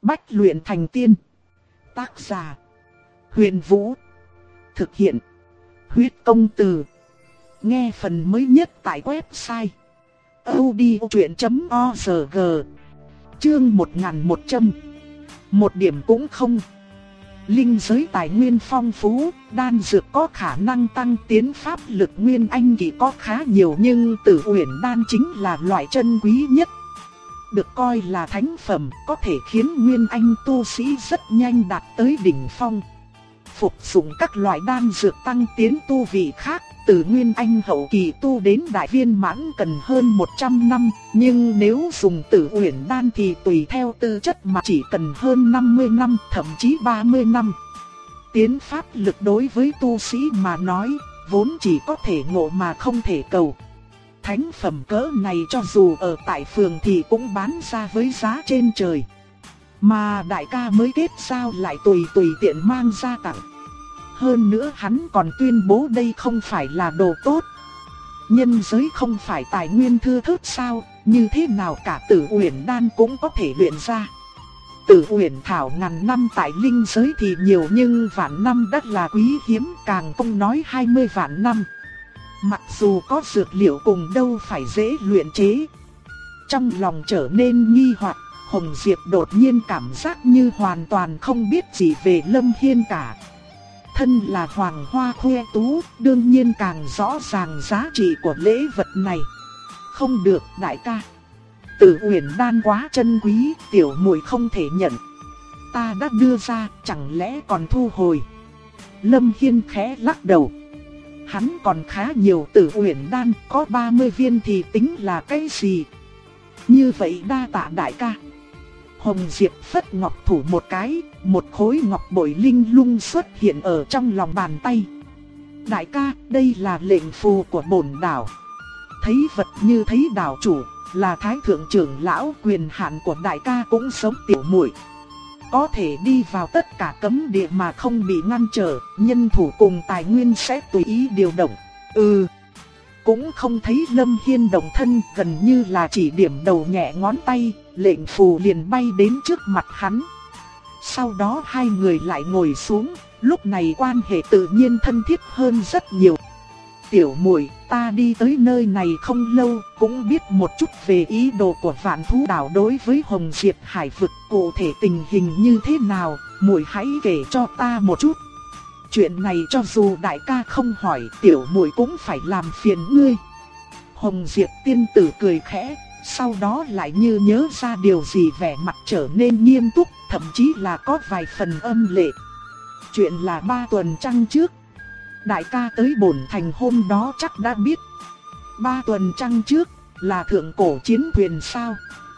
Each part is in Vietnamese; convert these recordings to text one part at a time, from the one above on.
Bách luyện thành tiên. Tác giả: Huyền Vũ. Thực hiện: Huyết Công Từ. Nghe phần mới nhất tại website audiochuyện.org. Chương 1100. Một điểm cũng không. Linh giới tài nguyên phong phú, đan dược có khả năng tăng tiến pháp lực nguyên anh kỳ có khá nhiều, nhưng Tử Uyển đan chính là loại chân quý nhất. Được coi là thánh phẩm, có thể khiến nguyên anh tu sĩ rất nhanh đạt tới đỉnh phong. Phục dụng các loại đan dược tăng tiến tu vị khác, từ nguyên anh hậu kỳ tu đến đại viên mãn cần hơn 100 năm, nhưng nếu dùng Tử Uyển đan thì tùy theo tư chất mà chỉ cần hơn 50 năm, thậm chí 30 năm. Tiến pháp lực đối với tu sĩ mà nói, vốn chỉ có thể ngộ mà không thể cầu. Thánh phẩm cỡ này cho dù ở tại phường thì cũng bán ra với giá trên trời. Mà đại ca mới kết giao lại tùy tiện mang ra tặng. Hơn nữa hắn còn tuyên bố đây không phải là đồ tốt. Nhân giới không phải tài nguyên thưa thớt sao, như thế nào cả Tử Uyển đan cũng có thể luyện ra. Tử Uyển thảo ngàn năm tại linh giới thì nhiều, nhưng vạn năm đất là quý hiếm, càng không nói 20 vạn năm. Mặc dù có dược liệu cùng đâu phải dễ luyện chế. Trong lòng trở nên nghi hoặc, Hồng Diệp đột nhiên cảm giác như hoàn toàn không biết gì về Lâm Hiên cả. Thân là hoàng hoa khoe tú, đương nhiên càng rõ ràng giá trị của lễ vật này. Không được đại ca, Tử Uyển đan quá chân quý, tiểu muội không thể nhận. Ta đã đưa ra, chẳng lẽ còn thu hồi? Lâm Hiên khẽ lắc đầu. Hắn còn khá nhiều Tử Uyển đan, có 30 viên thì tính là cái gì? Như vậy đa tạ đại ca. Hồng Diệp phất ngọc thủ một cái, một khối ngọc bội linh lung xuất hiện ở trong lòng bàn tay. Đại ca, đây là lệnh phù của bổn đảo. Thấy vật như thấy đảo chủ, là thái thượng trưởng lão, quyền hạn của đại ca cũng giống tiểu muội. Có thể đi vào tất cả cấm địa mà không bị ngăn trở, nhân thủ cùng tài nguyên sẽ tùy ý điều động. Cũng không thấy Lâm Hiên động thân, gần như là chỉ điểm đầu nhẹ ngón tay, lệnh phù liền bay đến trước mặt hắn. Sau đó hai người lại ngồi xuống, lúc này quan hệ tự nhiên thân thiết hơn rất nhiều. Tiểu muội, ta đi tới nơi này không lâu, cũng biết một chút về ý đồ của Vạn Thú Đảo đối với Hồng Diệp Hải vực, cụ thể tình hình như thế nào, muội hãy kể cho ta một chút. Chuyện này cho dù đại ca không hỏi, tiểu muội cũng phải làm phiền ngươi. Hồng Diệp tiên tử cười khẽ, sau đó lại như nhớ ra điều gì, vẻ mặt trở nên nghiêm túc, thậm chí là có vài phần âm lệ. Chuyện là 3 tuần trăng trước, đại ca tới Bổn Thành hôm đó chắc đã biết. 3 tuần trăng trước là thượng cổ chiến thuyền sao?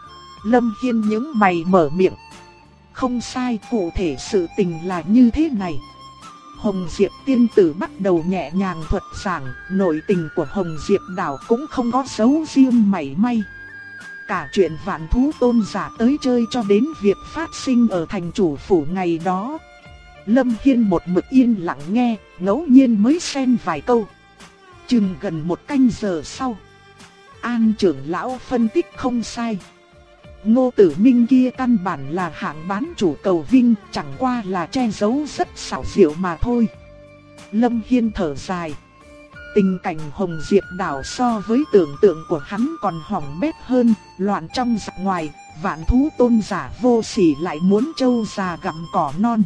Lâm Hiên nhướng mày mở miệng. Không sai, cụ thể sự tình là như thế này. Hồng Diệp tiên tử bắt đầu nhẹ nhàng thuật giảng, nội tình của Hồng Diệp đảo cũng không có dấu riêng mảy may. Cả chuyện Vạn Thú tôn giả tới chơi cho đến việc phát sinh ở thành chủ phủ ngày đó. Lâm Hiên một mực yên lặng nghe, ngẫu nhiên mới xen vài câu. Chừng gần 1 canh giờ sau, An trưởng lão phân tích không sai. Ngô Tử Minh kia căn bản là hạng bán chủ cầu vinh, chẳng qua là che giấu rất xảo diệu mà thôi. Lâm Hiên thở dài. Tình cảnh Hồng Diệp đảo so với tưởng tượng của hắn còn hỏng bét hơn, loạn trong giặc ngoài, Vạn Thú tôn giả vô sỉ lại muốn trâu già gặm cỏ non.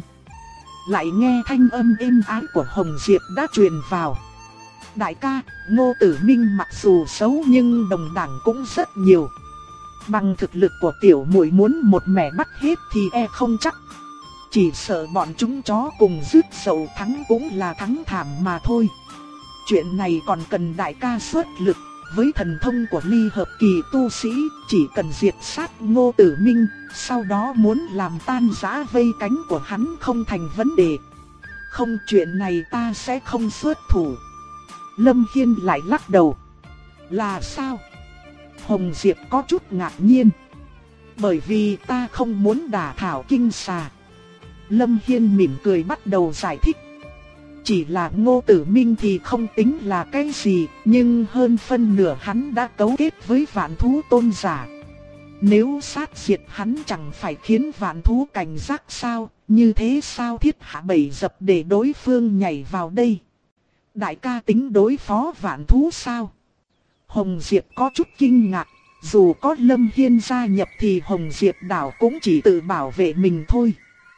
Lại nghe thanh âm êm ái của Hồng Diệp đã truyền vào. Đại ca, Ngô Tử Minh mặc dù xấu nhưng đồng đảng cũng rất nhiều. Bằng thực lực của tiểu muội muốn một mẻ bắt hết thì không chắc. Chỉ sợ bọn chúng chó cùng rứt sầu thắng cũng là thắng thảm mà thôi. Chuyện này còn cần đại ca xuất lực. Với thần thông của ly hợp kỳ tu sĩ, chỉ cần diệt sát Ngô Tử Minh, sau đó muốn làm tan rã vây cánh của hắn không thành vấn đề. Không, chuyện này ta sẽ không xuất thủ. Lâm Hiên lại lắc đầu. Là sao? Hồng Diệp có chút ngạc nhiên. Bởi vì ta không muốn đả thảo kinh xà. Lâm Hiên mỉm cười bắt đầu giải thích. Chỉ là Ngô Tử Minh thì không tính là cái gì, nhưng hơn phân nửa hắn đã cấu kết với Vạn Thú tôn giả. Nếu sát diệt hắn chẳng phải khiến vạn thú cảnh giác sao, như thế sao thiết hạ bẫy dập để đối phương nhảy vào đây. Đại ca tính đối phó vạn thú sao? Hồng Diệp có chút kinh ngạc, dù có Lâm Hiên gia nhập thì Hồng Diệp đảo cũng chỉ tự bảo vệ mình thôi.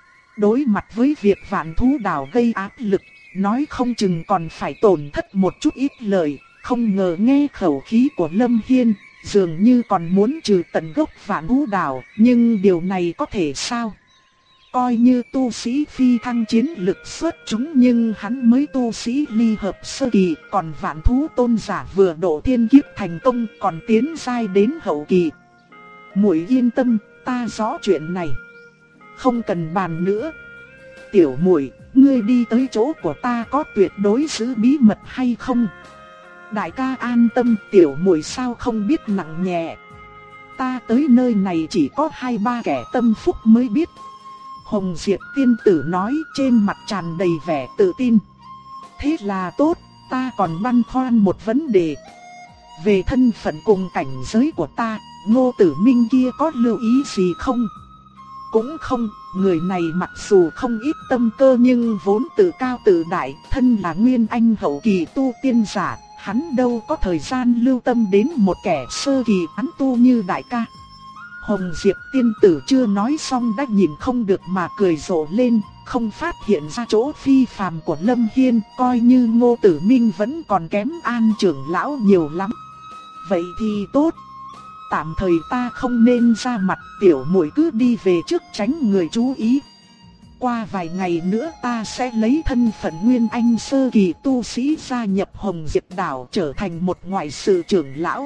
Đối mặt với việc vạn thú đảo gây áp lực, nói không chừng còn phải tổn thất một chút ít lợi, không ngờ nghe khẩu khí của Lâm Hiên, dường như còn muốn trừ tận gốc vạn thú đảo, nhưng điều này có thể sao? Coi như tu sĩ phi thăng chiến lực xuất chúng nhưng hắn mới tu sĩ ly hợp sơ kỳ, còn vạn thú tôn giả vừa độ thiên kiếp thành công còn tiến giai đến hậu kỳ. Muội yên tâm, ta rõ chuyện này. Không cần bàn nữa. Tiểu muội, ngươi đi tới chỗ của ta có tuyệt đối giữ bí mật hay không? Đại ca an tâm, tiểu muội sao không biết nặng nhẹ. Ta tới nơi này chỉ có 2-3 kẻ tâm phúc mới biết. Hồng Diệp tiên tử nói trên mặt tràn đầy vẻ tự tin. Thế là tốt, ta còn băn khoăn một vấn đề. Về thân phận cùng cảnh giới của ta, Ngô Tử Minh kia có lưu ý gì không? Cũng không, người này mặc dù không ít tâm cơ nhưng vốn tự cao tự đại, thân là nguyên anh hậu kỳ tu tiên giả, hắn đâu có thời gian lưu tâm đến một kẻ sơ kỳ án tu như đại ca. Hồng Diệp tiên tử chưa nói xong đã nhìn không được mà cười rộ lên, không phát hiện ra chỗ phi phàm của Lâm Hiên, coi như Ngô Tử Minh vẫn còn kém An trưởng lão nhiều lắm. Vậy thì tốt. Tạm thời ta không nên ra mặt, tiểu muội cứ đi về trước tránh người chú ý. Qua vài ngày nữa ta sẽ lấy thân phận nguyên anh sơ kỳ tu sĩ gia nhập Hồng Diệp đảo trở thành một ngoại sự trưởng lão.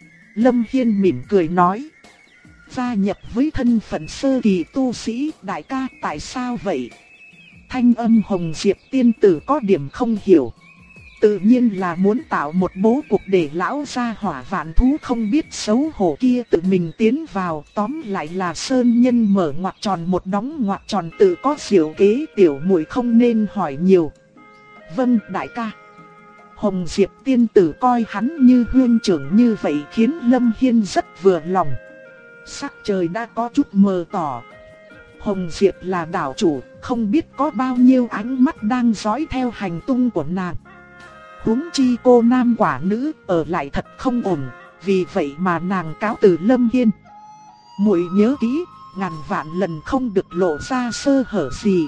Lâm Hiên mỉm cười nói. Gia nhập với thân phận sơ kỳ tu sĩ, đại ca tại sao vậy? Thanh âm Hồng Diệp tiên tử có điểm không hiểu. Tự nhiên là muốn tạo một bố cục để lão gia hỏa vạn thú không biết xấu hổ kia tự mình tiến vào. Tóm lại là sơn nhân mở ngoặc tròn một đóng ngoặc tròn tự có diệu kế, tiểu muội không nên hỏi nhiều. Vâng đại ca. Hồng Diệp tiên tử coi hắn như huynh trưởng như vậy khiến Lâm Hiên rất vừa lòng. Sắc trời đã có chút mờ tỏ. Hồng Diệp là đảo chủ, không biết có bao nhiêu ánh mắt đang dõi theo hành tung của nàng. Huống chi cô nam quả nữ ở lại thật không ổn, vì vậy mà nàng cáo từ Lâm Hiên. Muội nhớ kỹ, ngàn vạn lần không được lộ ra sơ hở gì.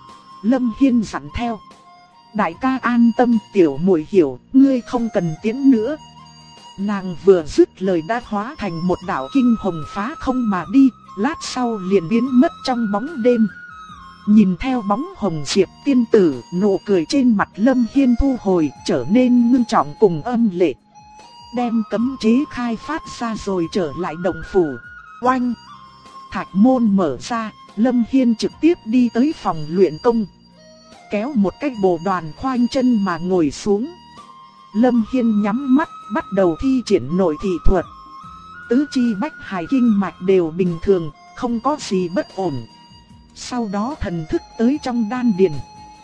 Lâm Hiên dặn theo. Đại ca an tâm, tiểu muội hiểu, ngươi không cần tiến nữa. Nàng vừa dứt lời đã hóa thành một đạo kinh hồng phá không mà đi, lát sau liền biến mất trong bóng đêm. Nhìn theo bóng Hồng Diệp tiên tử, nụ cười trên mặt Lâm Hiên thu hồi, trở nên ngưng trọng cùng âm lệ. Đem cấm chế khai phát ra rồi trở lại động phủ. Oanh! Thạch môn mở ra, Lâm Hiên trực tiếp đi tới phòng luyện công. Kéo một cái bồ đoàn khoanh chân mà ngồi xuống. Lâm Hiên nhắm mắt, bắt đầu thi triển nội thị thuật. Tứ chi bách hải kinh mạch đều bình thường, không có gì bất ổn. Sau đó thần thức tới trong đan điền.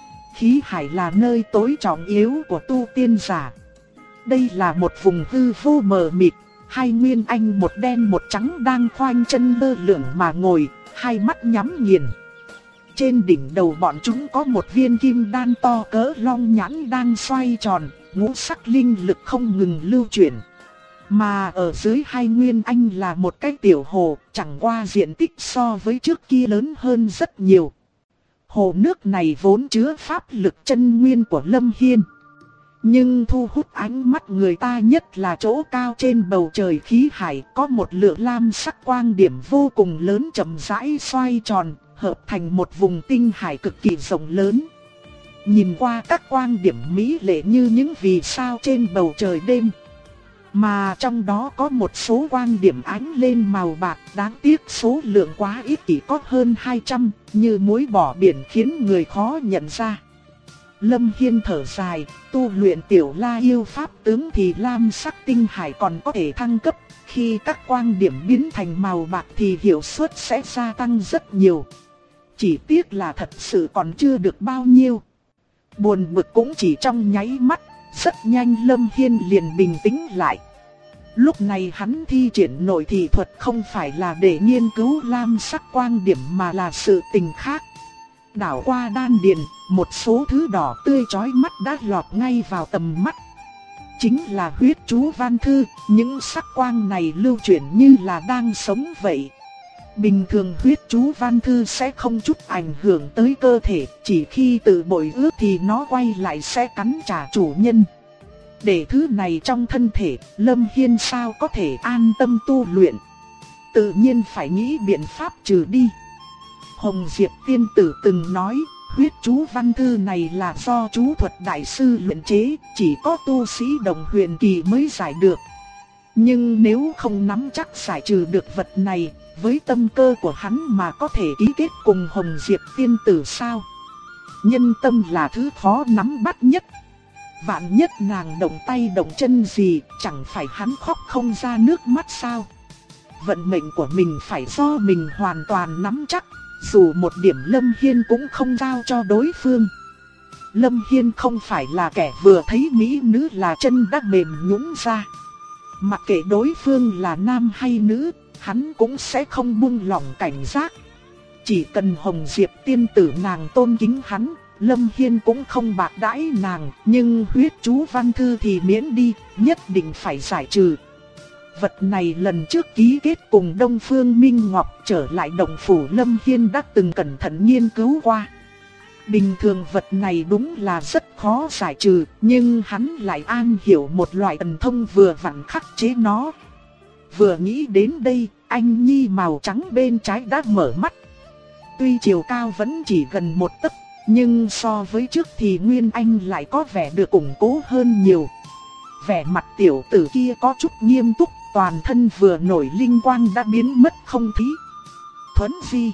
Khí hải là nơi tối trọng yếu của tu tiên giả. Đây là một vùng hư vô mờ mịt, hai nguyên anh một đen một trắng đang khoanh chân lơ lửng mà ngồi, hai mắt nhắm nghiền. Trên đỉnh đầu bọn chúng có một viên kim đan to cỡ long nhãn đang xoay tròn, ngũ sắc linh lực không ngừng lưu chuyển. Mà ở dưới hai nguyên anh là một cái tiểu hồ, chẳng qua diện tích so với trước kia lớn hơn rất nhiều. Hồ nước này vốn chứa pháp lực chân nguyên của Lâm Hiên. Nhưng thu hút ánh mắt người ta nhất là chỗ cao trên bầu trời khí hải có một lượng lam sắc quang điểm vô cùng lớn chậm rãi xoay tròn, hợp thành một vùng tinh hải cực kỳ rộng lớn. Nhìn qua các quang điểm mỹ lệ như những vì sao trên bầu trời đêm. Mà trong đó có một số quang điểm ánh lên màu bạc, đáng tiếc số lượng quá ít, chỉ có hơn 200, như muối bỏ biển khiến người khó nhận ra. Lâm Hiên thở dài, tu luyện tiểu la yêu pháp tướng thì lam sắc tinh hải còn có thể thăng cấp, khi các quang điểm biến thành màu bạc thì hiệu suất sẽ gia tăng rất nhiều. Chỉ tiếc là thật sự còn chưa được bao nhiêu. Buồn bực cũng chỉ trong nháy mắt, rất nhanh Lâm Hiên liền bình tĩnh lại. Lúc này hắn thi triển nội thị thuật không phải là để nghiên cứu lam sắc quang điểm mà là sự tình khác. Đảo qua đan điền, một số thứ đỏ tươi chói mắt đã lọt ngay vào tầm mắt. Chính là huyết chú văn thư, những sắc quang này lưu chuyển như là đang sống vậy. Bình thường huyết chú văn thư sẽ không chút ảnh hưởng tới cơ thể, chỉ khi tự bội ước thì nó quay lại sẽ cắn trả chủ nhân. Để thứ này trong thân thể, Lâm Hiên sao có thể an tâm tu luyện. Tự nhiên phải nghĩ biện pháp trừ đi. Hồng Diệp tiên tử từng nói, huyết chú văn thư này là do chú thuật đại sư luyện chế, chỉ có tu sĩ đồng huyền kỳ mới giải được. Nhưng nếu không nắm chắc giải trừ được vật này, với tâm cơ của hắn mà có thể ký kết cùng Hồng Diệp tiên tử sao? Nhân tâm là thứ khó nắm bắt nhất. Vạn nhất nàng động tay động chân gì, chẳng phải hắn khóc không ra nước mắt sao? Vận mệnh của mình phải do mình hoàn toàn nắm chắc, dù một điểm Lâm Hiên cũng không giao cho đối phương. Lâm Hiên không phải là kẻ vừa thấy mỹ nữ là chân đã mềm nhũn ra. Mặc kệ đối phương là nam hay nữ, hắn cũng sẽ không buông lỏng cảnh giác. Chỉ cần Hồng Diệp tiên tử nàng tôn kính hắn, Lâm Hiên cũng không bạc đãi nàng, nhưng huyết chú văn thư thì miễn đi, nhất định phải giải trừ. Vật này lần trước ký kết cùng Đông Phương Minh Ngọc trở lại động phủ Lâm Hiên đã từng cẩn thận nghiên cứu qua. Bình thường vật này đúng là rất khó giải trừ, nhưng hắn lại an hiểu một loại thần thông vừa vặn khắc chế nó. Vừa nghĩ đến đây, anh nhi màu trắng bên trái đã mở mắt. Tuy chiều cao vẫn chỉ gần một tấc, nhưng so với trước thì Nguyên Anh lại có vẻ được củng cố hơn nhiều. Vẻ mặt tiểu tử kia có chút nghiêm túc, toàn thân vừa nổi linh quang đã biến mất không thấy. Thuấn di.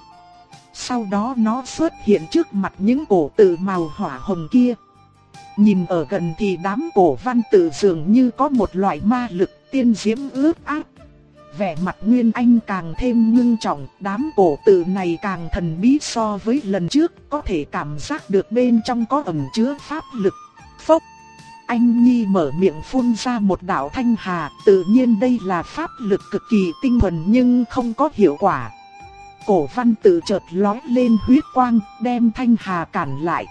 Sau đó nó xuất hiện trước mặt những cổ tự màu hỏa hồng kia. Nhìn ở gần thì đám cổ văn tự dường như có một loại ma lực tiên diễm ướt át. Vẻ mặt Nguyên Anh càng thêm ngưng trọng, đám cổ tự này càng thần bí so với lần trước, có thể cảm giác được bên trong có ẩn chứa pháp lực. Phốc! Anh nhi mở miệng phun ra một đạo thanh hà, tự nhiên đây là pháp lực cực kỳ tinh thuần nhưng không có hiệu quả. Cổ văn tự chợt lóe lên huyết quang, đem thanh hà cản lại.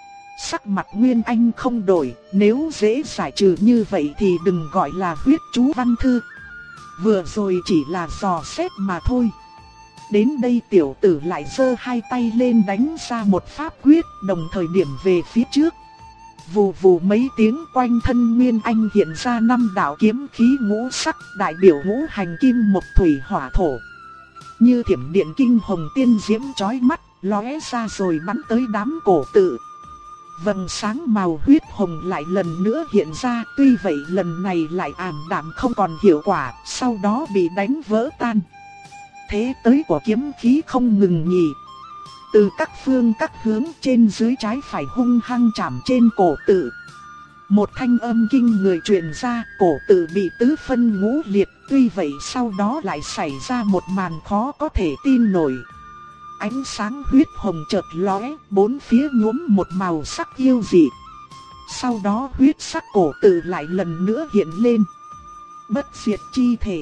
Sắc mặt Nguyên Anh không đổi, nếu dễ giải trừ như vậy thì đừng gọi là huyết chú văn thư. Vừa rồi chỉ là dò xét mà thôi. Đến đây tiểu tử lại giơ hai tay lên đánh ra một pháp quyết, đồng thời điểm về phía trước. Vù vù mấy tiếng, quanh thân Nguyên Anh hiện ra 5 đạo kiếm khí ngũ sắc, đại biểu ngũ hành kim mộc thủy hỏa thổ. Như thiểm điện kinh hồng tiên diễm chói mắt, lóe ra rồi bắn tới đám cổ tự. Vầng sáng màu huyết hồng lại lần nữa hiện ra, tuy vậy lần này lại ảm đạm không còn hiệu quả, sau đó bị đánh vỡ tan. Thế tới của kiếm khí không ngừng nghỉ. Từ các phương các hướng trên dưới trái phải hung hăng chạm trên cổ tự. Một thanh âm kinh người truyền ra, cổ tự bị tứ phân ngũ liệt, tuy vậy sau đó lại xảy ra một màn khó có thể tin nổi. Ánh sáng huyết hồng chợt lóe, bốn phía nhuốm một màu sắc yêu dị. Sau đó huyết sắc cổ tự lại lần nữa hiện lên. Bất diệt chi thể.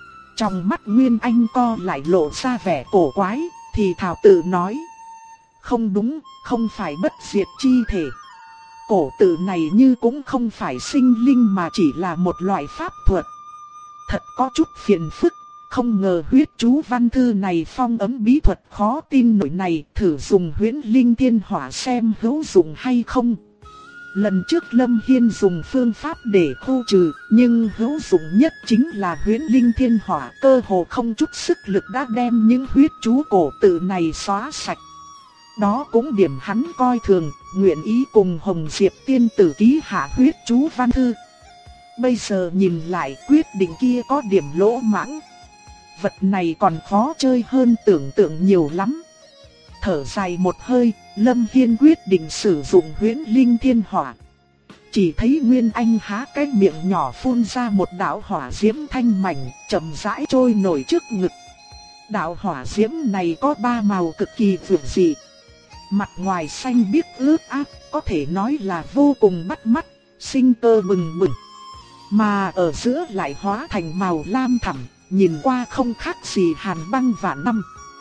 Trong mắt Nguyên Anh co lại lộ ra vẻ cổ quái, thì thảo tự nói. Không đúng, không phải bất diệt chi thể. Cổ tự này như cũng không phải sinh linh mà chỉ là một loại pháp thuật. Thật có chút phiền phức. Không ngờ huyết chú văn thư này phong ấm bí thuật khó tin nổi này, thử dùng huyễn linh thiên hỏa xem hữu dụng hay không. Lần trước Lâm Hiên dùng phương pháp để khu trừ, nhưng hữu dụng nhất chính là huyễn linh thiên hỏa, cơ hồ không chút sức lực đã đem những huyết chú cổ tự này xóa sạch. Đó cũng điểm hắn coi thường, nguyện ý cùng Hồng Diệp tiên tử ký hạ huyết chú văn thư. Bây giờ nhìn lại quyết định kia có điểm lỗ mãng. Vật này còn khó chơi hơn tưởng tượng nhiều lắm. Thở dài một hơi, Lâm Hiên quyết định sử dụng huyễn linh thiên hỏa. Chỉ thấy Nguyên Anh há cái miệng nhỏ phun ra một đạo hỏa diễm thanh mảnh, chậm rãi trôi nổi trước ngực. Đạo hỏa diễm này có 3 màu cực kỳ vượng dị. Mặt ngoài xanh biếc ướt át, có thể nói là vô cùng bắt mắt, sinh cơ bừng bừng. mà ở giữa lại hóa thành màu lam thẳm, nhìn qua không khác gì hàn băng vạn năm.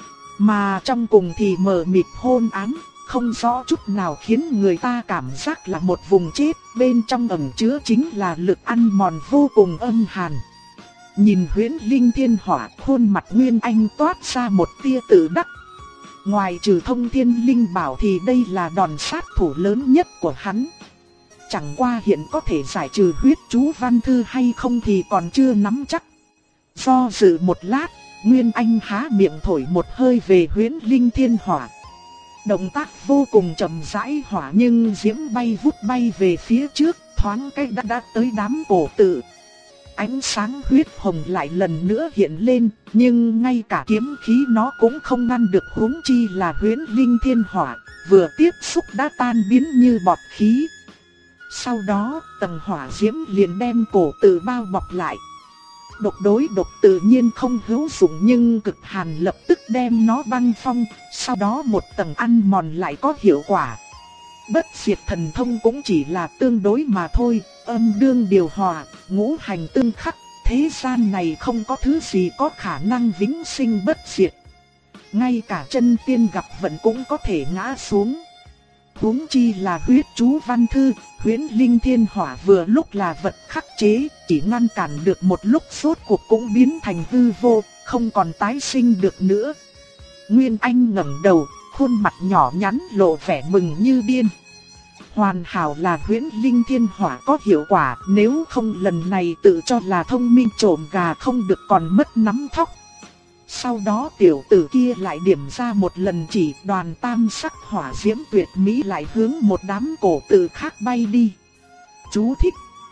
Mà trong cùng thì mờ mịt hôn ám, không rõ chút nào khiến người ta cảm giác là một vùng chết, bên trong ẩn chứa chính là lực ăn mòn vô cùng âm hàn. Nhìn Huyễn Linh Thiên Hỏa, khuôn mặt Nguyên Anh toát ra một tia tự đắc. Ngoài trừ Thông Thiên Linh Bảo thì đây là đòn sát thủ lớn nhất của hắn. Chẳng qua hiện có thể giải trừ huyết chú văn thư hay không thì còn chưa nắm chắc. Do dự một lát, Nguyên Anh há miệng thổi một hơi về Huyễn Linh Thiên Hỏa. Động tác vô cùng chậm rãi, hỏa nhưng diễm bay vút bay về phía trước, thoáng cái đã tới đám cổ tự. Ánh sáng huyết hồng lại lần nữa hiện lên, nhưng ngay cả kiếm khí nó cũng không ngăn được, huống chi là Huyễn Linh Thiên Hỏa, vừa tiếp xúc đã tan biến như bọt khí. Sau đó, tầng hỏa diễm liền đem cổ tự bao bọc lại. Độc đối độc tự nhiên không hữu dụng, nhưng cực hàn lập tức đem nó băng phong, sau đó một tầng ăn mòn lại có hiệu quả. Bất diệt thần thông cũng chỉ là tương đối mà thôi, âm dương điều hòa, ngũ hành tương khắc, thế gian này không có thứ gì có khả năng vĩnh sinh bất diệt. Ngay cả chân tiên gặp vận cũng có thể ngã xuống. Huống chi là huyết chú văn thư, Huyễn Linh Thiên Hỏa vừa lúc là vật khắc chế, chỉ ngăn cản được một lúc rốt cuộc cũng biến thành hư vô, không còn tái sinh được nữa. Nguyên Anh ngẩng đầu, khuôn mặt nhỏ nhắn lộ vẻ mừng như điên. Hoàn hảo là Huyễn Linh Thiên Hỏa có hiệu quả, nếu không lần này tự cho là thông minh trộm gà không được còn mất nắm thóc. Sau đó tiểu tử kia lại điểm ra một lần chỉ, đoàn tam sắc hỏa diễm tuyệt mỹ lại hướng một đám cổ tự khác bay đi. Chú thích: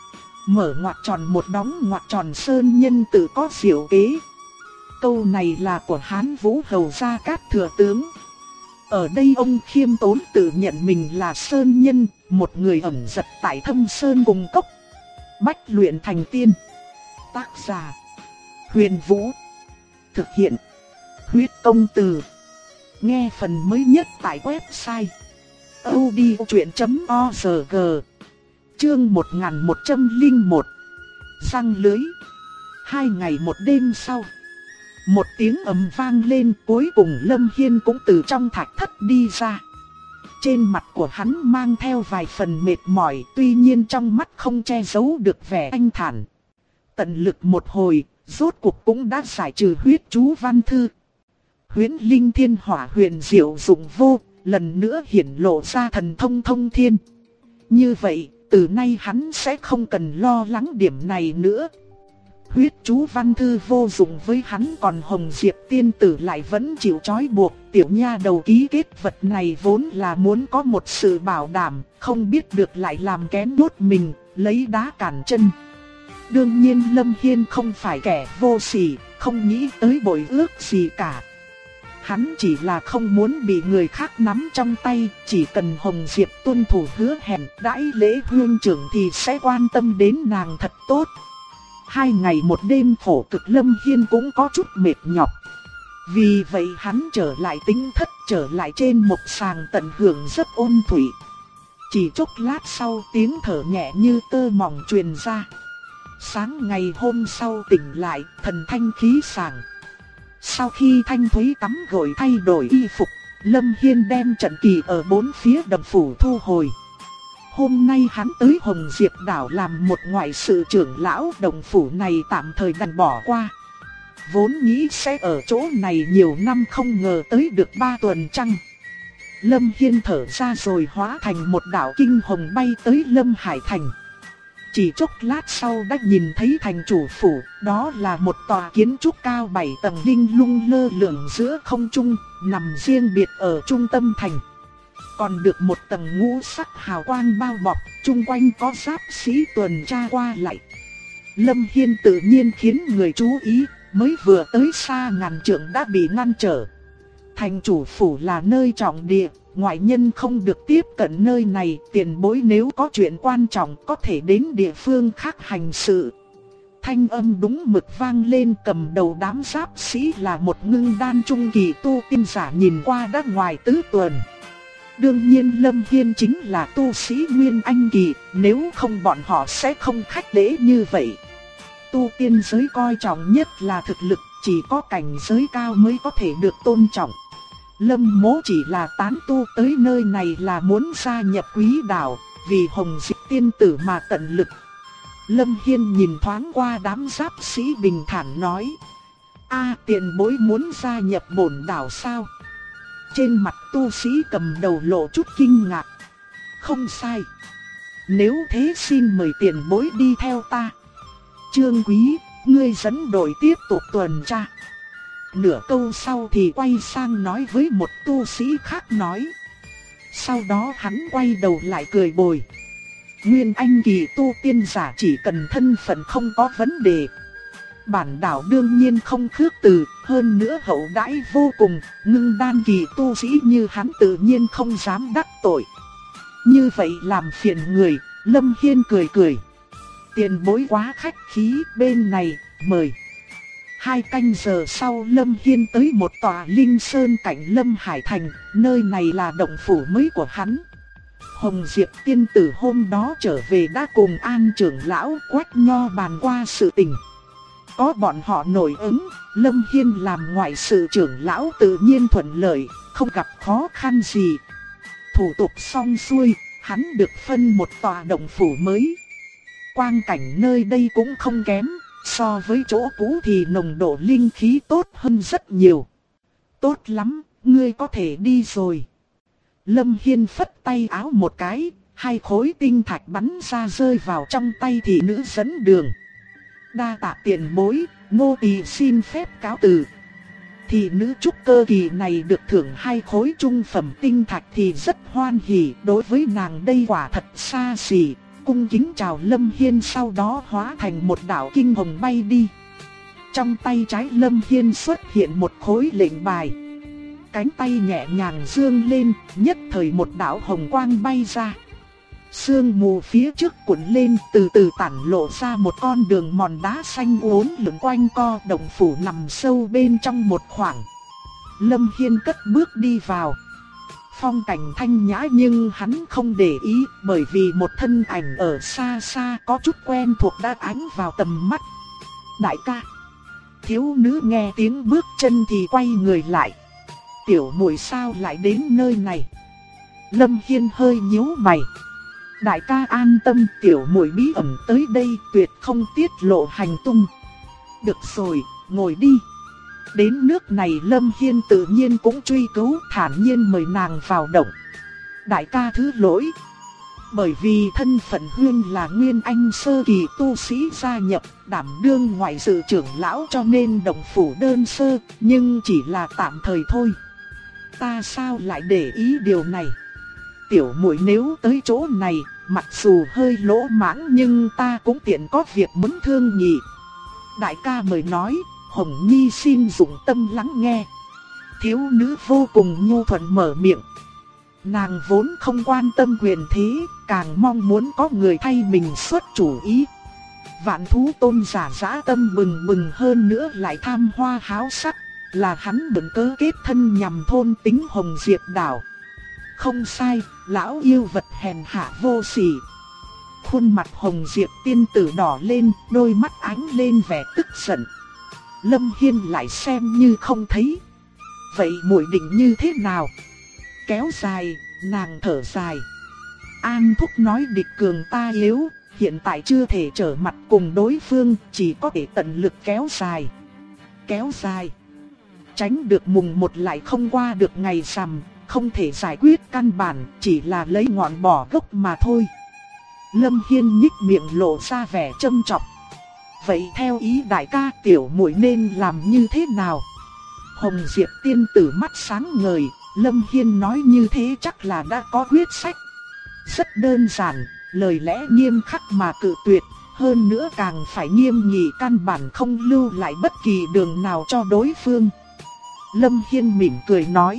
mở ngoặc tròn một đóng ngoặc tròn, sơn nhân tự có diệu kế. Câu này là của Hán Vũ Hầu Gia Cát Thừa Tướng. Ở đây ông khiêm tốn tự nhận mình là sơn nhân, một người ẩn giật tại Thâm Sơn cùng cốc. Bách luyện thành tiên. Tác giả: Huyền Vũ. Thực hiện: Huyết Công Từ. Nghe phần mới nhất tại website audiochuyện.org. Chương 1101. Răng lưới. 2 ngày 1 đêm sau, một tiếng ầm vang lên, cuối cùng Lâm Hiên cũng từ trong thạch thất đi ra. Trên mặt của hắn mang theo vài phần mệt mỏi, tuy nhiên trong mắt không che giấu được vẻ thanh thản. Tận lực một hồi, rốt cuộc cũng đã giải trừ huyết chú văn thư. Huyễn Linh Thiên Hỏa huyền diệu dụng vô, lần nữa hiển lộ ra thần thông thông thiên. Như vậy, từ nay hắn sẽ không cần lo lắng điểm này nữa. Huyết chú văn thư vô dụng với hắn, còn Hồng Diệp tiên tử lại vẫn chịu trói buộc. Tiểu nha đầu ký kết vật này vốn là muốn có một sự bảo đảm, không biết được lại làm kén nhốt mình, lấy đá cản chân. Đương nhiên Lâm Hiên không phải kẻ vô sỉ, không nghĩ tới bội ước gì cả. Hắn chỉ là không muốn bị người khác nắm trong tay, chỉ cần Hồng Diệp tuân thủ hứa hẹn đãi lễ huyên trưởng thì sẽ quan tâm đến nàng thật tốt. 2 ngày 1 đêm khổ cực, Lâm Hiên cũng có chút mệt nhọc. Vì vậy hắn trở lại tính thất, trở lại trên một sàng tận hưởng rất ôn thủy. Chỉ chốc lát sau, tiếng thở nhẹ như tơ mỏng truyền ra. Sáng ngày hôm sau tỉnh lại, thần thanh khí sảng. Sau khi Thanh Thúy tắm gội thay đổi y phục, Lâm Hiên đem trận kỳ ở 4 phía đầm phủ thu hồi. Hôm nay hắn tới Hồng Diệp đảo làm một ngoại sự trưởng lão, đồng phủ này tạm thời đành bỏ qua. Vốn nghĩ sẽ ở chỗ này nhiều năm, không ngờ tới được 3 tuần trăng. Lâm Hiên thở ra rồi hóa thành một đạo kinh hồng bay tới Lâm Hải Thành. Chỉ chốc lát sau đã nhìn thấy thành chủ phủ, đó là một tòa kiến trúc cao 7 tầng linh lung lơ lửng giữa không trung, nằm riêng biệt ở trung tâm thành. Còn được một tầng ngũ sắc hào quang bao bọc, chung quanh có giáp sĩ tuần tra qua lại. Lâm Hiên tự nhiên khiến người chú ý, mới vừa tới xa ngàn trượng đã bị ngăn trở. Thành chủ phủ là nơi trọng địa, ngoại nhân không được tiếp cận nơi này, tiền bối nếu có chuyện quan trọng có thể đến địa phương khác hành sự. Thanh âm đúng mực vang lên, cầm đầu đám giáp sĩ là một ngưng đan trung kỳ tu tiên giả nhìn qua đã ngoài tứ tuần. Đương nhiên Lâm Hiên chính là tu sĩ Nguyên Anh Kỳ, nếu không bọn họ sẽ không khách lễ như vậy. Tu tiên giới coi trọng nhất là thực lực, chỉ có cảnh giới cao mới có thể được tôn trọng. Lâm Mỗ chỉ là tán tu tới nơi này là muốn gia nhập Quý đạo, vì Hồng Dịch tiên tử mà tận lực. Lâm Hiên nhìn thoáng qua đám giáp sĩ bình thản nói: "A, tiền bối muốn gia nhập bổn đạo sao?" Trên mặt tu sĩ cầm đầu lộ chút kinh ngạc. "Không sai. Nếu thế xin mời tiền bối đi theo ta." "Trương Quý, ngươi dẫn đội tiếp tục tuần tra." Nửa câu sau thì quay sang nói với một tu sĩ khác nói. Sau đó hắn quay đầu lại cười bồi: "Nguyên Anh Kỳ tu tiên giả chỉ cần thân phận không có vấn đề. Bản đảo đương nhiên không khước từ, hơn nữa hậu đãi vô cùng, Ngưng Đan Kỳ tu sĩ như hắn tự nhiên không dám đắc tội." Như vậy làm phiền người, Lâm Hiên cười cười: "Tiền bối quá khách khí, bên này, mời." 2 canh giờ sau Lâm Hiên tới một tòa linh sơn cạnh Lâm Hải Thành, nơi này là động phủ mới của hắn. Hồng Diệp tiên tử hôm đó trở về đã cùng An trưởng lão Quách Nho bàn qua sự tình. Có bọn họ nổi ứng, Lâm Hiên làm ngoại sự trưởng lão tự nhiên thuận lợi, không gặp khó khăn gì. Thủ tục xong xuôi, hắn được phân một tòa động phủ mới. Quang cảnh nơi đây cũng không kém, so với chỗ cũ thì nồng độ linh khí tốt hơn rất nhiều. "Tốt lắm, ngươi có thể đi rồi." Lâm Hiên phất tay áo một cái, 2 khối tinh thạch bắn ra rơi vào trong tay thị nữ dẫn đường. "Đa tạ tiền bối, nô tỳ xin phép cáo từ." Thị nữ trúc cơ kỳ này được thưởng 2 khối trung phẩm tinh thạch thì rất hoan hỉ, đối với nàng đây quả thật xa xỉ. Cung kính chào Lâm Hiên, sau đó hóa thành một đạo kinh hồng bay đi. Trong tay trái Lâm Hiên xuất hiện một khối lệnh bài. Cánh tay nhẹ nhàng dương lên, nhất thời một đạo hồng quang bay ra. Sương mù phía trước cuộn lên, từ từ tản lộ ra một con đường mòn đá xanh uốn lượn quanh co. Động phủ nằm sâu bên trong một khoảng. Lâm Hiên cất bước đi vào. Phong cảnh thanh nhã nhưng hắn không để ý, bởi vì một thân ảnh ở xa xa có chút quen thuộc đã ánh vào tầm mắt. "Đại ca." Thiếu nữ nghe tiếng bước chân thì quay người lại. "Tiểu muội sao lại đến nơi này?" Lâm Hiên hơi nhíu mày. "Đại ca an tâm, tiểu muội bí ẩn tới đây tuyệt không tiết lộ hành tung." "Được rồi, ngồi đi." Đến nước này Lâm Hiên tự nhiên cũng truy cứu, thản nhiên mời nàng vào động. "Đại ca thứ lỗi." Bởi vì thân phận Huyên là Nguyên Anh sơ kỳ tu sĩ gia nhập, đảm đương ngoại sự trưởng lão cho nên động phủ đơn sơ, nhưng chỉ là tạm thời thôi. "Ta sao lại để ý điều này? Tiểu muội nếu tới chỗ này, mặc dù hơi lỗ mãng nhưng ta cũng tiện có việc muốn thương nhị." "Đại ca mời nói, Hồng Nhi xin dụng tâm lắng nghe." Thiếu nữ vô cùng nhu thuận mở miệng. Nàng vốn không quan tâm quyền thế, càng mong muốn có người thay mình xuất chủ ý. Vạn thú tôn giả dã tâm bừng bừng, hơn nữa lại tham hoa háo sắc, là hắn mượn cớ kết thân nhằm thôn tính Hồng Diệp đảo. Không sai, lão yêu vật hèn hạ vô sỉ. Khuôn mặt Hồng Diệp tiên tử đỏ lên, đôi mắt ánh lên vẻ tức giận. Lâm Hiên lại xem như không thấy. "Vậy muội định như thế nào?" Kéo dài, nàng thở dài. "An thúc nói địch cường ta yếu, hiện tại chưa thể trở mặt cùng đối phương, chỉ có thể tận lực kéo dài." "Kéo dài?" "Tránh được mùng 1 lại không qua được ngày rằm, không thể giải quyết căn bản, chỉ là lấy ngọn bỏ gốc mà thôi." Lâm Hiên nhích miệng lộ ra vẻ châm chọc. "Vậy theo ý đại ca, tiểu muội nên làm như thế nào?" Hồng Diệp tiên tử mắt sáng ngời, Lâm Hiên nói như thế chắc là đã có quyết sách. Rất đơn giản, lời lẽ nghiêm khắc mà cự tuyệt, hơn nữa càng phải nghiêm nghị, căn bản không lưu lại bất kỳ đường nào cho đối phương. Lâm Hiên mỉm cười nói: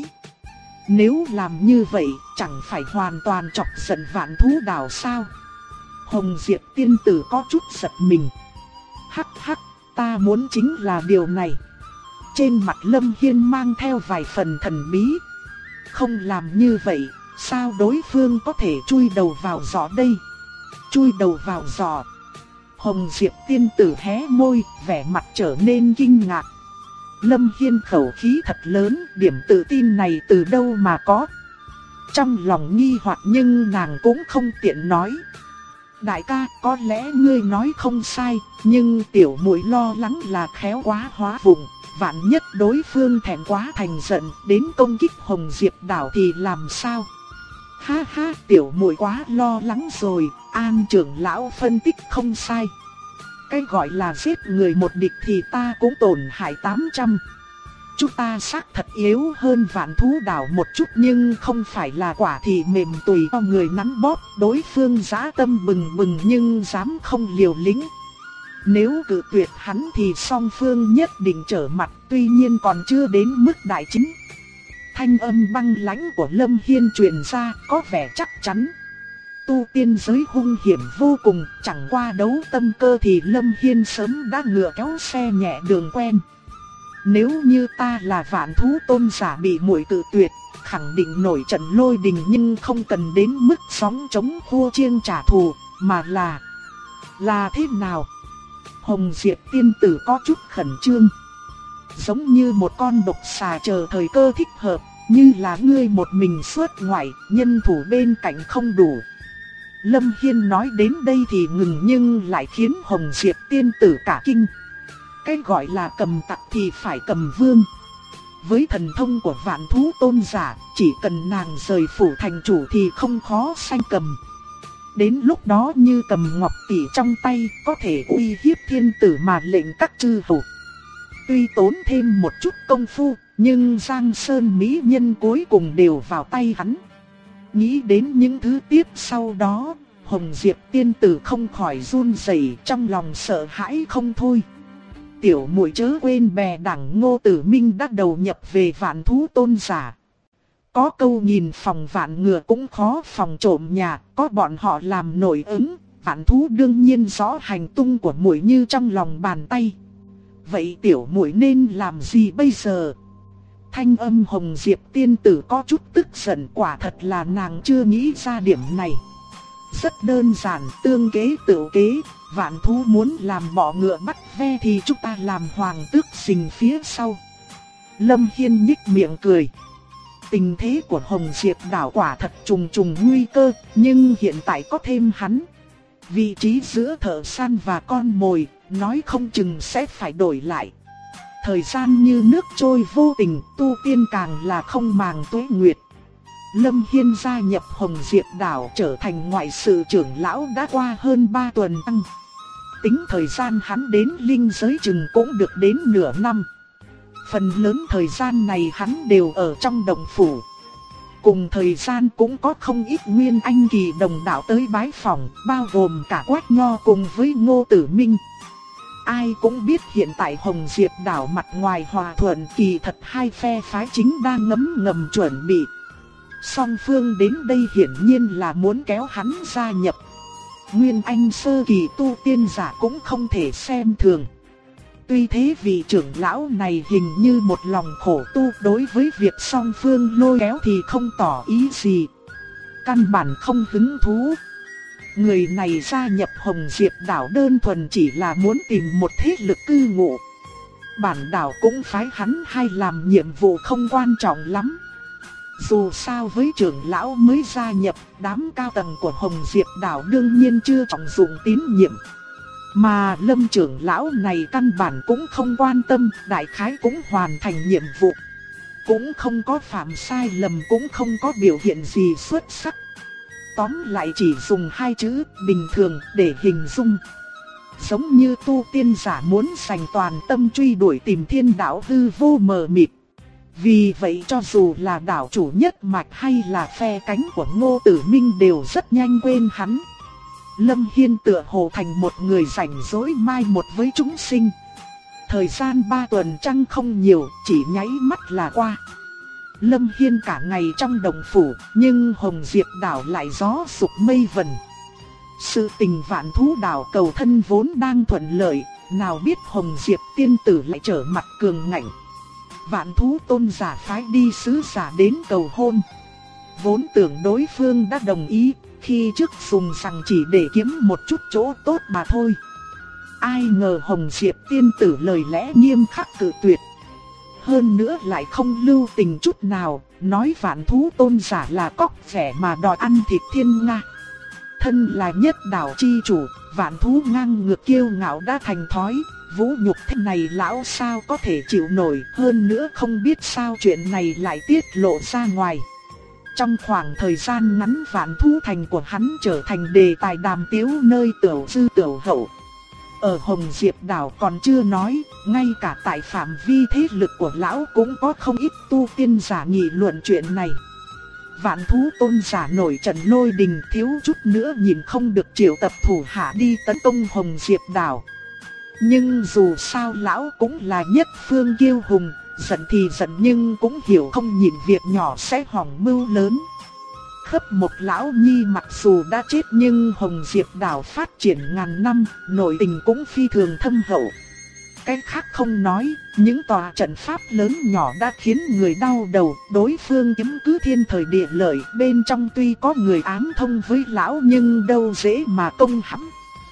"Nếu làm như vậy, chẳng phải hoàn toàn chọc giận Vạn Thú Đảo sao?" Hồng Diệp tiên tử có chút giật mình. "Hắc hắc, ta muốn chính là điều này." Trên mặt Lâm Hiên mang theo vài phần thần bí. "Không làm như vậy, Sao đối phương có thể chui đầu vào giỏ đây? Chui đầu vào giỏ. Hồng Diệp tiên tử hé môi, vẻ mặt trở nên kinh ngạc. Lâm Hiên khẩu khí thật lớn, điểm tự tin này từ đâu mà có? Trong lòng nghi hoặc nhưng nàng cũng không tiện nói. Đại ca, có lẽ ngươi nói không sai, nhưng tiểu muội lo lắng là khéo quá hóa vùng. Vạn nhất đối phương thẹn quá thành giận, đến công kích Hồng Diệp đảo thì làm sao? Ha ha, tiểu muội quá lo lắng rồi, An trưởng lão phân tích không sai. Cái gọi là giết người một địch thì ta cũng tổn hại 800. Chúng ta xác thật yếu hơn Vạn Thú đảo một chút nhưng không phải là quả thì mềm tùy cho người nắn bóp. Đối phương dã tâm bừng bừng nhưng dám không liều lĩnh. Nếu cự tuyệt hắn thì song phương nhất định trở mặt, tuy nhiên còn chưa đến mức đại chính. Thanh âm băng lãnh của Lâm Hiên truyền ra có vẻ chắc chắn. Tu tiên giới hung hiểm vô cùng, chẳng qua đấu tâm cơ thì Lâm Hiên sớm đã ngựa kéo xe nhẹ đường quen. Nếu như ta là Vạn Thú tôn giả bị muội cự tuyệt, khẳng định nổi trận lôi đình nhưng không cần đến mức sóng chống khua chiêng trả thù, mà là thế nào? Hồng Diệp tiên tử có chút khẩn trương. Giống như một con độc xà chờ thời cơ thích hợp, như là ngươi một mình xuất ngoại, nhân thủ bên cạnh không đủ. Lâm Hiên nói đến đây thì ngừng nhưng lại khiến Hồng Diệp tiên tử cả kinh. Cái gọi là cầm tặc thì phải cầm vương. Với thần thông của Vạn Thú tôn giả, chỉ cần nàng rời phủ thành chủ thì không khó sanh cầm. Đến lúc đó như cầm ngọc tỷ trong tay, có thể uy hiếp thiên tử mà lệnh các chư hầu. Tuy tốn thêm một chút công phu, nhưng Giang Sơn mỹ nhân cuối cùng đều vào tay hắn. Nghĩ đến những thứ tiếp sau đó, Hồng Diệp tiên tử không khỏi run rẩy, trong lòng sợ hãi không thôi. Tiểu muội chớ quên bè đảng Ngô Tử Minh đã đầu nhập về Vạn Thú tôn giả. Có câu nhìn phòng vạn ngựa cũng khó phòng trộm nhà, có bọn họ làm nổi ứng, Vạn Thú đương nhiên rõ hành tung của muội như trong lòng bàn tay. Vậy tiểu muội nên làm gì bây giờ? Thanh âm Hồng Diệp tiên tử có chút tức giận, quả thật là nàng chưa nghĩ ra điểm này. Rất đơn giản, tương kế tự kế, Vạn Thú muốn làm bọ ngựa bắt ve thì chúng ta làm hoàng tước xình phía sau. Lâm Hiên nhích miệng cười. Tình thế của Hồng Diệp đảo quả thật trùng trùng nguy cơ, nhưng hiện tại có thêm hắn. Vị trí giữa thợ săn và con mồi, nói không chừng sẽ phải đổi lại. Thời gian như nước trôi vô tình, tu tiên càng là không màng tuế nguyệt. Lâm Hiên gia nhập Hồng Diệp đảo trở thành ngoại sự trưởng lão đã qua hơn 3 tuần tăng. Tính thời gian hắn đến linh giới chừng cũng được đến nửa năm. Phần lớn thời gian này hắn đều ở trong đồng phủ. Cùng thời gian cũng có không ít nguyên anh kỳ đồng đạo tới bái phỏng, bao gồm cả Quách Nho cùng với Ngô Tử Minh. Ai cũng biết hiện tại Hồng Diệp đảo mặt ngoài hòa thuận, kỳ thật hai phe phái chính đang ngấm ngầm chuẩn bị. Song phương đến đây hiển nhiên là muốn kéo hắn gia nhập. Nguyên anh sơ kỳ tu tiên giả cũng không thể xem thường. Tuy thế vị trưởng lão này hình như một lòng khổ tu, đối với việc song phương lôi kéo thì không tỏ ý gì. Căn bản không hứng thú. Người này gia nhập Hồng Diệp đảo đơn thuần chỉ là muốn tìm một thế lực cư ngụ. Bản đảo cũng phái hắn hay làm nhiệm vụ không quan trọng lắm. Dù sao với trưởng lão mới gia nhập, đám cao tầng của Hồng Diệp đảo đương nhiên chưa trọng dụng tín nhiệm. Mà Lâm trưởng lão này căn bản cũng không quan tâm, đại khái cũng hoàn thành nhiệm vụ. Cũng không có phạm sai lầm, cũng không có biểu hiện gì xuất sắc. Tóm lại chỉ dùng hai chữ bình thường để hình dung. Giống như tu tiên giả muốn dành toàn tâm truy đuổi tìm thiên đạo hư vô mờ mịt. Vì vậy cho dù là đảo chủ nhất mạch hay là phe cánh của Ngô Tử Minh đều rất nhanh quên hắn. Lâm Hiên tựa hồ thành một người rảnh rỗi mai một với chúng sinh. Thời gian 3 tuần trăng không nhiều, chỉ nháy mắt là qua. Lâm Hiên cả ngày trong đồng phủ, nhưng Hồng Diệp đảo lại gió sục mây vần. Sự tình Vạn Thú đảo cầu thân vốn đang thuận lợi, nào biết Hồng Diệp tiên tử lại trở mặt cường ngạnh. Vạn Thú tôn giả phái đi sứ giả đến cầu hôn. vốn tưởng đối phương đã đồng ý, khi trước dùng rằng chỉ để kiếm một chút chỗ tốt mà thôi. Ai ngờ Hồng Diệp tiên tử lời lẽ nghiêm khắc cự tuyệt. Hơn nữa lại không lưu tình chút nào, nói Vạn Thú Tôn giả là cóc ghẻ mà đòi ăn thịt thiên nga. Thân là nhất đảo chi chủ, Vạn Thú ngang ngược kiêu ngạo đã thành thói, vũ nhục thế này lão sao có thể chịu nổi. Hơn nữa không biết sao chuyện này lại tiết lộ ra ngoài. Trong khoảng thời gian ngắn Vạn Thú thành của hắn trở thành đề tài đàm tiếu nơi tiểu dư tiểu hậu. Ở Hồng Diệp đảo còn chưa nói, ngay cả tại phạm vi thế lực của lão cũng có không ít tu tiên giả nghị luận chuyện này. Vạn Thú Tôn giả nổi trận lôi đình, thiếu chút nữa nhìn không được triệu tập thủ hạ đi tấn công Hồng Diệp đảo. Nhưng dù sao lão cũng là nhất phương kiêu hùng, giận thì giận nhưng cũng hiểu không nhìn việc nhỏ sẽ hỏng mưu lớn. Khấp Một lão nhi mặc dù đã chết nhưng Hồng Diệp đảo phát triển ngàn năm, nội tình cũng phi thường thâm hậu. Cái khác không nói, những tòa trận pháp lớn nhỏ đã khiến người đau đầu. Đối phương chiếm cứ thiên thời địa lợi, bên trong tuy có người ám thông với lão nhưng đâu dễ mà công hãm.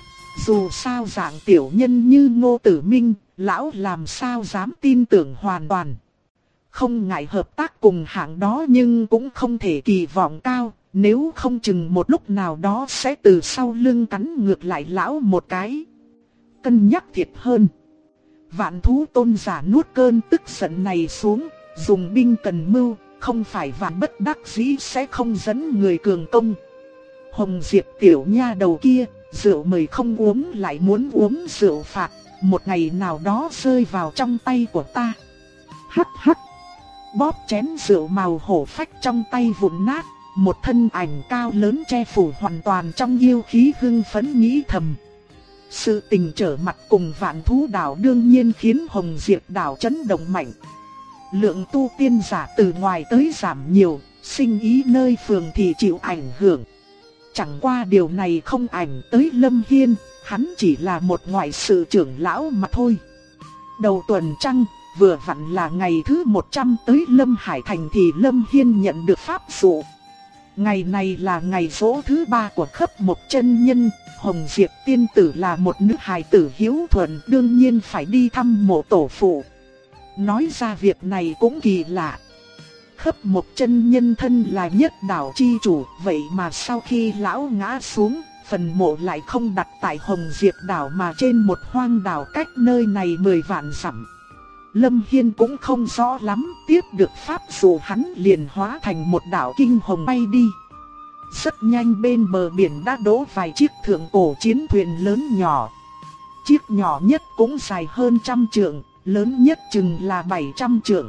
Dù sao dạng tiểu nhân như Ngô Tử Minh, lão làm sao dám tin tưởng hoàn toàn. Không ngại hợp tác cùng hạng đó nhưng cũng không thể kỳ vọng cao, nếu không chừng một lúc nào đó sẽ từ sau lưng cắn ngược lại lão một cái. Cân nhắc thiệt hơn. Vạn Thú Tôn giả nuốt cơn tức giận này xuống, dùng binh cần mưu, không phải vạn bất đắc dĩ sẽ không dẫn người cường công. Hồng Diệp tiểu nha đầu kia, rượu mời không uống lại muốn uống rượu phạt, một ngày nào đó rơi vào trong tay của ta. Hắc hắc. Bóp chén rượu màu hổ phách trong tay vụn nát, một thân ảnh cao lớn che phủ hoàn toàn trong yêu khí hưng phấn nghĩ thầm. Sự tình trở mặt cùng Vạn Thú đảo đương nhiên khiến Hồng Diệp đảo chấn động mạnh. Lượng tu tiên giả từ ngoài tới giảm nhiều, sinh ý nơi phường thì chịu ảnh hưởng. Chẳng qua điều này không ảnh tới Lâm Hiên, hắn chỉ là một ngoại sự trưởng lão mà thôi. Đầu tuần trăng, vừa vặn là ngày thứ 100 tới Lâm Hải Thành thì Lâm Hiên nhận được pháp dụ. Ngày này là ngày giỗ thứ 3 của Khấp Một chân nhân, Hồng Diệp tiên tử là một nữ hài tử hiếu thuận, đương nhiên phải đi thăm mộ tổ phụ. Nói ra việc này cũng kỳ lạ. Khấp Một chân nhân thân là nhất đảo chi chủ, vậy mà sau khi lão ngã xuống, phần mộ lại không đặt tại Hồng Diệp đảo mà trên một hoang đảo cách nơi này 10 vạn dặm. Lâm Hiên cũng không rõ lắm, tiếp được pháp dụ hắn liền hóa thành một đạo kinh hồng bay đi. Rất nhanh bên bờ biển đã đỗ vài chiếc thượng cổ chiến thuyền lớn nhỏ. Chiếc nhỏ nhất cũng dài hơn 100 trượng, lớn nhất chừng là 700 trượng.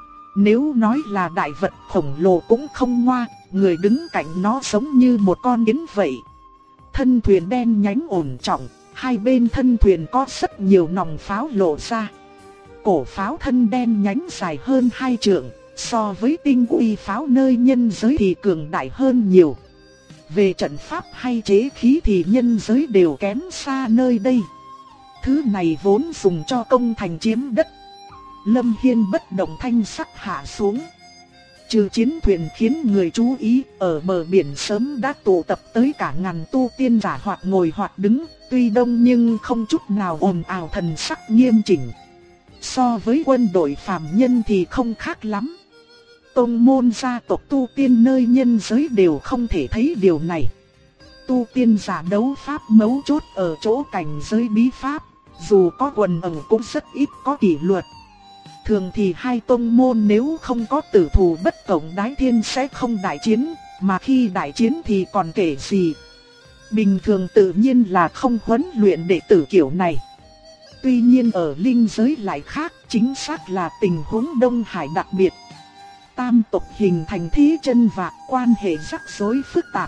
Nếu nói là đại vật khổng lồ cũng không ngoa, người đứng cạnh nó giống như một con kiến vậy. Thân thuyền đen nhánh ổn trọng, hai bên thân thuyền có rất nhiều nòng pháo lộ ra. Cổ pháo thân đen nhánh dài hơn 2 trượng, so với tinh uy pháo nơi nhân giới thì cường đại hơn nhiều. Về trận pháp hay chế khí thì nhân giới đều kém xa nơi đây. Thứ này vốn dùng cho công thành chiếm đất. Lâm Hiên bất động thanh sắc hạ xuống. Trừ chiến thuyền khiến người chú ý, ở bờ biển sớm đã tụ tập tới cả ngàn tu tiên giả hoặc ngồi hoặc đứng, tuy đông nhưng không chút nào ồn ào, thần sắc nghiêm chỉnh. So với quân đội phàm nhân thì không khác lắm. Tông môn gia tộc tu tiên nơi nhân giới đều không thể thấy điều này. Tu tiên giả đấu pháp mấu chốt ở chỗ cảnh giới bí pháp, dù có quần ẩn cũng rất ít có kỷ luật. Thường thì hai tông môn nếu không có tử thù bất cộng đái thiên sẽ không đại chiến, mà khi đại chiến thì còn kể gì. Bình thường tự nhiên là không huấn luyện đệ tử kiểu này. Tuy nhiên ở linh giới lại khác, chính xác là tình huống Đông Hải đặc biệt. Tam tộc hình thành thế chân và quan hệ rắc rối phức tạp.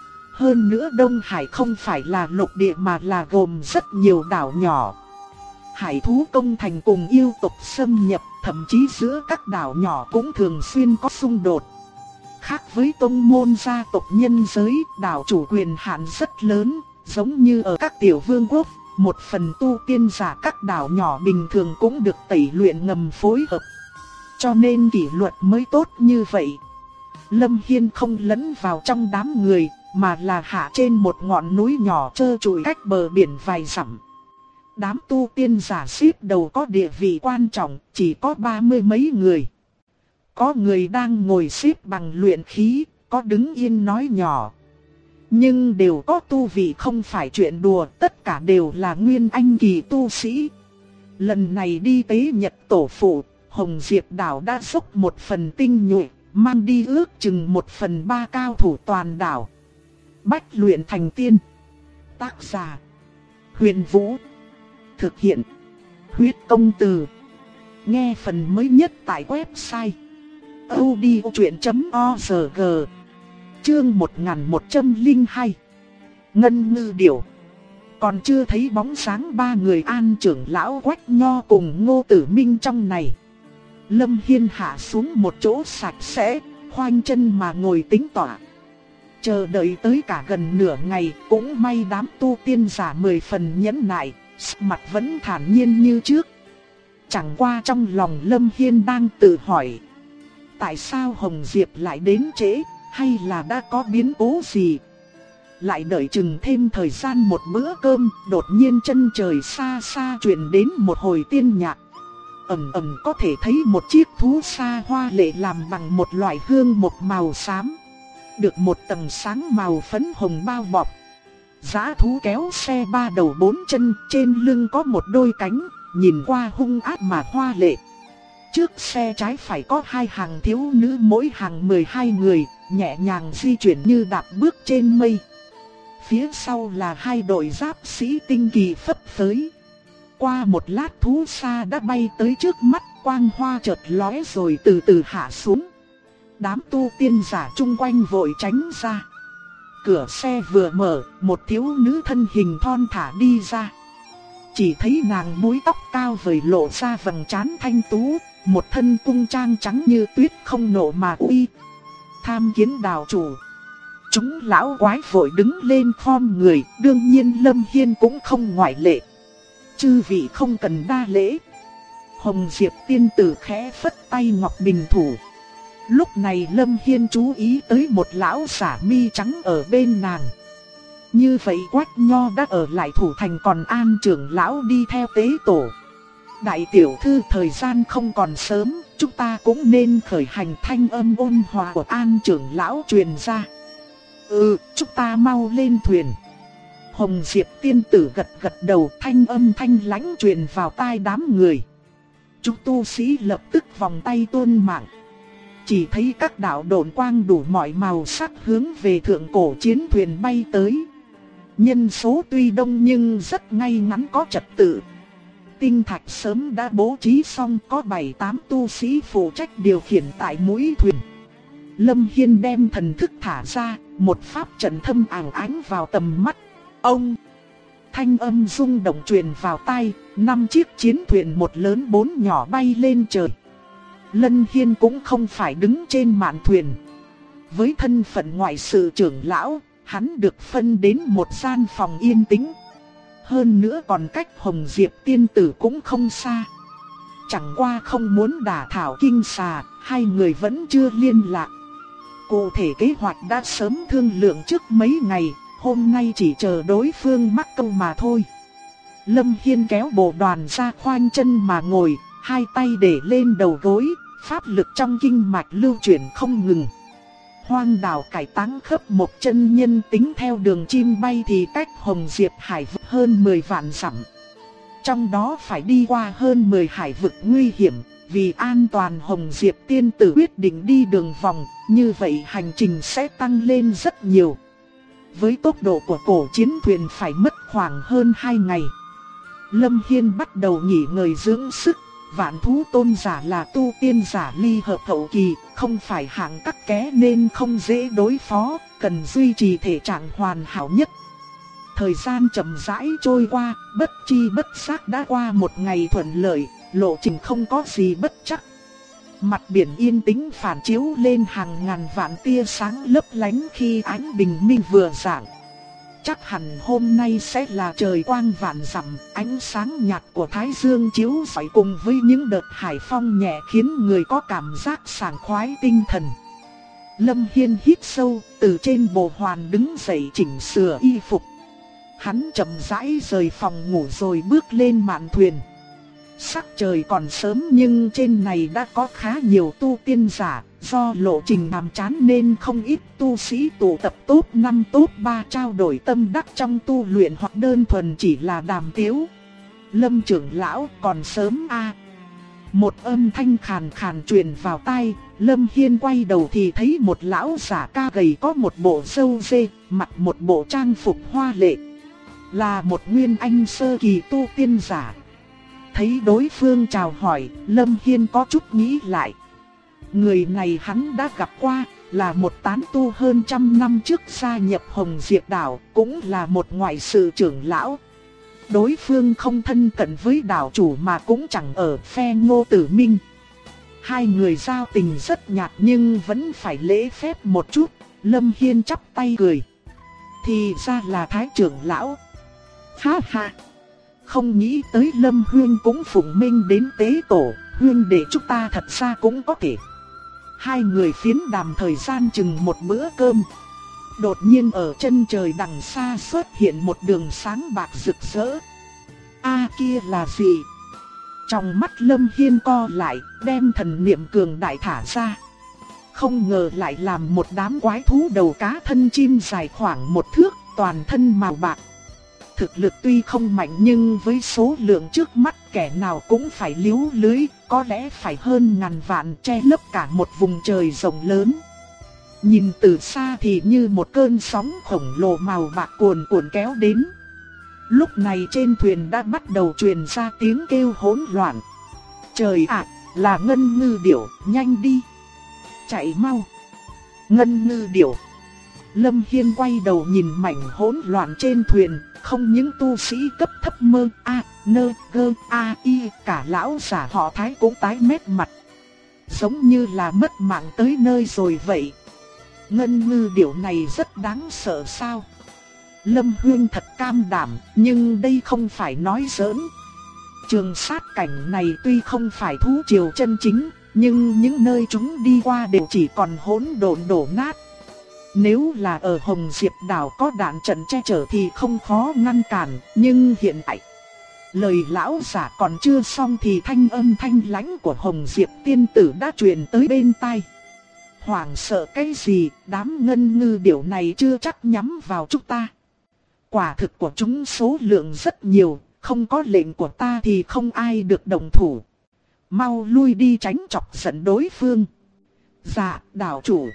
Hơn nữa Đông Hải không phải là lục địa mà là gồm rất nhiều đảo nhỏ. Hải thú công thành cùng yêu tộc xâm nhập, thậm chí giữa các đảo nhỏ cũng thường xuyên có xung đột. Khác với tông môn gia tộc nhân giới, đảo chủ quyền hạn rất lớn, giống như ở các tiểu vương quốc. Một phần tu tiên giả các đảo nhỏ bình thường cũng được tẩy luyện ngầm phối hợp. Cho nên kỷ luật mới tốt như vậy. Lâm Hiên không lẫn vào trong đám người, mà là hạ trên một ngọn núi nhỏ trơ trụi cách bờ biển vài dặm. Đám tu tiên giả xếp đầu có địa vị quan trọng, chỉ có 30 mấy người. Có người đang ngồi xếp bằng luyện khí, có đứng yên nói nhỏ. Nhưng đều có tu vị không phải chuyện đùa, tất cả đều là nguyên anh kỳ tu sĩ. Lần này đi tế nhật tổ phụ, Hồng Diệp đảo đã dốc một phần tinh nhuệ, mang đi ước chừng 1/3 cao thủ toàn đảo. Bách luyện thành tiên. Tác giả: Huyền Vũ. Thực hiện: Huyết Công Từ. Nghe phần mới nhất tại website audiochuyện.org. Chương 1102. Ngân Ngư Điểu. Còn chưa thấy bóng dáng ba người An trưởng lão Quách Nho cùng Ngô Tử Minh trong này. Lâm Hiên hạ xuống một chỗ sạch sẽ, khoanh chân mà ngồi tĩnh tọa. Chờ đợi tới cả gần nửa ngày, cũng may đám tu tiên giả 10 phần nhẫn nại, mặt vẫn thản nhiên như trước. Chẳng qua trong lòng Lâm Hiên đang tự hỏi, tại sao Hồng Diệp lại đến trễ, hay là đã có biến cố gì? Lại đợi chừng thêm thời gian một bữa cơm, đột nhiên chân trời xa xa truyền đến một hồi tiên nhạc. Ầm ầm có thể thấy một chiếc thú sa hoa lệ làm bằng một loại hương một màu xám, được một tầng sáng màu phấn hồng bao bọc. Dã thú kéo xe 3 đầu 4 chân, trên lưng có một đôi cánh, nhìn qua hung ác mà hoa lệ. Trước xe trái phải có 2 hàng thiếu nữ mỗi hàng 12 người, nhẹ nhàng di chuyển như đạp bước trên mây. Phía sau là 2 đội giáp sĩ tinh kỳ phấp phới. Qua một lát thú xa đã bay tới trước mắt, quang hoa chợt lóe rồi từ từ hạ xuống. Đám tu tiên giả chung quanh vội tránh ra. Cửa xe vừa mở, một thiếu nữ thân hình thon thả đi ra. Chỉ thấy nàng búi tóc cao vời lộ ra vầng trán thanh tú, một thân cung trang trắng như tuyết không nộ mà uy. Tham kiến đạo chủ. Chúng lão quái vội đứng lên khom người, đương nhiên Lâm Hiên cũng không ngoại lệ. Chư vị không cần đa lễ. Hồng Diệp tiên tử khẽ phất tay ngọc bình thủ. Lúc này Lâm Hiên chú ý tới một lão giả mi trắng ở bên nàng. Như vậy Quách Nho đã ở lại thủ thành, còn An trưởng lão đi theo tế tổ. Đại tiểu thư, thời gian không còn sớm, chúng ta cũng nên khởi hành. Thanh âm ôn hòa của An trưởng lão truyền ra. Chúng ta mau lên thuyền. Hồng Diệp tiên tử gật gật đầu, thanh âm thanh lãnh truyền vào tai đám người. Chúng tu sĩ lập tức vòng tay tuôn mạng. Chỉ thấy các đạo độn quang đủ mọi màu sắc hướng về thượng cổ chiến thuyền bay tới. Nhân số tuy đông nhưng rất ngay ngắn có trật tự. Tinh thạch sớm đã bố trí xong, có 7-8 tu sĩ phụ trách điều khiển tại mũi thuyền. Lâm Hiên đem thần thức thả ra, một pháp trận thâm ảo ánh vào tầm mắt. Ông! Thanh âm rung động truyền vào tai, 5 chiếc chiến thuyền, một lớn 4 nhỏ bay lên trời. Lâm Hiên cũng không phải đứng trên mạn thuyền. Với thân phận ngoại sự trưởng lão, hắn được phân đến một gian phòng yên tĩnh. Hơn nữa còn cách Hồng Diệp tiên tử cũng không xa. Chẳng qua không muốn đả thảo kinh xà, hai người vẫn chưa liên lạc. Cụ thể kế hoạch đã sớm thương lượng trước mấy ngày, hôm nay chỉ chờ đối phương mắc câu mà thôi. Lâm Hiên kéo bộ đoàn ra khoanh chân mà ngồi, hai tay để lên đầu gối, pháp lực trong kinh mạch lưu chuyển không ngừng. Hoang đảo cải táng khấp một chân nhân tính theo đường chim bay thì cách Hồng Diệp hải vực hơn 10 vạn dặm. Trong đó phải đi qua hơn 10 hải vực nguy hiểm, vì an toàn Hồng Diệp tiên tử quyết định đi đường vòng, như vậy hành trình sẽ tăng lên rất nhiều. Với tốc độ của cổ chiến thuyền phải mất khoảng hơn 2 ngày. Lâm Hiên bắt đầu nghỉ ngơi dưỡng sức. Vạn thú tôn giả là tu tiên giả ly hợp hậu kỳ, không phải hạng cắt ké nên không dễ đối phó, cần duy trì thể trạng hoàn hảo nhất. Thời gian chậm rãi trôi qua, bất chi bất giác đã qua một ngày thuận lợi, lộ trình không có gì bất trắc. Mặt biển yên tĩnh phản chiếu lên hàng ngàn vạn tia sáng lấp lánh khi ánh bình minh vừa rạng. Chắc hẳn hôm nay sẽ là trời quang vạn dặm, ánh sáng nhạt của Thái Dương chiếu rọi cùng với những đợt hải phong nhẹ khiến người có cảm giác sảng khoái tinh thần. Lâm Hiên hít sâu, từ trên bồ hoàn đứng dậy chỉnh sửa y phục. Hắn chậm rãi rời phòng ngủ rồi bước lên mạn thuyền. Sắc trời còn sớm nhưng trên này đã có khá nhiều tu tiên giả, do lộ trình nhàm chán nên không ít tu sĩ tụ tập top 5 top 3 trao đổi tâm đắc trong tu luyện hoặc đơn thuần chỉ là đàm tiếu. Lâm trưởng lão còn sớm a. Một âm thanh khàn khàn truyền vào tai, Lâm Hiên quay đầu thì thấy một lão giả ca gầy có một bộ râu dê, mặc một bộ trang phục hoa lệ. Là một nguyên anh sơ kỳ tu tiên giả. Thấy đối phương chào hỏi, Lâm Hiên có chút nghĩ lại. Người này hắn đã gặp qua, là một tán tu hơn 100 năm trước gia nhập Hồng Diệp Đảo, cũng là một ngoại sự trưởng lão. Đối phương không thân cận với đảo chủ mà cũng chẳng ở phe Ngô Tử Minh. Hai người giao tình rất nhạt nhưng vẫn phải lễ phép một chút. Lâm Hiên chắp tay cười. Thì ra là Thái trưởng lão. Ha ha. Không nghĩ tới Lâm Huyên cũng phụng minh đến tế tổ. Huyên để chúng ta thật ra cũng có thể. Hai người phiến đàm thời gian chừng một bữa cơm. Đột nhiên ở chân trời đằng xa xuất hiện một đường sáng bạc rực rỡ. A kia là gì? Trong mắt Lâm Hiên co lại, đem thần niệm cường đại thả ra. Không ngờ lại làm một đám quái thú đầu cá thân chim dài khoảng 1 thước, toàn thân màu bạc. Thực lực tuy không mạnh nhưng với số lượng trước mắt kẻ nào cũng phải liếu lưới, có lẽ phải hơn ngàn vạn che lấp cả một vùng trời rộng lớn. Nhìn từ xa thì như một cơn sóng khổng lồ màu bạc cuồn cuộn kéo đến. Lúc này trên thuyền đã bắt đầu truyền ra tiếng kêu hỗn loạn. Trời ạ, là ngân ngư điểu, nhanh đi. Chạy mau. Ngân ngư điểu. Lâm Hiên quay đầu nhìn mảnh hỗn loạn trên thuyền, không những tu sĩ cấp thấp mơ a, nơ, gơ, a, y, cả lão giả họ Thái cũng tái mét mặt. Giống như là mất mạng tới nơi rồi vậy. Ngân ngư điểu này rất đáng sợ sao? Lâm Huyên thật cam đảm, nhưng đây không phải nói giỡn. Trường sát cảnh này tuy không phải thú triều chân chính, nhưng những nơi chúng đi qua đều chỉ còn hỗn độn đổ nát. Nếu là ở Hồng Diệp Đảo có đạn trận che chở thì không khó ngăn cản, nhưng hiện tại lời lão giả còn chưa xong thì thanh âm thanh lãnh của Hồng Diệp tiên tử đã truyền tới bên tai. Hoảng sợ cái gì, đám ngân ngư điểu này chưa chắc nhắm vào chúng ta. Quả thực của chúng số lượng rất nhiều, không có lệnh của ta thì không ai được động thủ. Mau lui đi tránh chọc giận đối phương. Dạ, đảo chủ.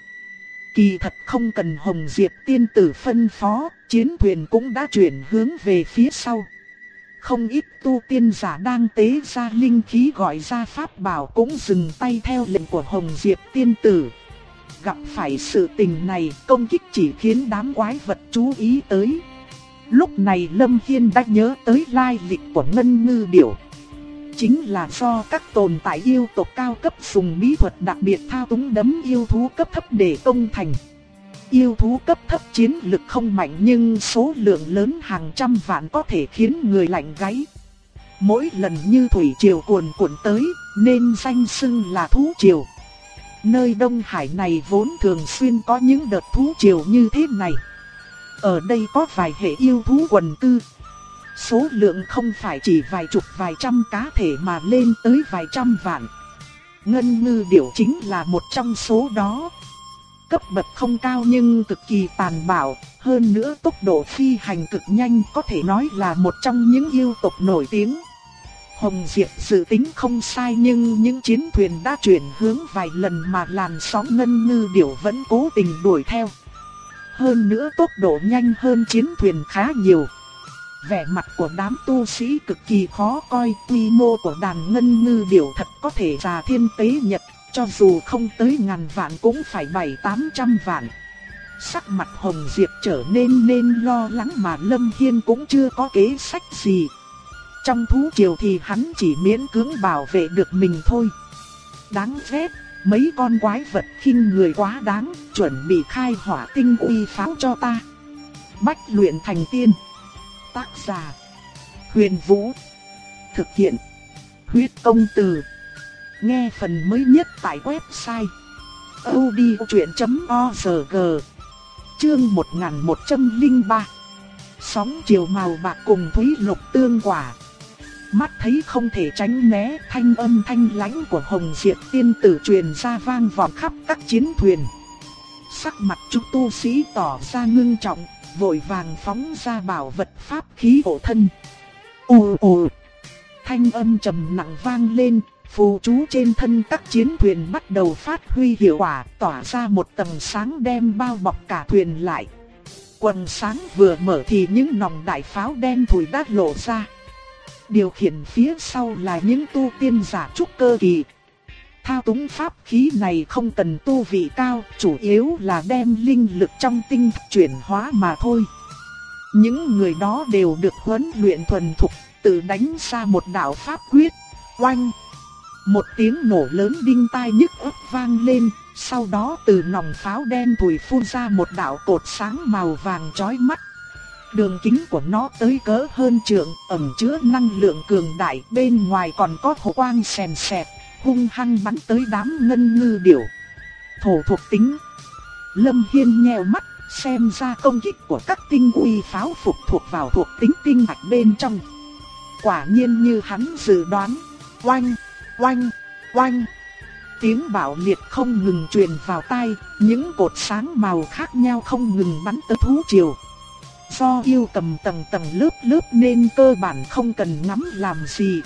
Kỳ thật không cần Hồng Diệp tiên tử phân phó, chiến thuyền cũng đã chuyển hướng về phía sau. Không ít tu tiên giả đang tế ra linh khí gọi ra pháp bảo cũng dừng tay theo lệnh của Hồng Diệp tiên tử. Gặp phải sự tình này, công kích chỉ khiến đám quái vật chú ý tới. Lúc này Lâm Hiên đã nhớ tới lai lịch của ngân ngư điểu. Chính là do các tồn tại yêu tộc cao cấp dùng bí thuật đặc biệt thao túng đấm yêu thú cấp thấp để công thành. Yêu thú cấp thấp chiến lực không mạnh nhưng số lượng lớn hàng trăm vạn có thể khiến người lạnh gáy. Mỗi lần như thủy triều cuồn cuộn tới nên danh xưng là thú triều. Nơi Đông Hải này vốn thường xuyên có những đợt thú triều như thế này. Ở đây có vài hệ yêu thú quần cư. Số lượng không phải chỉ vài chục vài trăm cá thể mà lên tới vài trăm vạn. Ngân ngư điểu chính là một trong số đó. Cấp bậc không cao nhưng cực kỳ tàn bạo, hơn nữa tốc độ phi hành cực nhanh, có thể nói là một trong những yêu tộc nổi tiếng. Hồng Diệp dự tính không sai nhưng những chiến thuyền đã chuyển hướng vài lần mà làn sóng ngân ngư điểu vẫn cố tình đuổi theo. Hơn nữa tốc độ nhanh hơn chiến thuyền khá nhiều. Vẻ mặt của đám tu sĩ cực kỳ khó coi, quy mô của đàn ngân ngư điểu thật có thể là thiên tế nhật, cho dù không tới ngàn vạn cũng phải 700-800 vạn. Sắc mặt Hồng Diệp trở nên lo lắng mà Lâm Hiên cũng chưa có kế sách gì. Trong thú triều thì hắn chỉ miễn cưỡng bảo vệ được mình thôi. Đáng ghét, mấy con quái vật khinh người quá đáng, chuẩn bị khai hỏa tinh uy pháo cho ta. Bách luyện thành tiên. Tác giả: Huyền Vũ. Thực hiện: Huyết Công Từ. Nghe phần mới nhất tại website audiochuyện.org. Chương 1103. Sóng chiều màu bạc cùng thúy lục tương quả. Mắt thấy không thể tránh né, thanh âm thanh lãnh của Hồng Diệp tiên tử truyền ra vang vọng khắp các chiến thuyền. Sắc mặt chúng tu sĩ tỏ ra ngưng trọng, vội vàng phóng ra bảo vật pháp khí hộ thân. Ồ ồ, thanh âm trầm nặng vang lên, phù chú trên thân các chiến thuyền bắt đầu phát huy hiệu quả, tỏa ra một tầng sáng đem bao bọc cả thuyền lại. Quần sáng vừa mở thì những nòng đại pháo đen thùi đã lộ ra. Điều khiển phía sau là những tu tiên giả trúc cơ kỳ. Thao túng pháp khí này không cần tu vị cao, chủ yếu là đem linh lực trong tinh chuyển hóa mà thôi. Những người đó đều được huấn luyện thuần thục, tự đánh ra một đạo pháp quyết. Oanh! Một tiếng nổ lớn đinh tai nhức óc vang lên, sau đó từ nòng pháo đen thùi phun ra một đạo cột sáng màu vàng chói mắt. Đường kính của nó tới cỡ hơn trượng, ẩn chứa năng lượng cường đại, bên ngoài còn có hồ quang sèn sẹt, hung hăng bắn tới đám ngân ngư điểu. Thổ thuộc tính. Lâm Hiên nheo mắt, xem ra công kích của các tinh uy pháo phụ thuộc vào thuộc tính tinh hạch bên trong. Quả nhiên như hắn dự đoán. Oanh, oanh, oanh. Tiếng bạo liệt không ngừng truyền vào tai, những cột sáng màu khác nhau không ngừng bắn tới thú triều. Do yêu cầm tầng tầng lớp lớp nên cơ bản không cần ngắm làm gì.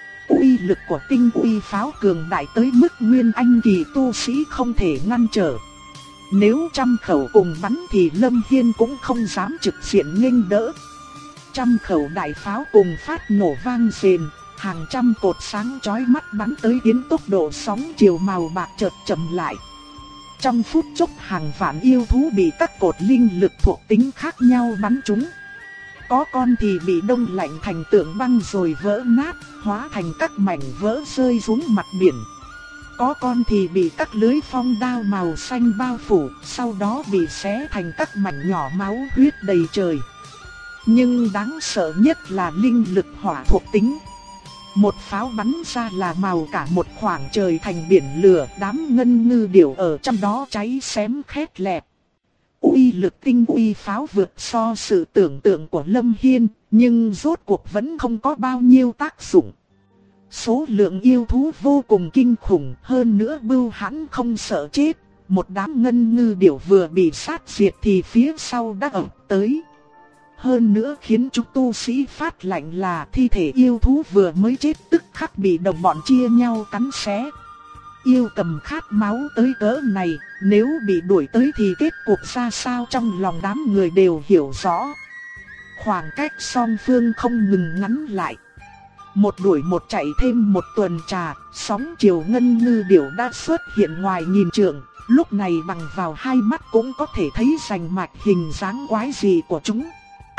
Uy lực của tinh uy pháo cường đại tới mức nguyên anh kỳ tu sĩ không thể ngăn trở. Nếu trăm khẩu cùng bắn thì Lâm Hiên cũng không dám trực diện nghênh đỡ. Trăm khẩu đại pháo cùng phát nổ vang rền, hàng trăm cột sáng chói mắt bắn tới khiến tốc độ sóng chiều màu bạc chợt chậm lại. Trong phút chốc hàng vạn yêu thú bị các cột linh lực thuộc tính khác nhau bắn trúng. Có con thì bị đông lạnh thành tượng băng rồi vỡ nát, hóa thành các mảnh vỡ rơi xuống mặt biển. Có con thì bị các lưới phong đao màu xanh bao phủ, sau đó bị xé thành các mảnh nhỏ máu huyết đầy trời. Nhưng đáng sợ nhất là linh lực hỏa thuộc tính. Một pháo bắn ra là màu cả một khoảng trời thành biển lửa, đám ngân ngư điểu ở trong đó cháy xém khét lẹt. Uy lực tinh uy pháo vượt so sự tưởng tượng của Lâm Hiên, nhưng rốt cuộc vẫn không có bao nhiêu tác dụng. Số lượng yêu thú vô cùng kinh khủng, hơn nữa bưu hãn không sợ chết. Một đám ngân ngư điểu vừa bị sát diệt thì phía sau đã ập tới. Hơn nữa khiến chúng tu sĩ phát lạnh là thi thể yêu thú vừa mới chết tức khắc bị đồng bọn chia nhau cắn xé. Yêu cầm khát máu tới cỡ này, nếu bị đuổi tới thì kết cục ra sao trong lòng đám người đều hiểu rõ. Khoảng cách song phương không ngừng ngắn lại. Một đuổi một chạy thêm một tuần trà, sóng chiều ngân ngư điểu đã xuất hiện ngoài nghìn trượng. Lúc này bằng vào hai mắt cũng có thể thấy rành mạch hình dáng quái dị của chúng.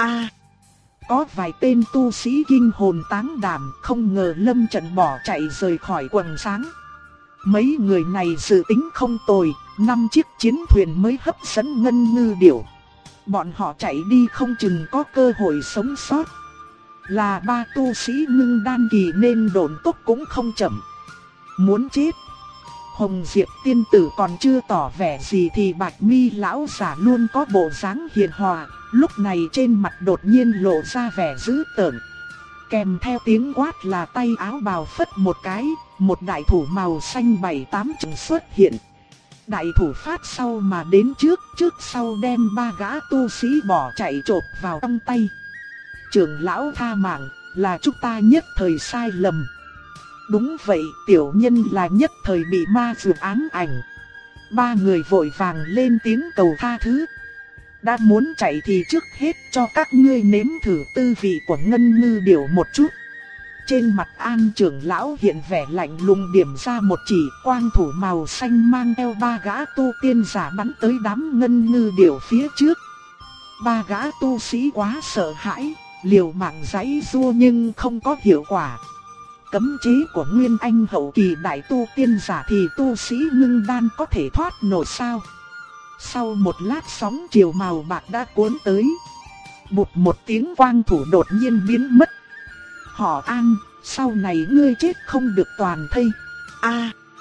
Có vài tên tu sĩ kinh hồn táng đảm, không ngờ lâm trận bỏ chạy rời khỏi quần sáng. Mấy người này dự tính không tồi, 5 chiếc chiến thuyền mới hấp dẫn ngân ngư điểu. Bọn họ chạy đi không chừng có cơ hội sống sót. Là 3 tu sĩ ngưng đan kỳ nên độn tốc cũng không chậm. Muốn chết. Hồng Diệp tiên tử còn chưa tỏ vẻ gì thì Bạch Mi lão giả luôn có bộ dáng hiền hòa, lúc này trên mặt đột nhiên lộ ra vẻ dữ tợn. Kèm theo tiếng quát là tay áo bào phất một cái, một đại thủ màu xanh 7-8 trượng xuất hiện. Đại thủ phát sau mà đến trước sau đem 3 gã tu sĩ bỏ chạy chộp vào trong tay. Trưởng lão tha mạng, là chúng ta nhất thời sai lầm. Đúng vậy, tiểu nhân là nhất thời bị ma dược ám ảnh. 3 người vội vàng lên tiếng cầu tha thứ. Đã muốn chạy thì trước hết cho các ngươi nếm thử tư vị của ngân ngư điểu một chút. Trên mặt An trưởng lão hiện vẻ lạnh lùng điểm ra một chỉ quang thủ màu xanh mang theo 3 gã tu tiên giả bắn tới đám ngân ngư điểu phía trước. 3 gã tu sĩ quá sợ hãi, liều mạng giãy giụa nhưng không có hiệu quả. Cấm chế của Nguyên Anh hậu kỳ đại tu tiên giả thì tu sĩ ngưng đan có thể thoát nổi sao? Sau một lát sóng chiều màu bạc đã cuốn tới. Bụt một tiếng quang thủ đột nhiên biến mất. Họ An, sau này ngươi chết không được toàn thây.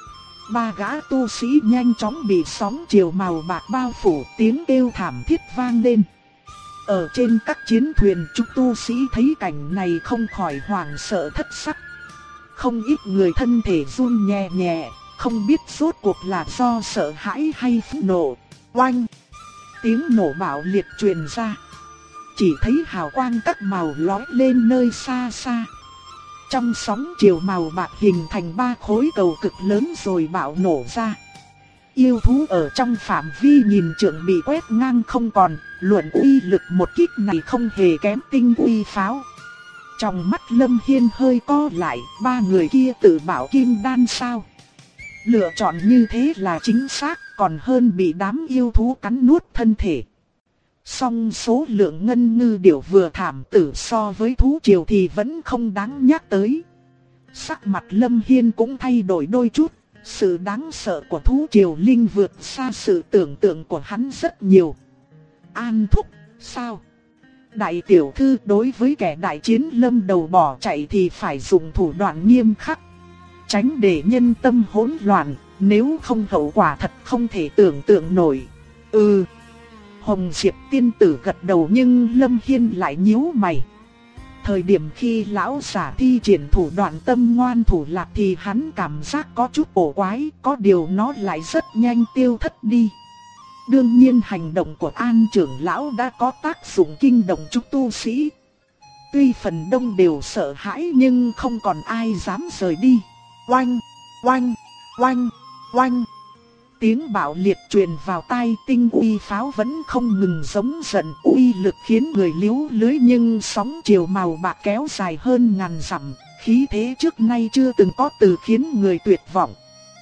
ba gã tu sĩ nhanh chóng bị sóng chiều màu bạc bao phủ, tiếng kêu thảm thiết vang lên. Ở trên các chiến thuyền, chúng tu sĩ thấy cảnh này không khỏi hoảng sợ thất sắc. Không ít người thân thể run nhẹ nhẹ, không biết rốt cuộc là do sợ hãi hay phẫn nộ. Oanh! Tiếng nổ bạo liệt truyền ra. Chỉ thấy hào quang các màu lóe lên nơi xa xa. Trong sóng chiều màu bạc hình thành ba khối cầu cực lớn rồi bạo nổ ra. Yêu thú ở trong phạm vi nghìn trượng bị quét ngang không còn, luận uy lực một kích này không hề kém tinh uy pháo. Trong mắt Lâm Hiên hơi co lại, ba người kia tự bảo kim đan sao? Lựa chọn như thế là chính xác, còn hơn bị đám yêu thú cắn nuốt thân thể. Song số lượng ngân ngư điểu vừa thảm tử so với thú triều thì vẫn không đáng nhắc tới. Sắc mặt Lâm Hiên cũng thay đổi đôi chút, sự đáng sợ của thú triều linh vượt xa sự tưởng tượng của hắn rất nhiều. An Thúc, sao? Đại tiểu thư, đối với kẻ đại chiến lâm đầu bỏ chạy thì phải dùng thủ đoạn nghiêm khắc, tránh để nhân tâm hỗn loạn, nếu không hậu quả thật không thể tưởng tượng nổi. Hồng Diệp tiên tử gật đầu nhưng Lâm Hiên lại nhíu mày. Thời điểm khi lão giả thi triển thủ đoạn tâm ngoan thủ lạc thì hắn cảm giác có chút cổ quái, có điều nó lại rất nhanh tiêu thất đi. Đương nhiên hành động của An trưởng lão đã có tác dụng kinh động chúng tu sĩ. Tuy phần đông đều sợ hãi nhưng không còn ai dám rời đi. Oanh, oanh, oanh, oanh. Tiếng bạo liệt truyền vào tai, tinh uy pháo vẫn không ngừng giống giận, uy lực khiến người liếu lưới nhưng sóng chiều màu bạc kéo dài hơn ngàn dặm, khí thế trước nay chưa từng có từ khiến người tuyệt vọng.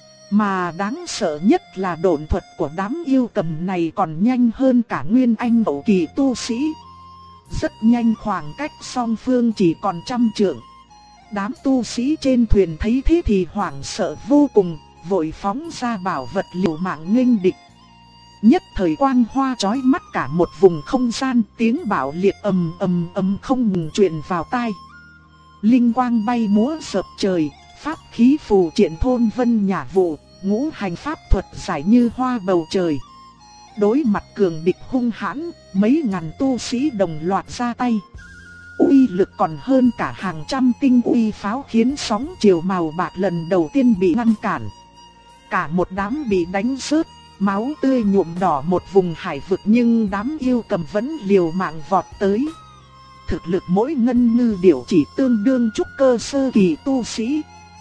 Mà đáng sợ nhất là độn thuật của đám yêu cầm này còn nhanh hơn cả nguyên anh hậu kỳ tu sĩ. Rất nhanh khoảng cách song phương chỉ còn 100 trượng. Đám tu sĩ trên thuyền thấy thế thì hoảng sợ vô cùng, vội phóng ra bảo vật liều mạng nghênh địch. Nhất thời quang hoa chói mắt cả một vùng không gian, tiếng bạo liệt ầm ầm ầm không ngừng truyền vào tai. Linh quang bay múa sợp trời, pháp khí phù triện thôn vân nhả vụ, ngũ hành pháp thuật giải như hoa bầu trời. Đối mặt cường địch hung hãn, mấy ngàn tu sĩ đồng loạt ra tay. Uy lực còn hơn cả hàng trăm tinh uy pháo khiến sóng chiều màu bạc lần đầu tiên bị ngăn cản. Cả một đám bị đánh rớt, máu tươi nhuộm đỏ một vùng hải vực nhưng đám yêu cầm vẫn liều mạng vọt tới. Thực lực mỗi ngân ngư điểu chỉ tương đương trúc cơ sơ kỳ tu sĩ.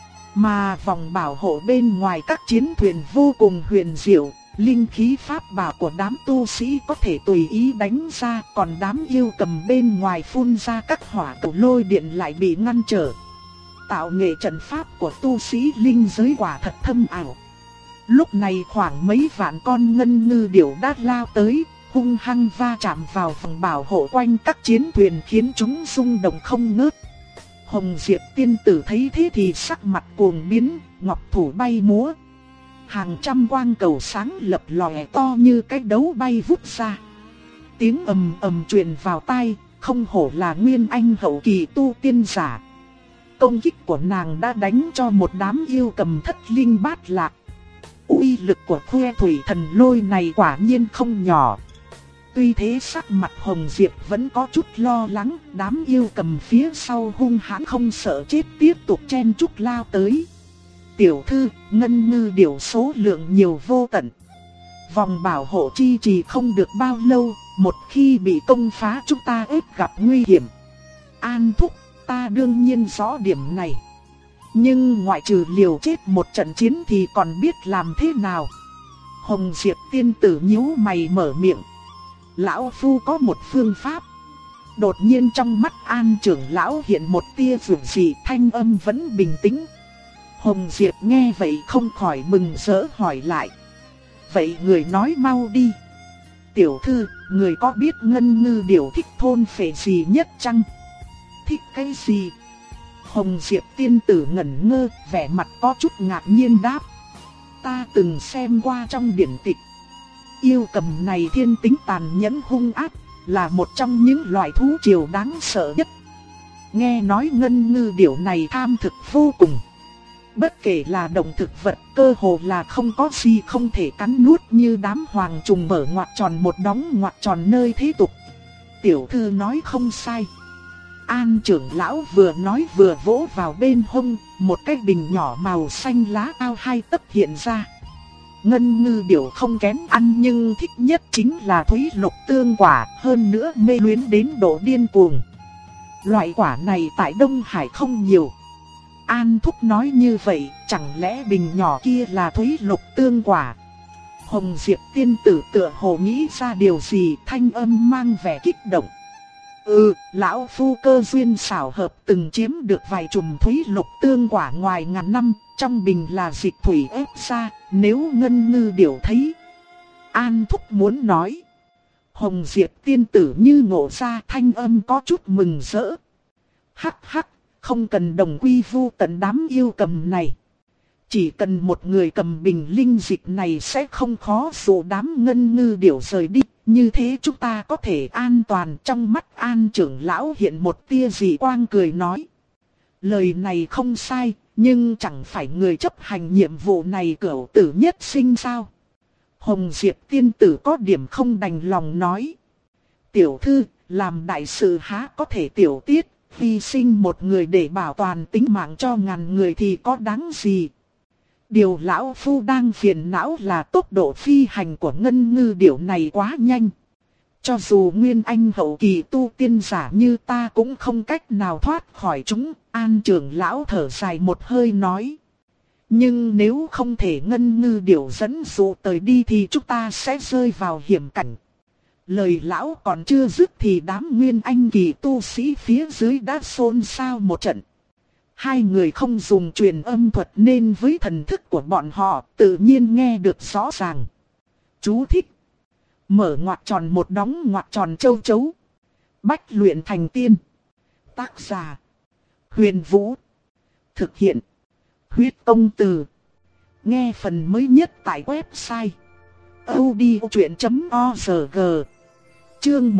Mà vòng bảo hộ bên ngoài các chiến thuyền vô cùng huyền diệu, linh khí pháp bảo của đám tu sĩ có thể tùy ý đánh ra, còn đám yêu cầm bên ngoài phun ra các hỏa cầu lôi điện lại bị ngăn trở. Tạo nghệ trận pháp của tu sĩ linh giới quả thật thâm ảo. Lúc này khoảng mấy vạn con ngân ngư điểu đã lao tới, hung hăng va chạm vào vòng bảo hộ quanh các chiến thuyền khiến chúng rung động không ngớt. Hồng Diệp tiên tử thấy thế thì sắc mặt cuồng biến, ngọc thủ bay múa. Hàng trăm quang cầu sáng lập lòe to như cái đấu bay vút ra. Tiếng ầm ầm truyền vào tai, không hổ là nguyên anh hậu kỳ tu tiên giả. Công kích của nàng đã đánh cho một đám yêu cầm thất linh bát lạc. Uy lực của Thuê Thủy Thần Lôi này quả nhiên không nhỏ. Tuy thế sắc mặt Hồng Diệp vẫn có chút lo lắng, đám yêu cầm phía sau hung hãn không sợ chết tiếp tục chen chúc lao tới. Tiểu thư, ngân ngư điểu số lượng nhiều vô tận. Vòng bảo hộ chi trì không được bao lâu, một khi bị công phá chúng ta ếp gặp nguy hiểm. An Thúc, ta đương nhiên rõ điểm này. Nhưng ngoại trừ liều chết một trận chiến thì còn biết làm thế nào? Hồng Diệp tiên tử nhíu mày mở miệng. Lão Phu có một phương pháp. Đột nhiên trong mắt An trưởng lão hiện một tia dường dị, thanh âm vẫn bình tĩnh. Hồng Diệp nghe vậy không khỏi mừng rỡ hỏi lại. Vậy người nói mau đi. Tiểu thư, người có biết ngân ngư điểu thích thôn phệ gì nhất chăng? Thích cái gì? Hồng Diệp tiên tử ngẩn ngơ, vẻ mặt có chút ngạc nhiên đáp. Ta từng xem qua trong điển tịch. Yêu cầm này thiên tính tàn nhẫn hung ác, là một trong những loại thú triều đáng sợ nhất. Nghe nói ngân ngư điểu này tham thực vô cùng. Bất kể là động thực vật, cơ hồ là không có gì không thể cắn nuốt như đám hoàng trùng mở ngoặc tròn một đóng ngoặc tròn nơi thế tục. Tiểu thư nói không sai. An trưởng lão vừa nói vừa vỗ vào bên hông, một cái bình nhỏ màu xanh lá ao 2 tấc hiện ra. Ngân ngư điểu không kén ăn nhưng thích nhất chính là thúy lục tương quả, hơn nữa mê luyến đến độ điên cuồng. Loại quả này tại Đông Hải không nhiều. An thúc nói như vậy, chẳng lẽ bình nhỏ kia là thúy lục tương quả? Hồng Diệp tiên tử tựa hồ nghĩ ra điều gì, thanh âm mang vẻ kích động. Lão phu cơ duyên xảo hợp từng chiếm được vài chùm thúy lục tương quả ngoài ngàn năm, trong bình là dịch thủy ép ra, nếu ngân ngư điểu thấy. An thúc muốn nói. Hồng Diệp tiên tử như ngộ ra, thanh âm có chút mừng rỡ. Hắc hắc, không cần đồng quy vu tận đám yêu cầm này. Chỉ cần một người cầm bình linh dịch này sẽ không khó dụ đám ngân ngư điểu rời đi. Như thế chúng ta có thể an toàn. Trong mắt An trưởng lão hiện một tia dị quang cười nói. Lời này không sai, nhưng chẳng phải người chấp hành nhiệm vụ này cửu tử nhất sinh sao? Hồng Diệp tiên tử có điểm không đành lòng nói. Tiểu thư, làm đại sự há có thể tiểu tiết, hy sinh một người để bảo toàn tính mạng cho ngàn người thì có đáng gì? Điều lão phu đang phiền não là tốc độ phi hành của ngân ngư điểu này quá nhanh. Cho dù nguyên anh hậu kỳ tu tiên giả như ta cũng không cách nào thoát khỏi chúng. An trưởng lão thở dài một hơi nói. Nhưng nếu không thể ngân ngư điểu dẫn dụ tới đi thì chúng ta sẽ rơi vào hiểm cảnh. Lời lão còn chưa dứt thì đám nguyên anh kỳ tu sĩ phía dưới đã xôn xao một trận. Hai người không dùng truyền âm thuật nên với thần thức của bọn họ tự nhiên nghe được rõ ràng. Chú thích. Mở ngoặc tròn một đóng ngoặc tròn châu chấu. Bách luyện thành tiên. Tác giả. Huyền Vũ. Thực hiện. Huyết Công Từ. Nghe phần mới nhất tại website audiochuyện.org. Chương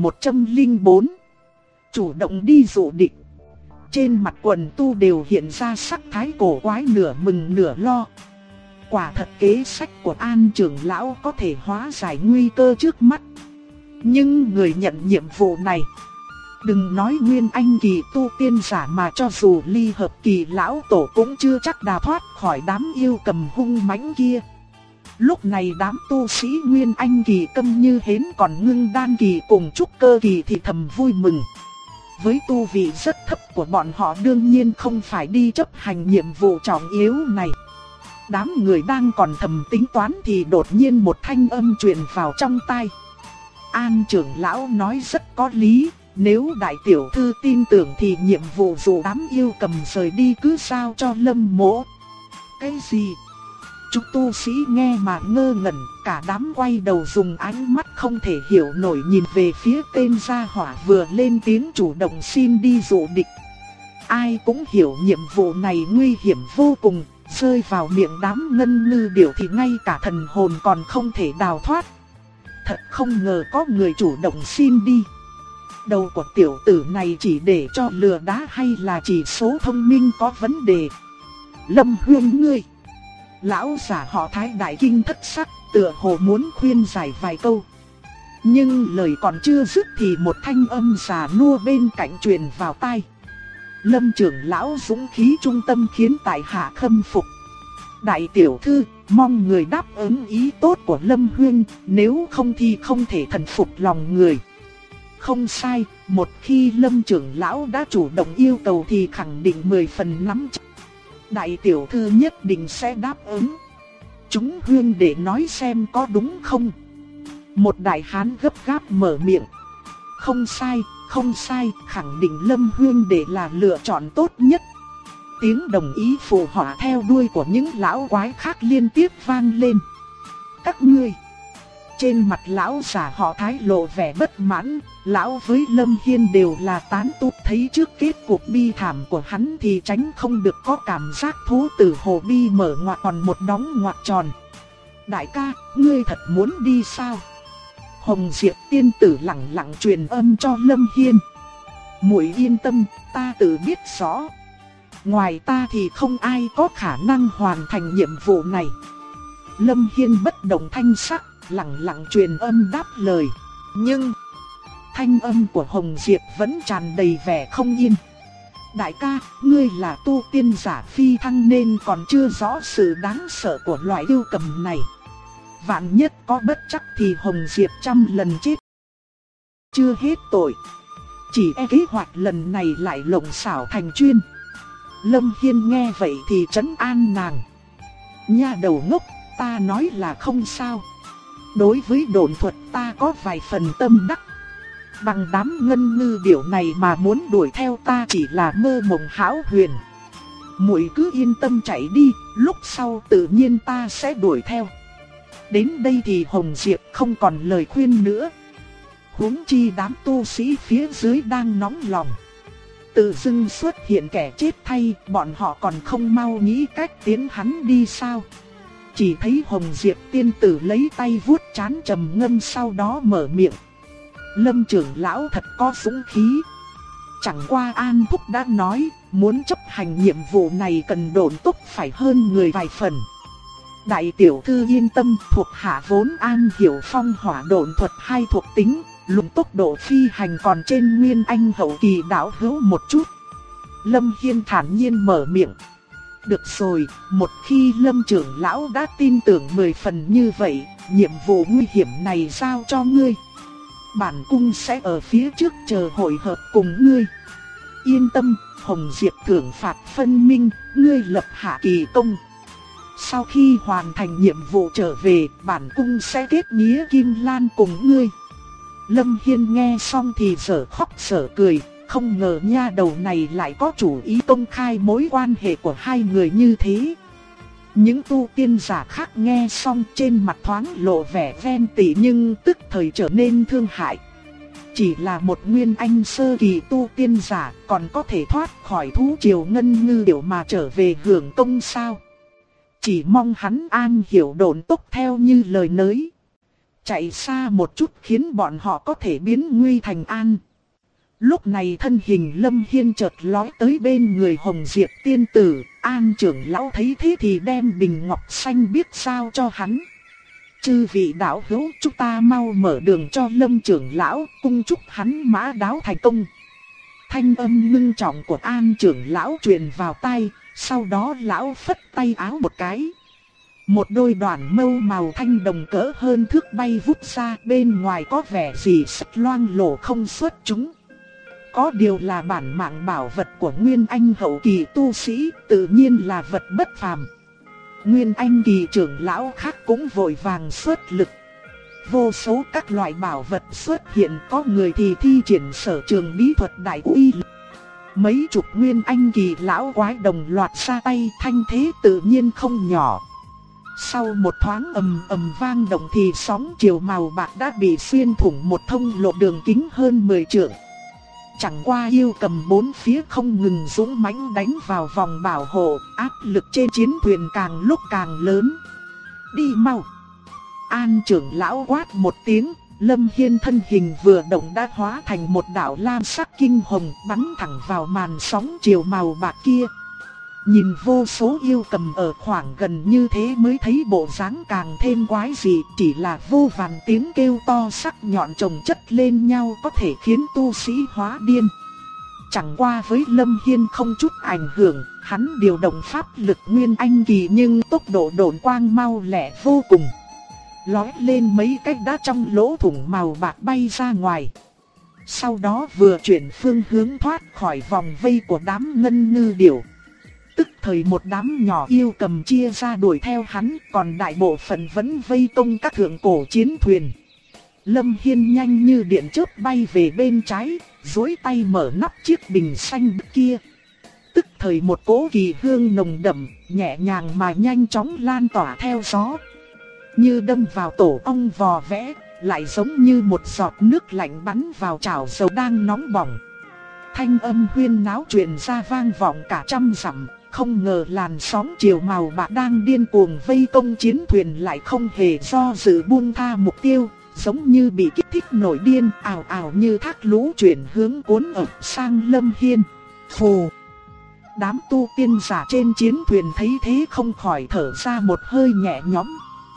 1104. Chủ động đi dụ địch. Trên mặt quần tu đều hiện ra sắc thái cổ quái, nửa mừng nửa lo. Quả thật kế sách của An trưởng lão có thể hóa giải nguy cơ trước mắt. Nhưng người nhận nhiệm vụ này, đừng nói nguyên anh kỳ tu tiên giả mà cho dù ly hợp kỳ lão tổ cũng chưa chắc đào thoát khỏi đám yêu cầm hung mãnh kia. Lúc này đám tu sĩ nguyên anh kỳ câm như hến, còn ngưng đan kỳ cùng trúc cơ kỳ thì thầm vui mừng. Với tu vị rất thấp của bọn họ đương nhiên không phải đi chấp hành nhiệm vụ trọng yếu này. Đám người đang còn thầm tính toán thì đột nhiên một thanh âm truyền vào trong tai. An trưởng lão nói rất có lý, nếu đại tiểu thư tin tưởng thì nhiệm vụ dụ đám yêu cầm rời đi cứ giao cho Lâm Mỗ. Cái gì? Chúng tu sĩ nghe mà ngơ ngẩn, cả đám quay đầu dùng ánh mắt không thể hiểu nổi nhìn về phía tên gia hỏa vừa lên tiếng chủ động xin đi dụ địch. Ai cũng hiểu nhiệm vụ này nguy hiểm vô cùng, rơi vào miệng đám ngân ngư điểu thì ngay cả thần hồn còn không thể đào thoát. Thật không ngờ có người chủ động xin đi. Đầu của tiểu tử này chỉ để cho lừa đá hay là chỉ số thông minh có vấn đề? Lâm Huyên ngươi! Lão giả họ Thái đại kinh thất sắc, tựa hồ muốn khuyên giải vài câu. Nhưng lời còn chưa dứt thì một thanh âm già nua bên cạnh truyền vào tai. Lâm trưởng lão dũng khí trung tâm khiến tại hạ khâm phục. Đại tiểu thư, mong người đáp ứng ý tốt của Lâm Huyên, nếu không thì không thể thần phục lòng người. Không sai, một khi Lâm trưởng lão đã chủ động yêu cầu thì khẳng định 10 phần nắm chắc. Đại tiểu thư nhất định sẽ đáp ứng. Chúng Huyên để nói xem có đúng không? Một đại hán gấp gáp mở miệng. Không sai, không sai, khẳng định Lâm Huyên để là lựa chọn tốt nhất. Tiếng đồng ý phụ họa theo đuôi của những lão quái khác liên tiếp vang lên. Các ngươi! Trên mặt lão giả họ Thái lộ vẻ bất mãn. Lão với Lâm Hiên đều là tán tu, thấy trước kết cục bi thảm của hắn thì tránh không được có cảm giác thú tử hồ bi mở ngoặc tròn một đóng ngoặc tròn. Đại ca, ngươi thật muốn đi sao? Hồng Diệp tiên tử lặng lặng truyền âm cho Lâm Hiên. Muội yên tâm, ta tự biết rõ. Ngoài ta thì không ai có khả năng hoàn thành nhiệm vụ này. Lâm Hiên bất động thanh sắc, lặng lặng truyền âm đáp lời. Nhưng thanh âm của Hồng Diệp vẫn tràn đầy vẻ không yên. Đại ca, ngươi là tu tiên giả phi thăng nên còn chưa rõ sự đáng sợ của loại yêu cầm này. Vạn nhất có bất trắc thì Hồng Diệp trăm lần chết chưa hết tội. Chỉ e kế hoạch lần này lại lộng xảo thành chuyên. Lâm Hiên nghe vậy thì trấn an nàng. Nha đầu ngốc, ta nói là không sao. Đối với độn thuật ta có vài phần tâm đắc. Bằng đám ngân ngư điểu này mà muốn đuổi theo ta chỉ là mơ mộng hão huyền. Muội cứ yên tâm chạy đi, lúc sau tự nhiên ta sẽ đuổi theo. Đến đây thì Hồng Diệp không còn lời khuyên nữa. Huống chi đám tu sĩ phía dưới đang nóng lòng. Tự dưng xuất hiện kẻ chết thay, bọn họ còn không mau nghĩ cách tiến hắn đi sao. Chỉ thấy Hồng Diệp tiên tử lấy tay vuốt trán trầm ngâm, sau đó mở miệng. Lâm trưởng lão thật có dũng khí. Chẳng qua An Thúc đã nói, muốn chấp hành nhiệm vụ này cần độn túc phải hơn người vài phần. Đại tiểu thư yên tâm, thuộc hạ vốn an hiểu phong hỏa độn thuật hai thuộc tính, luận tốc độ phi hành còn trên Nguyên Anh hậu kỳ đạo hữu một chút. Lâm Hiên thản nhiên mở miệng. Được rồi, một khi Lâm trưởng lão đã tin tưởng 10 phần như vậy, nhiệm vụ nguy hiểm này giao cho ngươi. Bản cung sẽ ở phía trước chờ hội hợp cùng ngươi. Yên tâm, Hồng Diệp thưởng phạt phân minh, ngươi lập hạ kỳ công. Sau khi hoàn thành nhiệm vụ trở về, bản cung sẽ kết nghĩa Kim Lan cùng ngươi. Lâm Hiên nghe xong thì dở khóc dở cười, không ngờ nha đầu này lại có chủ ý công khai mối quan hệ của hai người như thế. Những tu tiên giả khác nghe xong trên mặt thoáng lộ vẻ ghen tị nhưng tức thời trở nên thương hại. Chỉ là một Nguyên Anh sơ kỳ tu tiên giả còn có thể thoát khỏi thú triều ngân ngư điểu mà trở về hưởng công sao. Chỉ mong hắn an hiểu độn tốc theo như lời nới. Chạy xa một chút khiến bọn họ có thể biến nguy thành an. Lúc này thân hình Lâm Hiên chợt lói tới bên người Hồng Diệp tiên tử. An trưởng lão thấy thế thì đem bình ngọc xanh biếc giao cho hắn. Chư vị đạo hữu, chúng ta mau mở đường cho Lâm trưởng lão, cung chúc hắn mã đáo thành công. Thanh âm ngưng trọng của An trưởng lão truyền vào tai, sau đó lão phất tay áo một cái. Một đôi đoàn mâu màu thanh đồng cỡ hơn thước bay vút ra, bên ngoài có vẻ gì sắc loang lổ không xuất chúng. Có điều là bản mạng bảo vật của Nguyên Anh hậu kỳ tu sĩ, tự nhiên là vật bất phàm. Nguyên Anh kỳ trưởng lão khác cũng vội vàng xuất lực. Vô số các loại bảo vật xuất hiện, có người thì thi triển sở trường bí thuật đại uy lực. Mấy chục Nguyên Anh kỳ lão quái đồng loạt ra tay, thanh thế tự nhiên không nhỏ. Sau một thoáng ầm ầm vang động thì sóng chiều màu bạc đã bị xuyên thủng một thông lộ đường kính hơn 10 trượng. Chẳng qua yêu cầm bốn phía không ngừng dũng mãnh đánh vào vòng bảo hộ, áp lực trên chiến thuyền càng lúc càng lớn. Đi mau! An trưởng lão quát một tiếng, Lâm Hiên thân hình vừa động đã hóa thành một đạo lam sắc kinh hồng bắn thẳng vào màn sóng chiều màu bạc kia. Nhìn vô số yêu cầm ở khoảng gần như thế mới thấy bộ dáng càng thêm quái dị, chỉ là vô vàn tiếng kêu to sắc nhọn chồng chất lên nhau có thể khiến tu sĩ hóa điên. Chẳng qua với Lâm Hiên không chút ảnh hưởng, hắn điều động pháp lực Nguyên Anh kỳ nhưng tốc độ độn quang mau lẹ vô cùng. Lói lên mấy cách đá trong lỗ thủng màu bạc bay ra ngoài. Sau đó vừa chuyển phương hướng thoát khỏi vòng vây của đám ngân ngư điểu. Tức thời một đám nhỏ yêu cầm chia ra đuổi theo hắn, còn đại bộ phận vẫn vây công các thượng cổ chiến thuyền. Lâm Hiên nhanh như điện chớp bay về bên trái, duỗi tay mở nắp chiếc bình xanh kia. Tức thời một cỗ kỳ hương nồng đậm, nhẹ nhàng mà nhanh chóng lan tỏa theo gió. Như đâm vào tổ ong vò vẽ, lại giống như một giọt nước lạnh bắn vào chảo dầu đang nóng bỏng. Thanh âm huyên náo truyền ra vang vọng cả trăm dặm. Không ngờ làn sóng chiều màu bạc đang điên cuồng vây công chiến thuyền lại không hề do dự buông tha mục tiêu, giống như bị kích thích nổi điên, ào ào như thác lũ chuyển hướng cuốn ập sang Lâm Hiên. Phù! Đám tu tiên giả trên chiến thuyền thấy thế không khỏi thở ra một hơi nhẹ nhõm.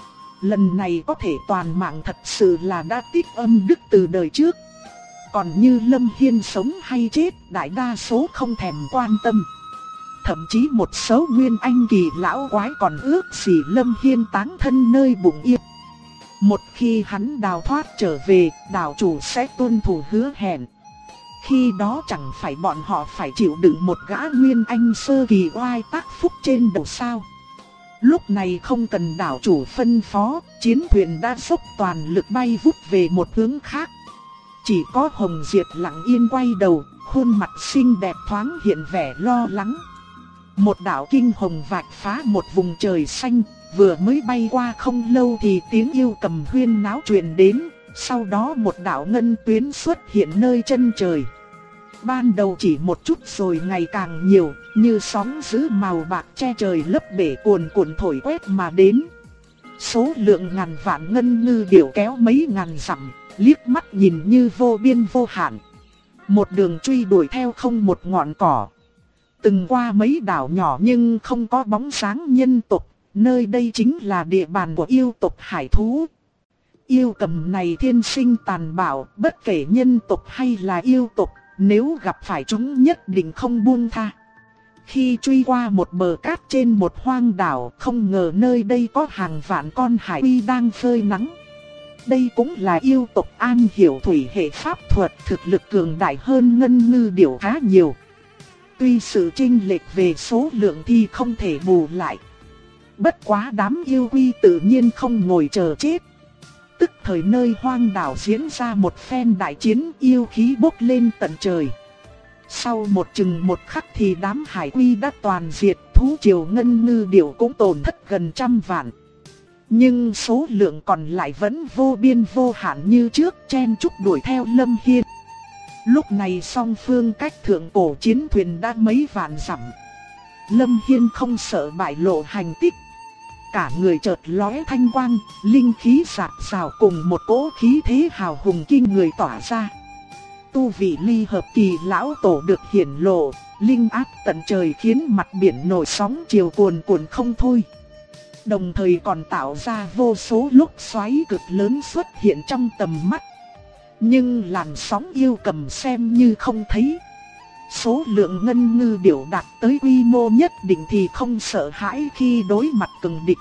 Lần này có thể toàn mạng thật sự là đã tích âm đức từ đời trước. Còn như Lâm Hiên sống hay chết, đại đa số không thèm quan tâm. Thậm chí một số nguyên anh kỳ lão quái còn ước gì Lâm Hiên táng thân nơi bụng yên. Một khi hắn đào thoát trở về, đảo chủ sẽ tuân thủ hứa hẹn. Khi đó chẳng phải bọn họ phải chịu đựng một gã nguyên anh sơ kỳ oai tác phúc trên đầu sao. Lúc này không cần đảo chủ phân phó, chiến thuyền đã dốc toàn lực bay vút về một hướng khác. Chỉ có Hồng Diệp lặng yên quay đầu, khuôn mặt xinh đẹp thoáng hiện vẻ lo lắng. Một đạo kinh hồng vạch phá một vùng trời xanh, vừa mới bay qua không lâu thì tiếng yêu cầm huyên náo truyền đến, sau đó một đạo ngân tuyến xuất hiện nơi chân trời. Ban đầu chỉ một chút rồi ngày càng nhiều, như sóng dữ màu bạc che trời lấp bể cuồn cuộn thổi quét mà đến. Số lượng ngàn vạn ngân ngư điểu kéo mấy ngàn dặm, liếc mắt nhìn như vô biên vô hạn. Một đường truy đuổi theo không một ngọn cỏ. Từng qua mấy đảo nhỏ nhưng không có bóng dáng nhân tộc, nơi đây chính là địa bàn của yêu tộc hải thú. Yêu cầm này thiên sinh tàn bạo, bất kể nhân tộc hay là yêu tộc, nếu gặp phải chúng nhất định không buông tha. Khi truy qua một bờ cát trên một hoang đảo, không ngờ nơi đây có hàng vạn con hải quy đang phơi nắng. Đây cũng là yêu tộc am hiểu thủy hệ pháp thuật, thực lực cường đại hơn ngân ngư điểu khá nhiều. Tuy sự chênh lệch về số lượng thì không thể bù lại. Bất quá đám yêu quy tự nhiên không ngồi chờ chết. Tức thời nơi hoang đảo diễn ra một phen đại chiến, yêu khí bốc lên tận trời. Sau một khắc thì đám hải quy đã toàn diệt, thú triều ngân ngư điểu cũng tổn thất gần 100 vạn. Nhưng số lượng còn lại vẫn vô biên vô hạn như trước, chen chúc đuổi theo Lâm Hiên. Lúc này song phương cách thượng cổ chiến thuyền đã mấy vạn dặm. Lâm Hiên không sợ bại lộ hành tích. Cả người chợt lóe thanh quang, linh khí rạc rào cùng một cỗ khí thế hào hùng kinh người tỏa ra. Tu vị ly hợp kỳ lão tổ được hiển lộ, linh áp tận trời khiến mặt biển nổi sóng chiều cuồn cuộn không thôi. Đồng thời còn tạo ra vô số lúc xoáy cực lớn xuất hiện trong tầm mắt. Nhưng làn sóng yêu cầm xem như không thấy. Số lượng ngân ngư điểu đạt tới quy mô nhất định thì không sợ hãi khi đối mặt cường địch.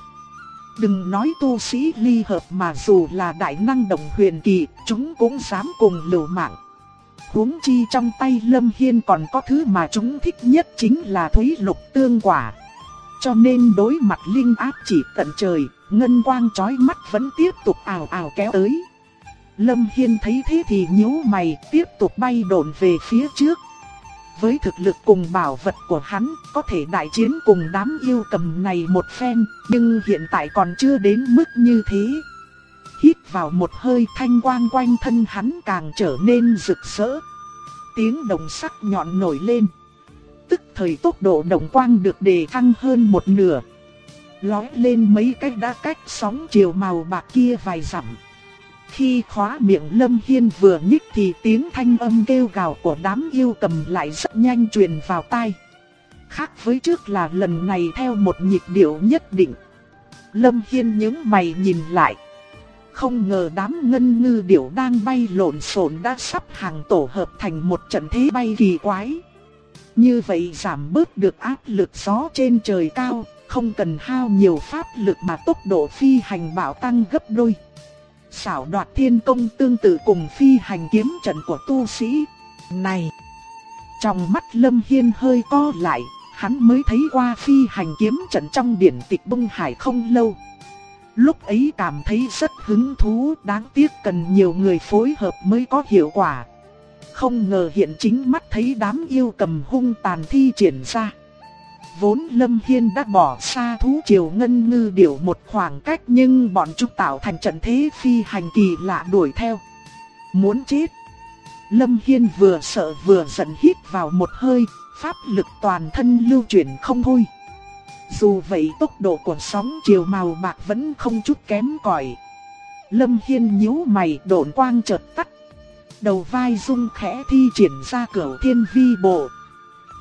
Đừng nói tu sĩ ly hợp mà dù là đại năng đồng huyền kỳ, chúng cũng dám cùng liều mạng. Huống chi trong tay Lâm Hiên còn có thứ mà chúng thích nhất chính là thúy lục tương quả. Cho nên đối mặt linh áp chỉ tận trời, ngân quang chói mắt vẫn tiếp tục ào ào kéo tới. Lâm Hiên thấy thế thì nhíu mày, tiếp tục bay độn về phía trước. Với thực lực cùng bảo vật của hắn, có thể đại chiến cùng đám yêu cầm này một phen, nhưng hiện tại còn chưa đến mức như thế. Hít vào một hơi, thanh quang quanh thân hắn càng trở nên rực rỡ. Tiếng đồng sắc nhọn nổi lên. Tức thời tốc độ đồng quang được đề thăng hơn một nửa. Lói lên mấy cái đã cách sóng chiều màu bạc kia vài dặm. Khi khóa miệng Lâm Hiên vừa nhích thì tiếng thanh âm kêu gào của đám yêu cầm lại rất nhanh truyền vào tai. Khác với trước là lần này theo một nhịp điệu nhất định. Lâm Hiên nhướng mày nhìn lại. Không ngờ đám ngân ngư điểu đang bay lộn xộn đã sắp hàng tổ hợp thành một trận thế bay kỳ quái. Như vậy giảm bớt được áp lực gió trên trời cao, không cần hao nhiều pháp lực mà tốc độ phi hành bảo tăng gấp đôi. Xảo đoạt thiên công tương tự cùng phi hành kiếm trận của tu sĩ này. Trong mắt Lâm Hiên hơi co lại, hắn mới thấy qua phi hành kiếm trận trong điển tịch Bông Hải không lâu. Lúc ấy cảm thấy rất hứng thú, đáng tiếc cần nhiều người phối hợp mới có hiệu quả. Không ngờ hiện chính mắt thấy đám yêu cầm hung tàn thi triển ra. Vốn Lâm Hiên đã bỏ xa thú triều ngân ngư điểu một khoảng cách, nhưng bọn chúng tạo thành trận thế phi hành kỳ lạ đuổi theo. Muốn chết. Lâm Hiên vừa sợ vừa giận hít vào một hơi, pháp lực toàn thân lưu chuyển không thôi. Dù vậy tốc độ của sóng chiều màu bạc vẫn không chút kém cỏi. Lâm Hiên nhíu mày, độn quang chợt tắt. Đầu vai rung khẽ thi triển ra Cửu Thiên Vi Bộ.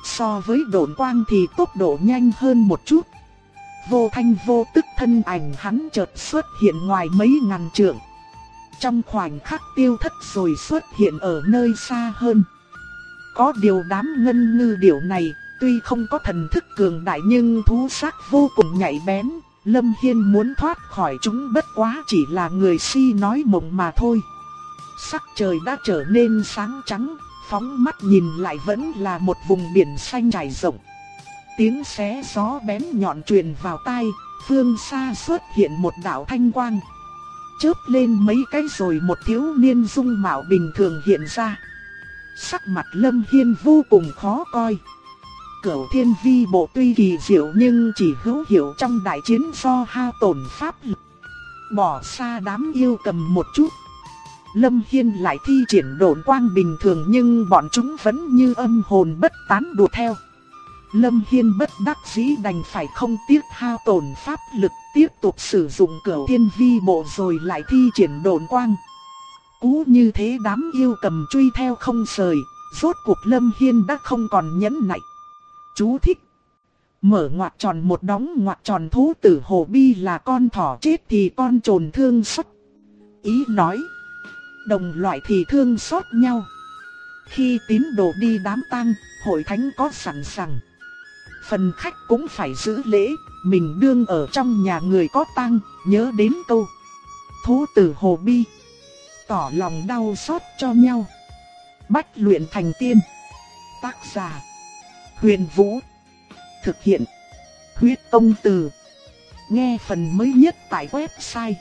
so với độn quang thì tốc độ nhanh hơn một chút. Vô thanh vô tức thân ảnh hắn chợt xuất hiện ngoài mấy ngàn trượng. Trong khoảnh khắc tiêu thất rồi xuất hiện ở nơi xa hơn. Có điều đám ngân ngư điểu này, tuy không có thần thức cường đại nhưng thú xác vô cùng nhạy bén. Lâm Hiên muốn thoát khỏi chúng bất quá chỉ là người si nói mộng mà thôi. Sắc trời đã trở nên sáng trắng, phóng mắt nhìn lại vẫn là một vùng biển xanh trải rộng. Tiếng xé gió bén nhọn truyền vào tai, phương xa xuất hiện một đạo thanh quang. Chớp lên mấy cái rồi một thiếu niên dung mạo bình thường hiện ra. Sắc mặt Lâm Hiên vô cùng khó coi. Cửu Thiên Vi bộ tuy kỳ diệu nhưng chỉ hữu hiệu trong đại chiến do hao tổn pháp lực. Bỏ xa đám yêu cầm một chút. Lâm Hiên lại thi triển độn quang bình thường nhưng bọn chúng vẫn như âm hồn bất tán đuổi theo. Lâm Hiên bất đắc dĩ đành phải không tiếc hao tổn pháp lực, tiếp tục sử dụng Cửu Thiên Vi bộ rồi lại thi triển độn quang. Cú như thế đám yêu cầm truy theo không rời, rốt cuộc Lâm Hiên đã không còn nhẫn nại. Chú thích: mở ngoặc tròn một đóng ngoặc tròn, thú tử hồ bi là con thỏ chết thì con trồn thương xót. Ý nói, đồng loại thì thương xót nhau. Khi tín đồ đi đám tang, hội thánh có sẵn sàng. Phần khách cũng phải giữ lễ, mình đương ở trong nhà người có tang, nhớ đến câu thú tử hồ bi, tỏ lòng đau xót cho nhau. Bách luyện thành tiên. Tác giả: Huyền Vũ. Thực hiện: Huyết Công Từ. Nghe phần mới nhất tại website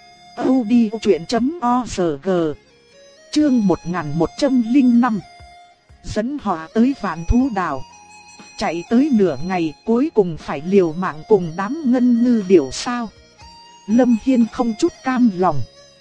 audiochuyện.org. Chương 1105. Dẫn họ tới Vạn Thú Đảo. Chạy tới nửa ngày cuối cùng phải liều mạng cùng đám ngân ngư điểu sao? Lâm Hiên không chút cam lòng.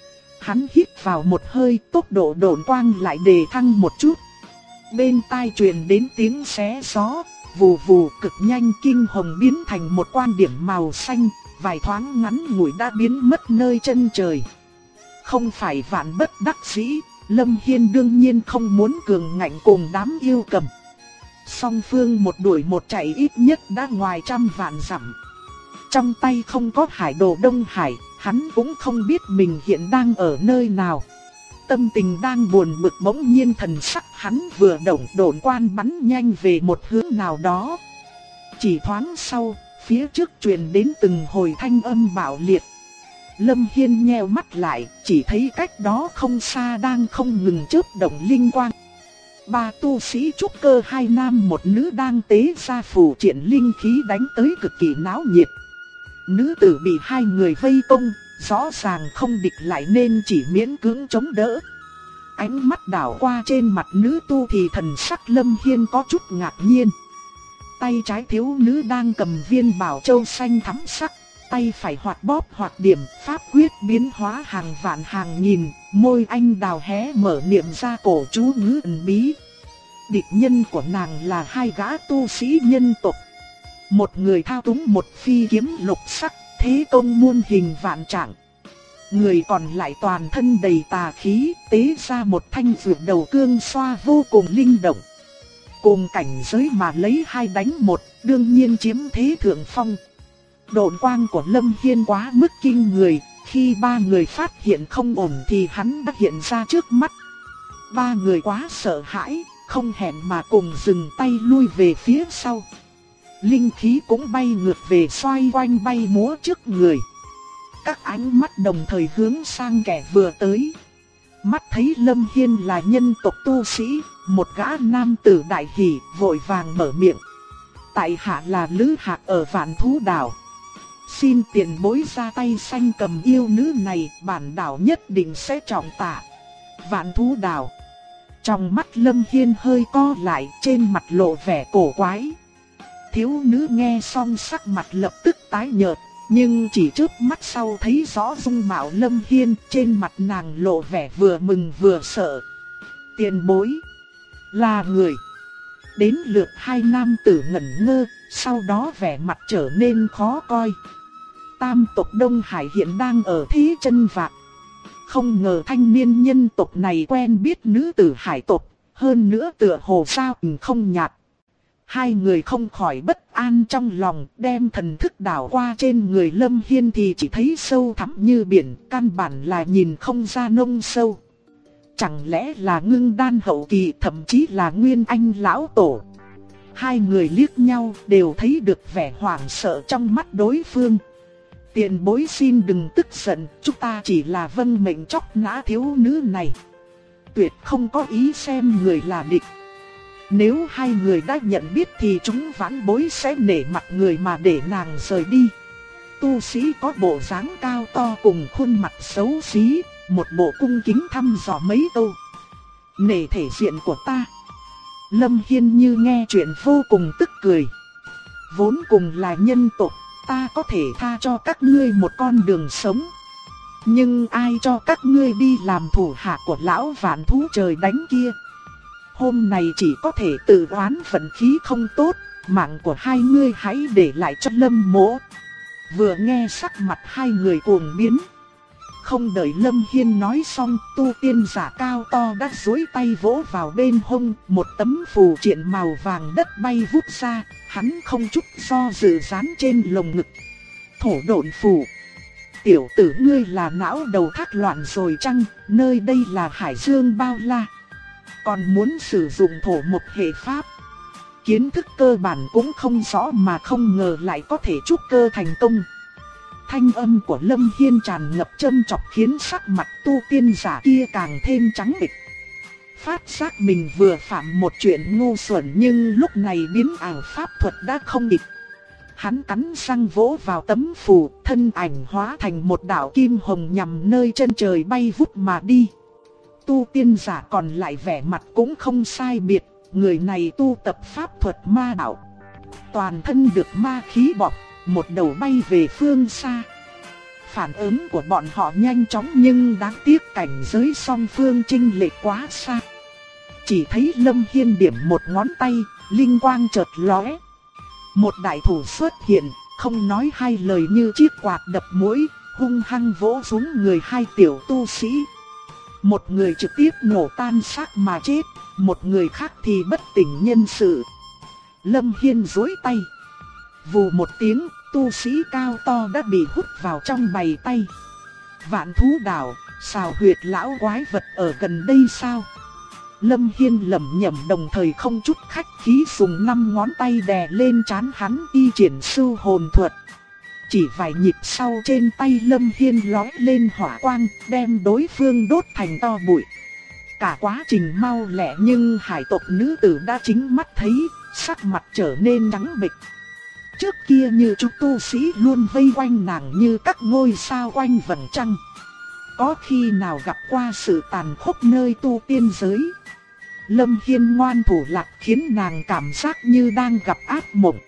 Hắn hít vào một hơi, tốc độ độn quang lại đề thăng một chút. Bên tai truyền đến tiếng xé gió, vù vù cực nhanh, kinh hồng biến thành một quan điểm màu xanh, vài thoáng ngắn ngủi đã biến mất nơi chân trời. Không phải vạn bất đắc dĩ, Lâm Hiên đương nhiên không muốn cường ngạnh cùng đám yêu cầm. Song phương một đuổi một chạy ít nhất đã ngoài 100 vạn dặm. Trong tay không có hải đồ Đông Hải, hắn cũng không biết mình hiện đang ở nơi nào. Tâm tình đang buồn bực bỗng nhiên thần sắc hắn vừa động, độn quang bắn nhanh về một hướng nào đó. Chỉ thoáng sau, phía trước truyền đến từng hồi thanh âm bạo liệt. Lâm Hiên nheo mắt lại, chỉ thấy cách đó không xa đang không ngừng chớp động linh quang. 3 tu sĩ trúc cơ 2 nam 1 nữ đang tế ra phù triện linh khí đánh tới cực kỳ náo nhiệt. Nữ tử bị 2 người vây công, rõ ràng không địch lại nên chỉ miễn cưỡng chống đỡ. Ánh mắt đảo qua trên mặt nữ tu thì thần sắc Lâm Hiên có chút ngạc nhiên. Tay trái thiếu nữ đang cầm viên bảo châu xanh thắm sắc, tay phải hoạt bóp hoạt điểm, pháp quyết biến hóa hàng vạn hàng nghìn, môi anh đào hé mở niệm ra cổ chú ngữ ẩn bí. Địch nhân của nàng là 2 gã tu sĩ nhân tộc. Một người thao túng một phi kiếm lục sắc, thế công muôn hình vạn trạng. Người còn lại toàn thân đầy tà khí, tế ra một thanh dược đầu cương xoa vô cùng linh động. Cùng cảnh giới mà lấy 2 đánh 1, đương nhiên chiếm thế thượng phong. Độn quang của Lâm Hiên quá mức kinh người, khi 3 người phát hiện không ổn thì hắn đã hiện ra trước mắt. 3 người quá sợ hãi, không hẹn mà cùng dừng tay lui về phía sau. Linh khí cũng bay ngược về xoay quanh bay múa trước người. Các ánh mắt đồng thời hướng sang kẻ vừa tới. Mắt thấy Lâm Hiên là nhân tộc tu sĩ, một gã nam tử đại hỉ vội vàng mở miệng. Tại hạ là Lữ Hạc ở Vạn Thú Đảo. Xin tiền bối ra tay xanh cầm yêu nữ này, bản đảo nhất định sẽ trọng tạ. Vạn Thú Đảo. Trong mắt Lâm Hiên hơi co lại, trên mặt lộ vẻ cổ quái. Thiếu nữ nghe xong sắc mặt lập tức tái nhợt, nhưng chỉ trước mắt sau thấy rõ dung mạo Lâm Hiên, trên mặt nàng lộ vẻ vừa mừng vừa sợ. Tiền bối là người. Đến lượt 2 nam tử ngẩn ngơ, sau đó vẻ mặt trở nên khó coi. Tam tộc Đông Hải hiện đang ở thế chân vạc. Không ngờ thanh niên nhân tộc này quen biết nữ tử hải tộc, hơn nữa tựa hồ sao không nhạt. Hai người không khỏi bất an trong lòng, đem thần thức đảo qua trên người Lâm Hiên thì chỉ thấy sâu thẳm như biển, căn bản là nhìn không ra nông sâu. Chẳng lẽ là ngưng đan hậu kỳ, thậm chí là nguyên anh lão tổ? Hai người liếc nhau đều thấy được vẻ hoảng sợ trong mắt đối phương. Tiền bối xin đừng tức giận, chúng ta chỉ là vâng mệnh chóc nã thiếu nữ này. Tuyệt không có ý xem người là địch. Nếu hai người đã nhận biết thì chúng vãn bối sẽ nể mặt người mà để nàng rời đi. Tu sĩ có bộ dáng cao to cùng khuôn mặt xấu xí, một bộ cung kính thăm dò mấy câu. Nể thể diện của ta. Lâm Hiên như nghe chuyện vô cùng tức cười. Vốn cùng là nhân tộc, ta có thể tha cho các ngươi một con đường sống. Nhưng ai cho các ngươi đi làm thủ hạ của lão vạn thú trời đánh kia? Hôm nay chỉ có thể tự oán vận khí không tốt, mạng của hai ngươi hãy để lại cho Lâm Mỗ. Vừa nghe sắc mặt hai người cuồng biến. Không đợi Lâm Hiên nói xong, tu tiên giả cao to đã duỗi tay vỗ vào bên hông, một tấm phù triện màu vàng đất bay vút ra, hắn không chút do dự dán trên lồng ngực. Thổ độn phù. Tiểu tử ngươi là não đầu thác loạn rồi chăng, nơi đây là hải dương bao la. Còn muốn sử dụng thổ một hệ pháp. Kiến thức cơ bản cũng không rõ mà không ngờ lại có thể trúc cơ thành công. Thanh âm của Lâm Hiên tràn ngập châm chọc khiến sắc mặt tu tiên giả kia càng thêm trắng bệch. Phát giác mình vừa phạm một chuyện ngu xuẩn nhưng lúc này biến ảo pháp thuật đã không kịp. Hắn cắn răng vỗ vào tấm phù, thân ảnh hóa thành một đạo kim hồng nhằm nơi chân trời bay vút mà đi. Tu tiên giả còn lại vẻ mặt cũng không sai biệt, người này tu tập pháp thuật ma đạo. Toàn thân được ma khí bọc, một đầu bay về phương xa. Phản ứng của bọn họ nhanh chóng nhưng đáng tiếc cảnh giới song phương chênh lệch quá xa. Chỉ thấy Lâm Hiên điểm một ngón tay, linh quang chợt lóe. Một đại thủ xuất hiện, không nói hai lời như chiếc quạt đập mũi, hung hăng vỗ xuống người hai tiểu tu sĩ. Một người trực tiếp nổ tan xác mà chết, một người khác thì bất tỉnh nhân sự. Lâm Hiên duỗi tay. Vù một tiếng, tu sĩ cao to đã bị hút vào trong bầy tay. Vạn thú đảo, xào huyệt lão quái vật ở gần đây sao? Lâm Hiên lẩm nhẩm đồng thời không chút khách khí dùng 5 ngón tay đè lên trán hắn y triển sư hồn thuật. Chỉ vài nhịp sau trên tay Lâm Hiên lóe lên hỏa quang, đem đối phương đốt thành tro bụi. Cả quá trình mau lẹ nhưng hải tộc nữ tử đã chính mắt thấy, sắc mặt trở nên trắng bệch. Trước kia như chúng tu sĩ luôn vây quanh nàng như các ngôi sao quanh vầng trăng. Có khi nào gặp qua sự tàn khốc nơi tu tiên giới? Lâm Hiên ngoan thủ lạc khiến nàng cảm giác như đang gặp ác mộng.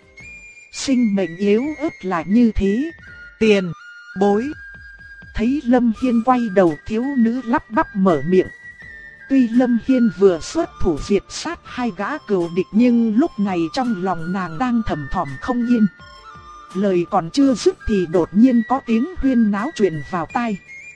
Sinh mệnh yếu ớt là như thế. Tiền bối. Thấy Lâm Hiên quay đầu, thiếu nữ lắp bắp mở miệng. Tuy Lâm Hiên vừa xuất thủ diệt sát hai gã cừu địch nhưng lúc này trong lòng nàng đang thầm thỏm không yên. Lời còn chưa dứt thì đột nhiên có tiếng huyên náo truyền vào tai.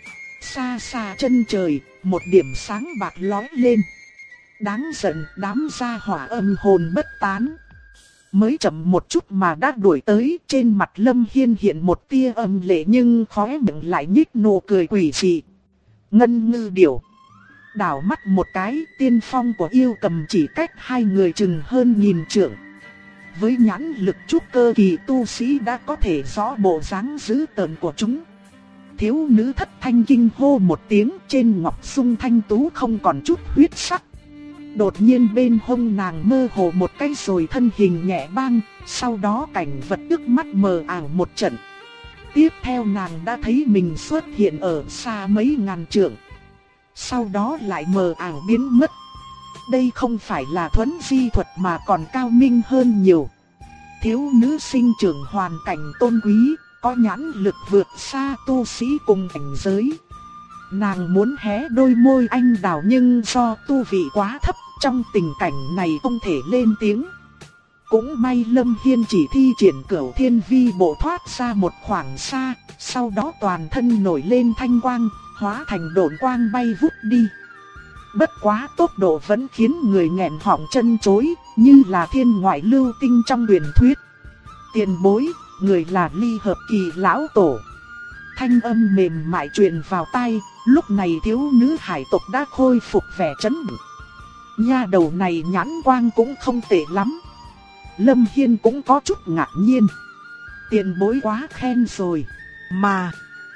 Xa xa chân trời, một điểm sáng bạc lóe lên. Đáng giận, đám gia hỏa âm hồn bất tán. Mới chậm một chút mà đã đuổi tới, trên mặt Lâm Hiên hiện một tia âm lệ nhưng khóe miệng lại nhếch nụ cười quỷ dị. Ngân ngư điểu. Đảo mắt một cái, tiên phong của yêu cầm chỉ cách hai người chừng hơn 1000 trượng. Với nhãn lực trúc cơ kỳ tu sĩ đã có thể rõ bộ dáng dữ tợn của chúng. Thiếu nữ thất thanh kinh hô một tiếng, trên ngọc sung thanh tú không còn chút huyết sắc. Đột nhiên bên hông nàng mơ hồ một cái rồi thân hình nhẹ băng, sau đó cảnh vật trước mắt mờ ảo một trận. Tiếp theo nàng đã thấy mình xuất hiện ở xa mấy ngàn trượng. Sau đó lại mờ ảo biến mất. Đây không phải là thuấn di thuật mà còn cao minh hơn nhiều. Thiếu nữ sinh trưởng hoàn cảnh tôn quý, có nhãn lực vượt xa tu sĩ cùng cảnh giới. Nàng muốn hé đôi môi anh đào nhưng do tu vị quá thấp, trong tình cảnh này không thể lên tiếng. Cũng may Lâm Hiên chỉ thi triển Cửu Thiên Vi bộ thoát ra một khoảng xa, sau đó toàn thân nổi lên thanh quang, hóa thành độn quang bay vút đi. Bất quá tốc độ vẫn khiến người nghẹn họng chân chối, như là thiên ngoại lưu tinh trong truyền thuyết. Tiền bối, người là Ly Hợp Kỳ lão tổ. Thanh âm mềm mại truyền vào tai, lúc này thiếu nữ hải tộc đã khôi phục vẻ chấn định. Nha đầu này nhãn quang cũng không tệ lắm. Lâm Hiên cũng có chút ngạc nhiên. Tiền bối quá khen rồi. Mà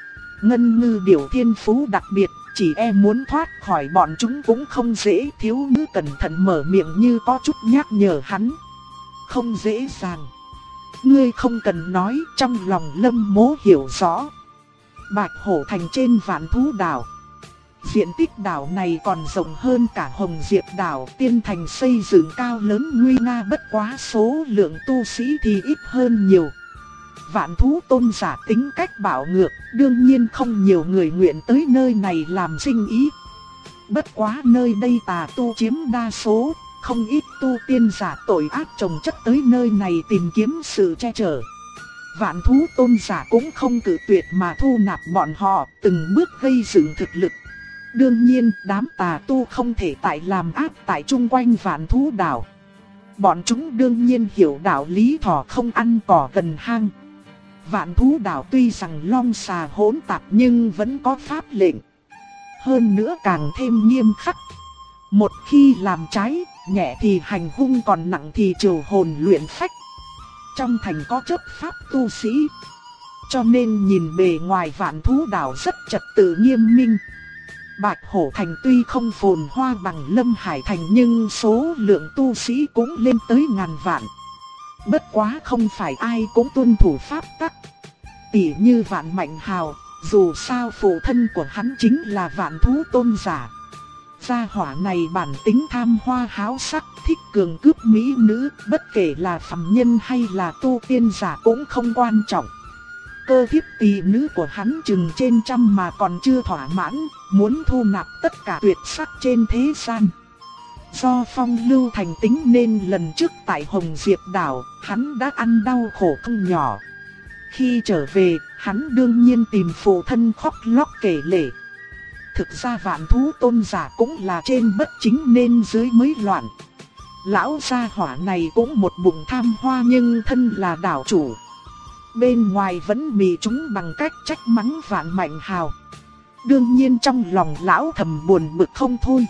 ngân ngư điểu thiên phú đặc biệt, chỉ muốn thoát khỏi bọn chúng cũng không dễ. Thiếu nữ cẩn thận mở miệng như có chút nhắc nhở hắn. Không dễ dàng. Ngươi không cần nói, trong lòng Lâm Mỗ hiểu rõ. Bạch Hổ Thành trên Vạn Thú Đảo. Diện tích đảo này còn rộng hơn cả Hồng Diệp Đảo. Tiên thành xây dựng cao lớn nguy nga, bất quá số lượng tu sĩ thì ít hơn nhiều. Vạn Thú Tôn giả tính cách bạo ngược, đương nhiên không nhiều người nguyện tới nơi này làm sinh ý. Bất quá nơi đây tà tu chiếm đa số, không ít tu tiên giả tội ác chồng chất tới nơi này tìm kiếm sự che chở. Vạn Thú Tôn giả cũng không cự tuyệt mà thu nạp bọn họ, từng bước gây dựng thực lực. Đương nhiên, đám tà tu không thể tại làm ác tại chung quanh Vạn Thú Đảo. Bọn chúng đương nhiên hiểu đạo lý thỏ không ăn cỏ gần hang. Vạn Thú Đảo tuy rằng long xà hỗn tạp nhưng vẫn có pháp lệnh. Hơn nữa càng thêm nghiêm khắc. Một khi làm trái, nhẹ thì hành hung, còn nặng thì trừ hồn luyện phách. Trong thành có chấp pháp tu sĩ, cho nên nhìn bề ngoài Vạn Thú Đảo rất trật tự nghiêm minh. Bạch Hổ Thành tuy không phồn hoa bằng Lâm Hải Thành nhưng số lượng tu sĩ cũng lên tới ngàn vạn. Bất quá không phải ai cũng tuân thủ pháp tắc. Tỷ như Vạn Mạnh Hào, dù sao phụ thân của hắn chính là Vạn Thú Tôn giả. Gia hỏa này bản tính tham hoa háo sắc, thích cường cướp mỹ nữ, bất kể là phàm nhân hay là tu tiên giả cũng không quan trọng. Cơ thiếp tỷ nữ của hắn chừng trên trăm mà còn chưa thỏa mãn, muốn thu nạp tất cả tuyệt sắc trên thế gian. Do phong lưu thành tính nên lần trước tại Hồng Diệp Đảo, hắn đã ăn đau khổ không nhỏ. Khi trở về, hắn đương nhiên tìm phụ thân khóc lóc kể lể. Thực ra Vạn Thú Tôn giả cũng là trên bất chính nên dưới mới loạn. Lão gia hỏa này cũng một bụng tham hoa nhưng thân là đảo chủ. Bên ngoài vẫn mì chúng bằng cách trách mắng Vạn Mạnh Hào. Đương nhiên trong lòng lão thầm buồn bực không thôi.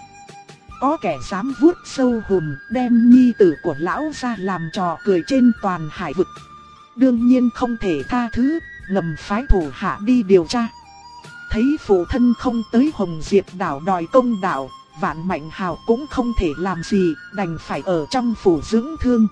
Có kẻ dám vuốt sâu hùm đem nhi tử của lão ra làm trò cười trên toàn hải vực. Đương nhiên không thể tha thứ, ngầm phái thủ hạ đi điều tra. Thấy phụ thân không tới Hồng Diệp Đảo đòi công đạo, Vạn Mạnh Hào cũng không thể làm gì, đành phải ở trong phủ dưỡng thương.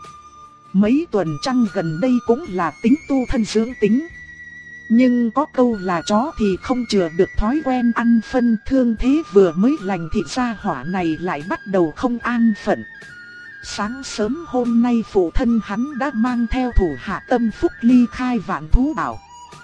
Mấy tuần trăng gần đây cũng là tính tu thân dưỡng tính. Nhưng có câu là chó thì không chừa được thói quen ăn phân, thương thế vừa mới lành thì gia hỏa này lại bắt đầu không an phận. Sáng sớm hôm nay phụ thân hắn đã mang theo thủ hạ Tâm Phúc ly khai Vạn Thú Đảo.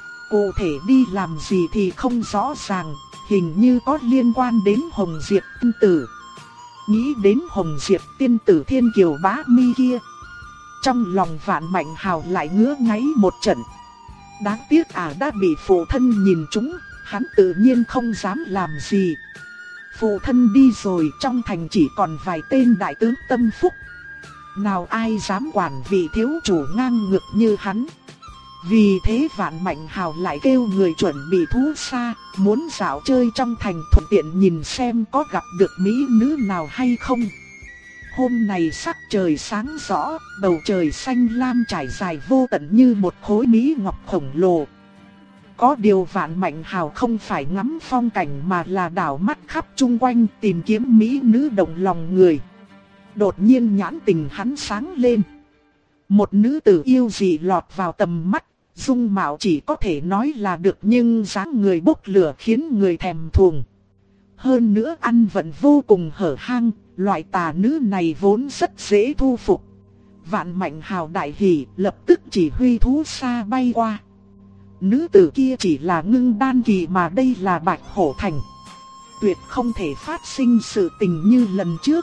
Cụ thể đi làm gì thì không rõ ràng, hình như có liên quan đến Hồng Diệp tiên tử. Nghĩ đến Hồng Diệp tiên tử Thiên Kiều Bá Mi kia, trong lòng Vạn Mạnh Hào lại ngứa ngáy một trận. Đáng tiếc đã bị phụ thân nhìn trúng, hắn tự nhiên không dám làm gì. Phụ thân đi rồi, trong thành chỉ còn vài tên đại tướng Tâm Phúc. Nào ai dám quản vị thiếu chủ ngang ngược như hắn. Vì thế Vạn Mạnh Hào lại kêu người chuẩn bị thú xa, muốn dạo chơi trong thành thuận tiện nhìn xem có gặp được mỹ nữ nào hay không. Hôm nay sắc trời sáng rõ, bầu trời xanh lam trải dài vô tận như một khối mỹ ngọc khổng lồ. Có điều Vạn Mạnh Hào không phải ngắm phong cảnh mà là đảo mắt khắp chung quanh tìm kiếm mỹ nữ động lòng người. Đột nhiên nhãn tình hắn sáng lên. Một nữ tử yêu dị lọt vào tầm mắt, dung mạo chỉ có thể nói là được nhưng dáng người bốc lửa khiến người thèm thuồng. Hơn nữa ăn vận vô cùng hở hang, loại tà nữ này vốn rất dễ thu phục. Vạn Mạnh Hào đại hỉ, lập tức chỉ huy thú xa bay qua. Nữ tử kia chỉ là ngưng đan kỳ mà đây là Bạch Hổ Thành. Tuyệt không thể phát sinh sự tình như lần trước.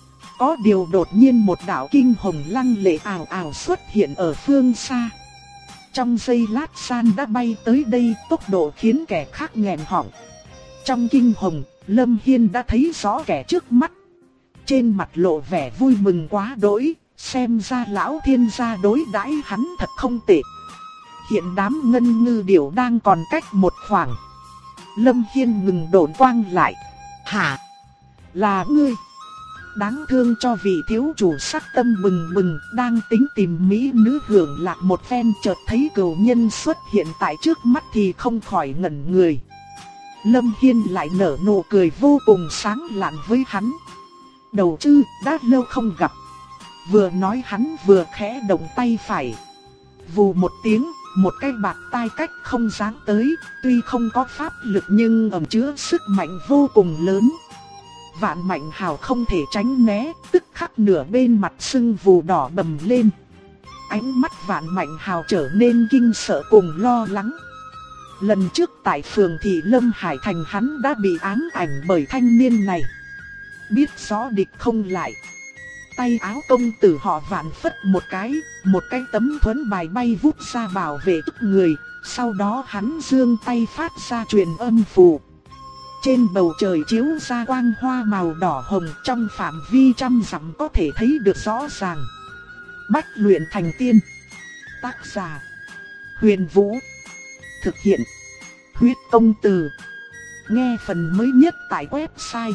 Có điều đột nhiên một đạo kinh hồng lăng lệ ảo ảo xuất hiện ở phương xa. Trong giây lát san đã bay tới đây, tốc độ khiến kẻ khác nghẹn họng. Trong kinh hồng, Lâm Hiên đã thấy rõ kẻ trước mắt. Trên mặt lộ vẻ vui mừng quá đỗi, xem ra lão thiên gia đối đãi hắn thật không tệ. Hiện đám ngân ngư điểu đang còn cách một khoảng. Lâm Hiên ngừng độn quang lại. Hả? Là ngươi? Đáng thương cho vị thiếu chủ sắc tâm bừng bừng, đang tính tìm mỹ nữ hưởng lạc một phen, chợt thấy cửu nhân xuất hiện tại trước mắt thì không khỏi ngẩn người. Lâm Hiên lại nở nụ cười vô cùng sáng lạn với hắn. Đầu chư, đã lâu không gặp. Vừa nói hắn vừa khẽ động tay phải. Vù một tiếng, một cái bạt tai cách không giáng tới, tuy không có pháp lực nhưng ẩn chứa sức mạnh vô cùng lớn. Vạn Mạnh Hào không thể tránh né, tức khắc nửa bên mặt sưng vù đỏ bầm lên. Ánh mắt Vạn Mạnh Hào trở nên kinh sợ cùng lo lắng. Lần trước tại phường thị Lâm Hải Thành hắn đã bị ám ảnh bởi thanh niên này. Biết rõ địch không lại. Tay áo công tử họ Vạn phất một cái tấm thuẫn bài bay vút ra bảo vệ trước người. Sau đó hắn giương tay phát ra truyền âm phù. Trên bầu trời chiếu ra quang hoa màu đỏ hồng, trong phạm vi trăm dặm có thể thấy được rõ ràng. Bách luyện thành tiên. Tác giả: Huyền Vũ. Thực hiện: Huyết Công Từ. Nghe phần mới nhất tại website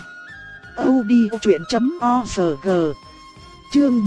audiochuyện.org. Chương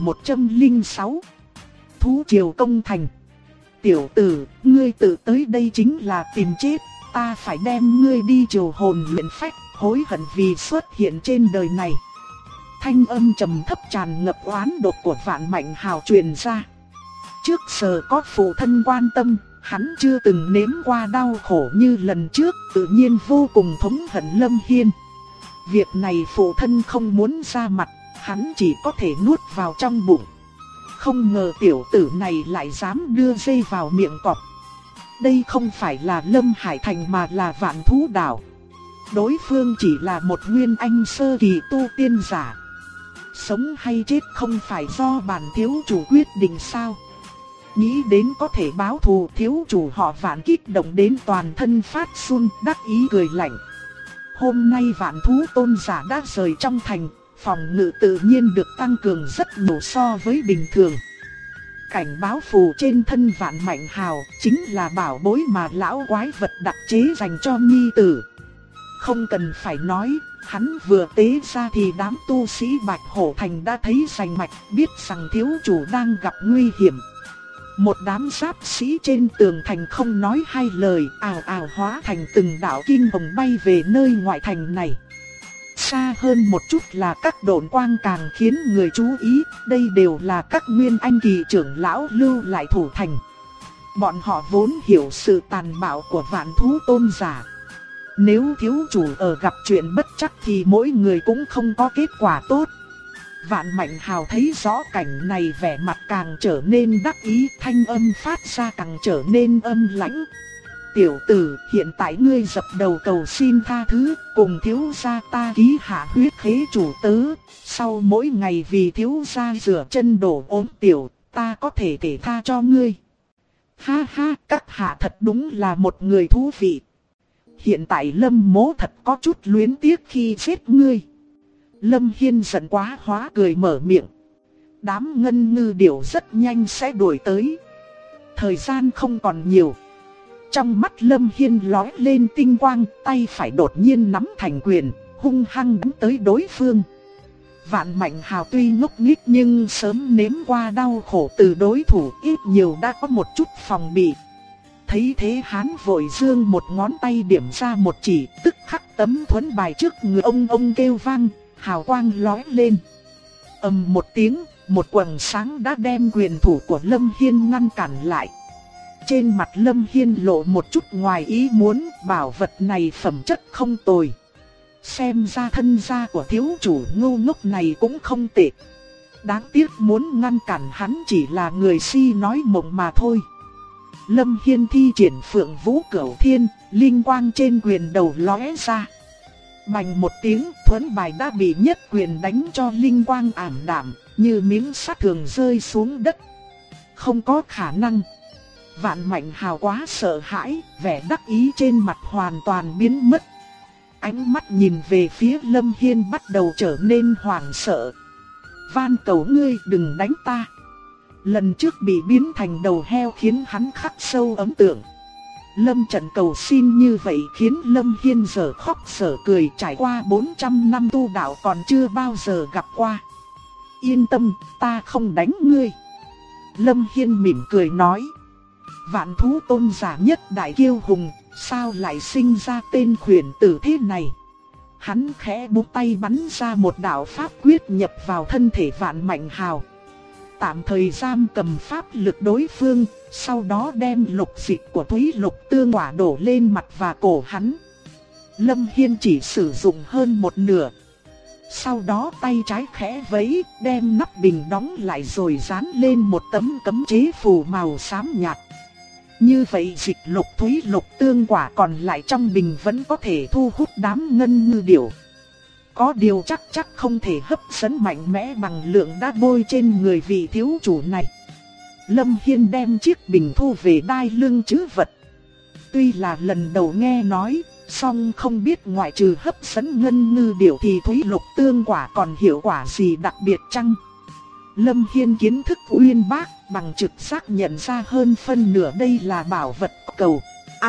1106. Thú triều công thành. Tiểu tử, ngươi tự tới đây chính là tìm chết. Ta phải đem ngươi đi triều hồn luyện phách, hối hận vì xuất hiện trên đời này. Thanh âm trầm thấp tràn ngập oán độc của Vạn Mạnh Hào truyền ra. Trước giờ có phụ thân quan tâm, hắn chưa từng nếm qua đau khổ như lần trước, tự nhiên vô cùng thống hận Lâm Hiên. Việc này phụ thân không muốn ra mặt, hắn chỉ có thể nuốt vào trong bụng. Không ngờ tiểu tử này lại dám đưa dây vào miệng cọp. Đây không phải là Lâm Hải Thành mà là Vạn Thú Đảo. Đối phương chỉ là một nguyên anh sơ kỳ tu tiên giả. Sống hay chết không phải do bản thiếu chủ quyết định sao? Nghĩ đến có thể báo thù, thiếu chủ họ Vạn kích động đến toàn thân phát run, đắc ý cười lạnh. Hôm nay Vạn Thú tôn giả đã rời trong thành, phòng ngự tự nhiên được tăng cường rất nhiều so với bình thường. Cảnh báo phù trên thân Vạn Mạnh Hào chính là bảo bối mà lão quái vật đặc chế dành cho nhi tử. Không cần phải nói, hắn vừa tế ra thì đám tu sĩ Bạch Hổ Thành đã thấy rành mạch, biết rằng thiếu chủ đang gặp nguy hiểm. Một đám giáp sĩ trên tường thành không nói hai lời, ào ào hóa thành từng đạo kinh hồng bay về nơi ngoại thành này. Xa hơn một chút là các độn quang càng khiến người chú ý, đây đều là các nguyên anh kỳ trưởng lão lưu lại thủ thành. Bọn họ vốn hiểu sự tàn bạo của Vạn Thú tôn giả. Nếu thiếu chủ ở gặp chuyện bất trắc thì mỗi người cũng không có kết quả tốt. Vạn Mạnh Hào thấy rõ cảnh này, vẻ mặt càng trở nên đắc ý, thanh âm phát ra càng trở nên âm lãnh. Tiểu tử, hiện tại ngươi dập đầu cầu xin tha thứ, cùng thiếu gia ta ký hạ huyết khế chủ tớ. Sau mỗi ngày vì thiếu gia rửa chân đổ ốm tiểu, ta có thể thể tha cho ngươi. Ha ha, các hạ thật đúng là một người thú vị. Hiện tại Lâm Mỗ thật có chút luyến tiếc khi giết ngươi. Lâm Hiên giận quá hóa cười mở miệng. Đám ngân ngư điểu rất nhanh sẽ đuổi tới. Thời gian không còn nhiều. Trong mắt Lâm Hiên lóe lên tinh quang, tay phải đột nhiên nắm thành quyền, hung hăng đánh tới đối phương. Vạn Mạnh Hào tuy ngốc nghếch nhưng sớm nếm qua đau khổ từ đối thủ, ít nhiều đã có một chút phòng bị. Thấy thế hắn vội giương một ngón tay điểm ra một chỉ, tức khắc tấm thuẫn bài trước người ông kêu vang, hào quang lóe lên. Ầm một tiếng, một quầng sáng đã đem quyền thủ của Lâm Hiên ngăn cản lại. Trên mặt Lâm Hiên lộ một chút ngoài ý muốn, bảo vật này phẩm chất không tồi. Xem ra thân gia của thiếu chủ ngu ngốc này cũng không tệ. Đáng tiếc muốn ngăn cản hắn chỉ là người si nói mộng mà thôi. Lâm Hiên thi triển Phượng Vũ Cửu Thiên, linh quang trên quyền đầu lóe ra. Bành một tiếng, thuẫn bài đã bị nhất quyền đánh cho linh quang ảm đạm, như miếng sắt thường rơi xuống đất. Không có khả năng. Vạn Mạnh Hào quá sợ hãi, vẻ đắc ý trên mặt hoàn toàn biến mất. ánh mắt nhìn về phía Lâm Hiên bắt đầu trở nên hoảng sợ. Van cầu ngươi đừng đánh ta. Lần trước bị biến thành đầu heo khiến hắn khắc sâu ấn tượng. Lâm Trận cầu xin như vậy khiến Lâm Hiên giờ khóc giờ cười, trải qua 400 năm tu đạo còn chưa bao giờ gặp qua. Yên tâm, ta không đánh ngươi. Lâm Hiên mỉm cười nói. Vạn thú tôn giả nhất đại kiêu hùng, sao lại sinh ra tên khuyển tử thế này? Hắn khẽ búng tay bắn ra một đạo pháp quyết nhập vào thân thể Vạn Mạnh Hào. Tạm thời giam cầm pháp lực đối phương, sau đó đem lục dịch của Thúy Lục Tương Quả đổ lên mặt và cổ hắn. Lâm Hiên chỉ sử dụng hơn một nửa. Sau đó tay trái khẽ vẫy, đem nắp bình đóng lại rồi dán lên một tấm cấm chế phù màu xám nhạt. Như vậy dịch lục Thúy Lục Tương Quả còn lại trong bình vẫn có thể thu hút đám ngân ngư điểu. Có điều chắc không thể hấp dẫn mạnh mẽ bằng lượng đã bôi trên người vị thiếu chủ này. Lâm Hiên đem chiếc bình thu về đai lưng trữ vật. Tuy là lần đầu nghe nói, song không biết ngoại trừ hấp dẫn ngân ngư điểu thì Thúy Lục Tương Quả còn hiệu quả gì đặc biệt chăng? Lâm Hiên kiến thức uyên bác, bằng trực giác nhận ra hơn phân nửa đây là bảo vật cầu.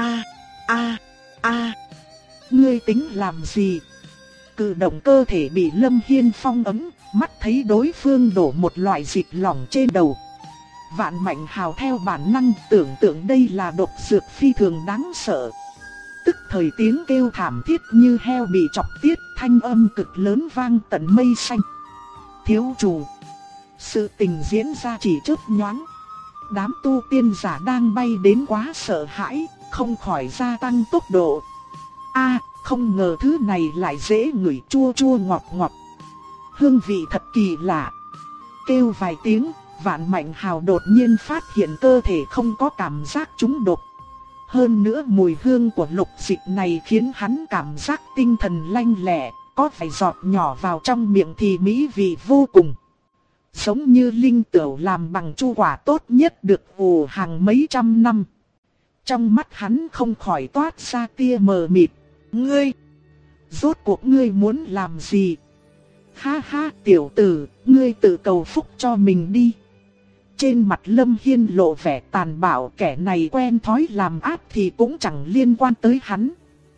Ngươi tính làm gì? Cử động cơ thể bị Lâm Hiên phong ấm, mắt thấy đối phương đổ một loại dịch lỏng trên đầu. Vạn Mạnh Hào theo bản năng tưởng tượng đây là độc dược phi thường đáng sợ. Tức thời tiếng kêu thảm thiết như heo bị chọc tiết, thanh âm cực lớn vang tận mây xanh. Thiếu chủ, sự tình diễn ra chỉ chớp nhoáng. Đám tu tiên giả đang bay đến quá sợ hãi, không khỏi gia tăng tốc độ. Không ngờ thứ này lại dễ ngửi, chua chua ngọt ngọt. Hương vị thật kỳ lạ. Kêu vài tiếng, Vạn Mạnh Hào đột nhiên phát hiện cơ thể không có cảm giác trúng độc. Hơn nữa mùi hương của lục dịch này khiến hắn cảm giác tinh thần lanh lẹ, có vài giọt nhỏ vào trong miệng thì mỹ vị vô cùng. Giống như linh tửu làm bằng chu quả tốt nhất được ủ hàng mấy trăm năm. Trong mắt hắn không khỏi toát ra tia mờ mịt. Ngươi, rốt cuộc ngươi muốn làm gì? Ha ha, tiểu tử, ngươi tự cầu phúc cho mình đi. Trên mặt Lâm Hiên lộ vẻ tàn bạo, kẻ này quen thói làm ác thì cũng chẳng liên quan tới hắn.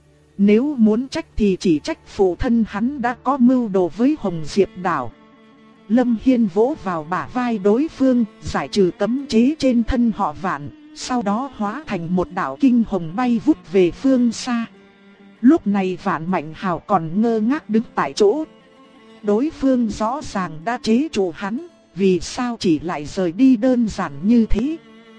Nếu muốn trách thì chỉ trách phụ thân hắn đã có mưu đồ với Hồng Diệp Đảo. Lâm Hiên vỗ vào bả vai đối phương, giải trừ cấm chế trên thân họ Vạn, sau đó hóa thành một đạo kinh hồng bay vút về phương xa. Lúc này Vạn Mạnh Hào còn ngơ ngác đứng tại chỗ. Đối phương rõ ràng đã chế trụ hắn, vì sao chỉ lại rời đi đơn giản như thế?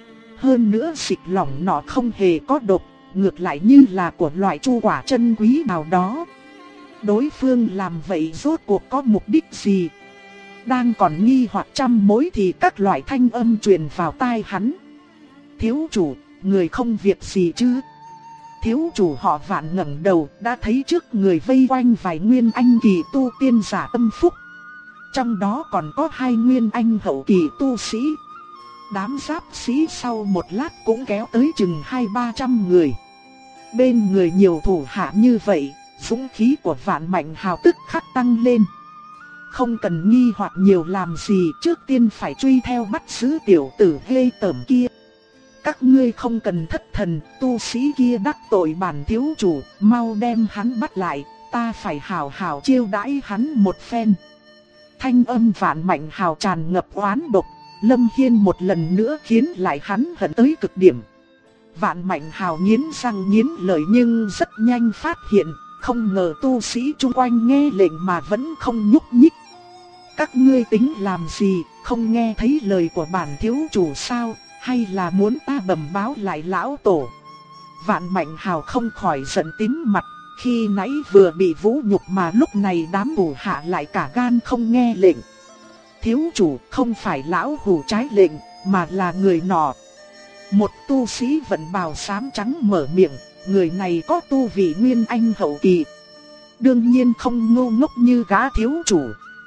Hơn nữa dịch lỏng nọ không hề có độc, ngược lại như là của loại chu quả chân quý nào đó. Đối phương làm vậy rốt cuộc có mục đích gì? Đang còn nghi hoặc trăm mối thì các loại thanh âm truyền vào tai hắn. Thiếu chủ, người không việc gì chứ? Thiếu chủ họ Vạn ngẩng đầu đã thấy trước người vây quanh vài nguyên anh kỳ tu tiên giả tâm phúc. Trong đó còn có 2 nguyên anh hậu kỳ tu sĩ. Đám giáp sĩ sau một lát cũng kéo tới chừng 200-300 người. Bên người nhiều thủ hạ như vậy, dũng khí của Vạn Mạnh Hào tức khắc tăng lên. Không cần nghi hoặc nhiều làm gì, trước tiên phải truy theo bắt giữ tiểu tử ghê tởm kia. Các ngươi không cần thất thần, tu sĩ kia đắc tội bản thiếu chủ, mau đem hắn bắt lại, ta phải hào hào chiêu đãi hắn một phen. Thanh âm Vạn Mạnh Hào tràn ngập oán độc, Lâm Hiên một lần nữa khiến lại hắn hận tới cực điểm. Vạn Mạnh Hào nghiến răng nghiến lợi nhưng rất nhanh phát hiện, không ngờ tu sĩ chung quanh nghe lệnh mà vẫn không nhúc nhích. Các ngươi tính làm gì, không nghe thấy lời của bản thiếu chủ sao, hay là muốn ta bẩm báo lại lão tổ? Vạn Mạnh Hào không khỏi giận tím mặt, khi nãy vừa bị vũ nhục mà lúc này đám thủ hạ lại cả gan không nghe lệnh. Thiếu chủ không phải lão hủ trái lệnh, mà là người nọ. Một tu sĩ vận bào xám trắng mở miệng, người này có tu vị nguyên anh hậu kỳ. Đương nhiên không ngu ngốc như gã thiếu chủ.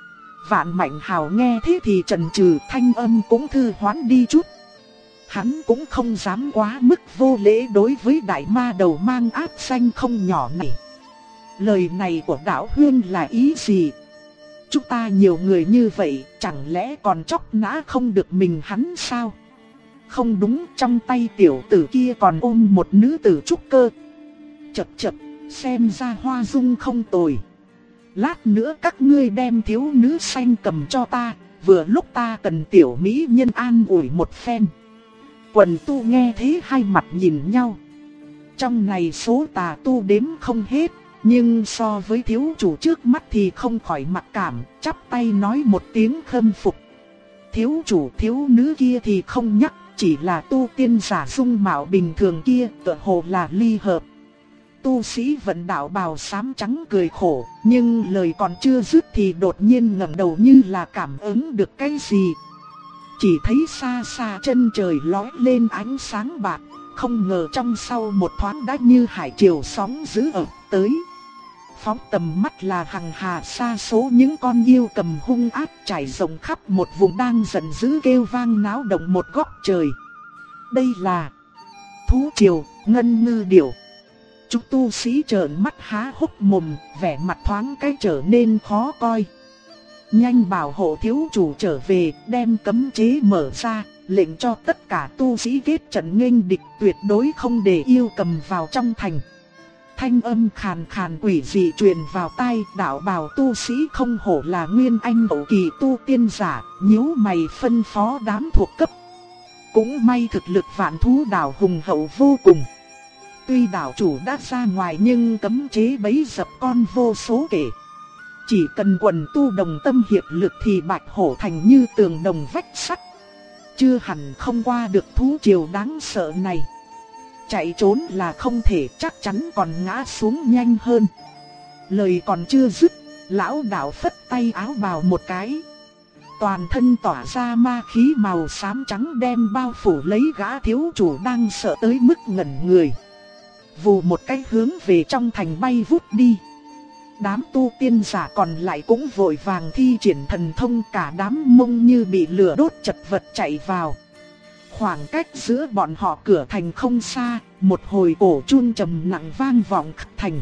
Vạn Mạnh Hào nghe thế thì chần chừ, thanh âm cũng thư hoán đi chút. Hắn cũng không dám quá mức vô lễ đối với đại ma đầu mang áp danh không nhỏ này. Lời này của đạo huynh là ý gì? Chúng ta nhiều người như vậy, chẳng lẽ còn chóc nã không được mình hắn sao? Không đúng, trong tay tiểu tử kia còn ôm một nữ tử trúc cơ. Chậc chậc, xem ra Hoa Dung không tồi. Lát nữa các ngươi đem thiếu nữ xanh cầm cho ta, vừa lúc ta cần tiểu mỹ nhân an ủi một phen. Quần tu nghe thế hai mặt nhìn nhau. Trong này số tà tu đếm không hết, nhưng so với thiếu chủ trước mắt thì không khỏi mặc cảm, chắp tay nói một tiếng khâm phục. Thiếu chủ thiếu nữ kia thì không nhắc, chỉ là tu tiên giả dung mạo bình thường kia, tựa hồ là ly hợp. Tu sĩ vận đạo bào xám trắng cười khổ, nhưng lời còn chưa dứt thì đột nhiên ngẩng đầu như là cảm ứng được cái gì. Chỉ thấy xa xa chân trời lóe lên ánh sáng bạc, không ngờ trong sau một thoáng đã như hải triều sóng dữ ập tới. Phóng tầm mắt là hằng hà sa số những con yêu cầm hung ác trải rộng khắp một vùng đang giận dữ kêu vang náo động một góc trời. Đây là thú triều, ngân ngư điểu. Chúng tu sĩ trợn mắt há hốc mồm, vẻ mặt thoáng cái trở nên khó coi. Nhanh bảo hộ thiếu chủ trở về, đem cấm chế mở ra, lệnh cho tất cả tu sĩ kết trận nghênh địch, tuyệt đối không để yêu cầm vào trong thành. Thanh âm khàn khàn quỷ dị truyền vào tai, đạo bào tu sĩ không hổ là nguyên anh hậu kỳ tu tiên giả, nhíu mày phân phó đám thuộc cấp. Cũng may thực lực Vạn Thú Đảo hùng hậu vô cùng. Tuy đảo chủ đã ra ngoài nhưng cấm chế bấy dập con vô số kể. Chỉ cần quần tu đồng tâm hiệp lực thì Bạch Hổ Thành như tường đồng vách sắt. Chưa hẳn không qua được thú triều đáng sợ này. Chạy trốn là không thể, chắc chắn còn ngã xuống nhanh hơn. Lời còn chưa dứt, lão đạo phất tay áo bào một cái. Toàn thân tỏa ra ma khí màu xám trắng đem bao phủ lấy gã thiếu chủ đang sợ tới mức ngẩn người. Vù một cái hướng về trong thành bay vút đi. Đám tu tiên giả còn lại cũng vội vàng thi triển thần thông, cả đám mông như bị lửa đốt chật vật chạy vào. Khoảng cách giữa bọn họ cửa thành không xa, một hồi cổ chuông trầm nặng vang vọng khắp thành.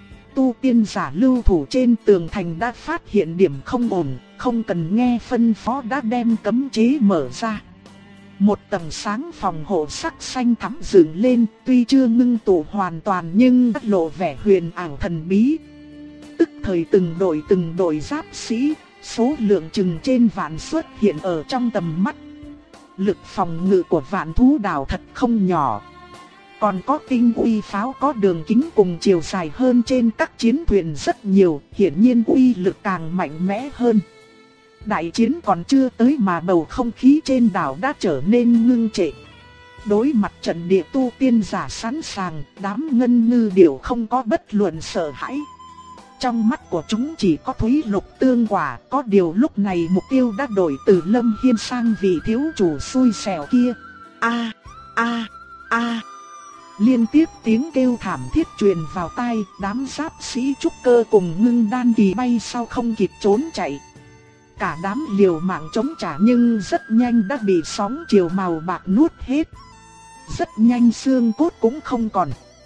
Tu tiên giả lưu thủ trên tường thành đã phát hiện điểm không ổn, không cần nghe phân phó đã đem cấm chế mở ra. Một tầng sáng phòng hộ sắc xanh thắm dựng lên, tuy chưa ngưng tụ hoàn toàn nhưng đã lộ vẻ huyền ảo thần bí. Tức thời từng đội giáp sĩ, số lượng chừng trên vạn xuất hiện ở trong tầm mắt. Lực phòng ngự của Vạn Thú Đảo thật không nhỏ. Còn có tinh uy pháo có đường kính cùng chiều dài hơn trên các chiến thuyền rất nhiều, hiển nhiên uy lực càng mạnh mẽ hơn. Đại chiến còn chưa tới mà bầu không khí trên đảo đã trở nên ngưng trệ. Đối mặt trận địa tu tiên giả sẵn sàng, đám ngân ngư điểu không có bất luận sợ hãi. Trong mắt của chúng chỉ có thúy lục tương quả, có điều lúc này mục tiêu đã đổi từ Lâm Hiên sang vị thiếu chủ xui xẻo kia. A a a. Liên tiếp tiếng kêu thảm thiết truyền vào tai, đám giáp sĩ trúc cơ cùng ngưng đan kỳ bay sau không kịp trốn chạy. Cả đám liều mạng chống trả nhưng rất nhanh đã bị sóng chiều màu bạc nuốt hết. Rất nhanh xương cốt cũng không còn.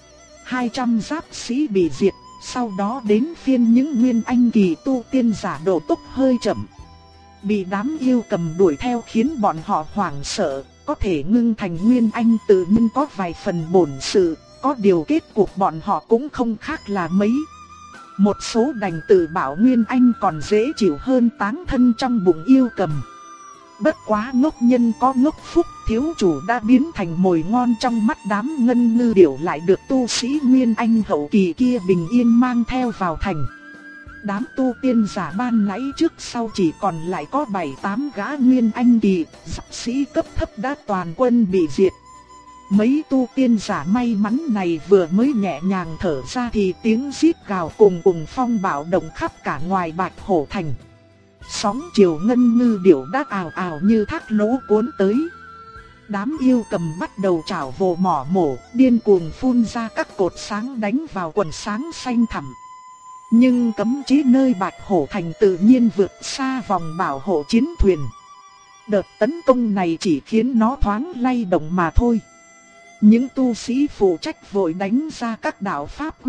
200 giáp sĩ bị diệt, sau đó đến phiên những nguyên anh kỳ tu tiên giả độ tốc hơi chậm. Bị đám yêu cầm đuổi theo khiến bọn họ hoảng sợ, có thể ngưng thành nguyên anh tự nhiên có vài phần bổn sự, có điều kết cục bọn họ cũng không khác là mấy. Một số đành tự bảo nguyên anh còn dễ chịu hơn táng thân trong bụng yêu cầm. Bất quá ngốc nhân có ngốc phúc, thiếu chủ đã biến thành mồi ngon trong mắt đám ngân ngư điểu, lại được tu sĩ nguyên anh hậu kỳ kia bình yên mang theo vào thành. Đám tu tiên giả ban nãy trước sau chỉ còn lại có 7-8 gã nguyên anh kỳ, giáp sĩ cấp thấp đã toàn quân bị diệt. Mấy tu tiên giả may mắn này vừa mới nhẹ nhàng thở ra thì tiếng rít gào cùng phong bạo động khắp cả ngoài Bạch Hổ Thành. Sóng chiều ngân ngư điểu đã ào ào như thác lũ cuốn tới. Đám yêu cầm bắt đầu chảo vồ mỏ mổ, điên cuồng phun ra các cột sáng đánh vào quần sáng xanh thẳm. Nhưng cấm chế nơi Bạch Hổ Thành tự nhiên vượt xa vòng bảo hộ chiến thuyền. Đợt tấn công này chỉ khiến nó thoáng lay động mà thôi. Những tu sĩ phụ trách vội đánh ra các đạo pháp quyết,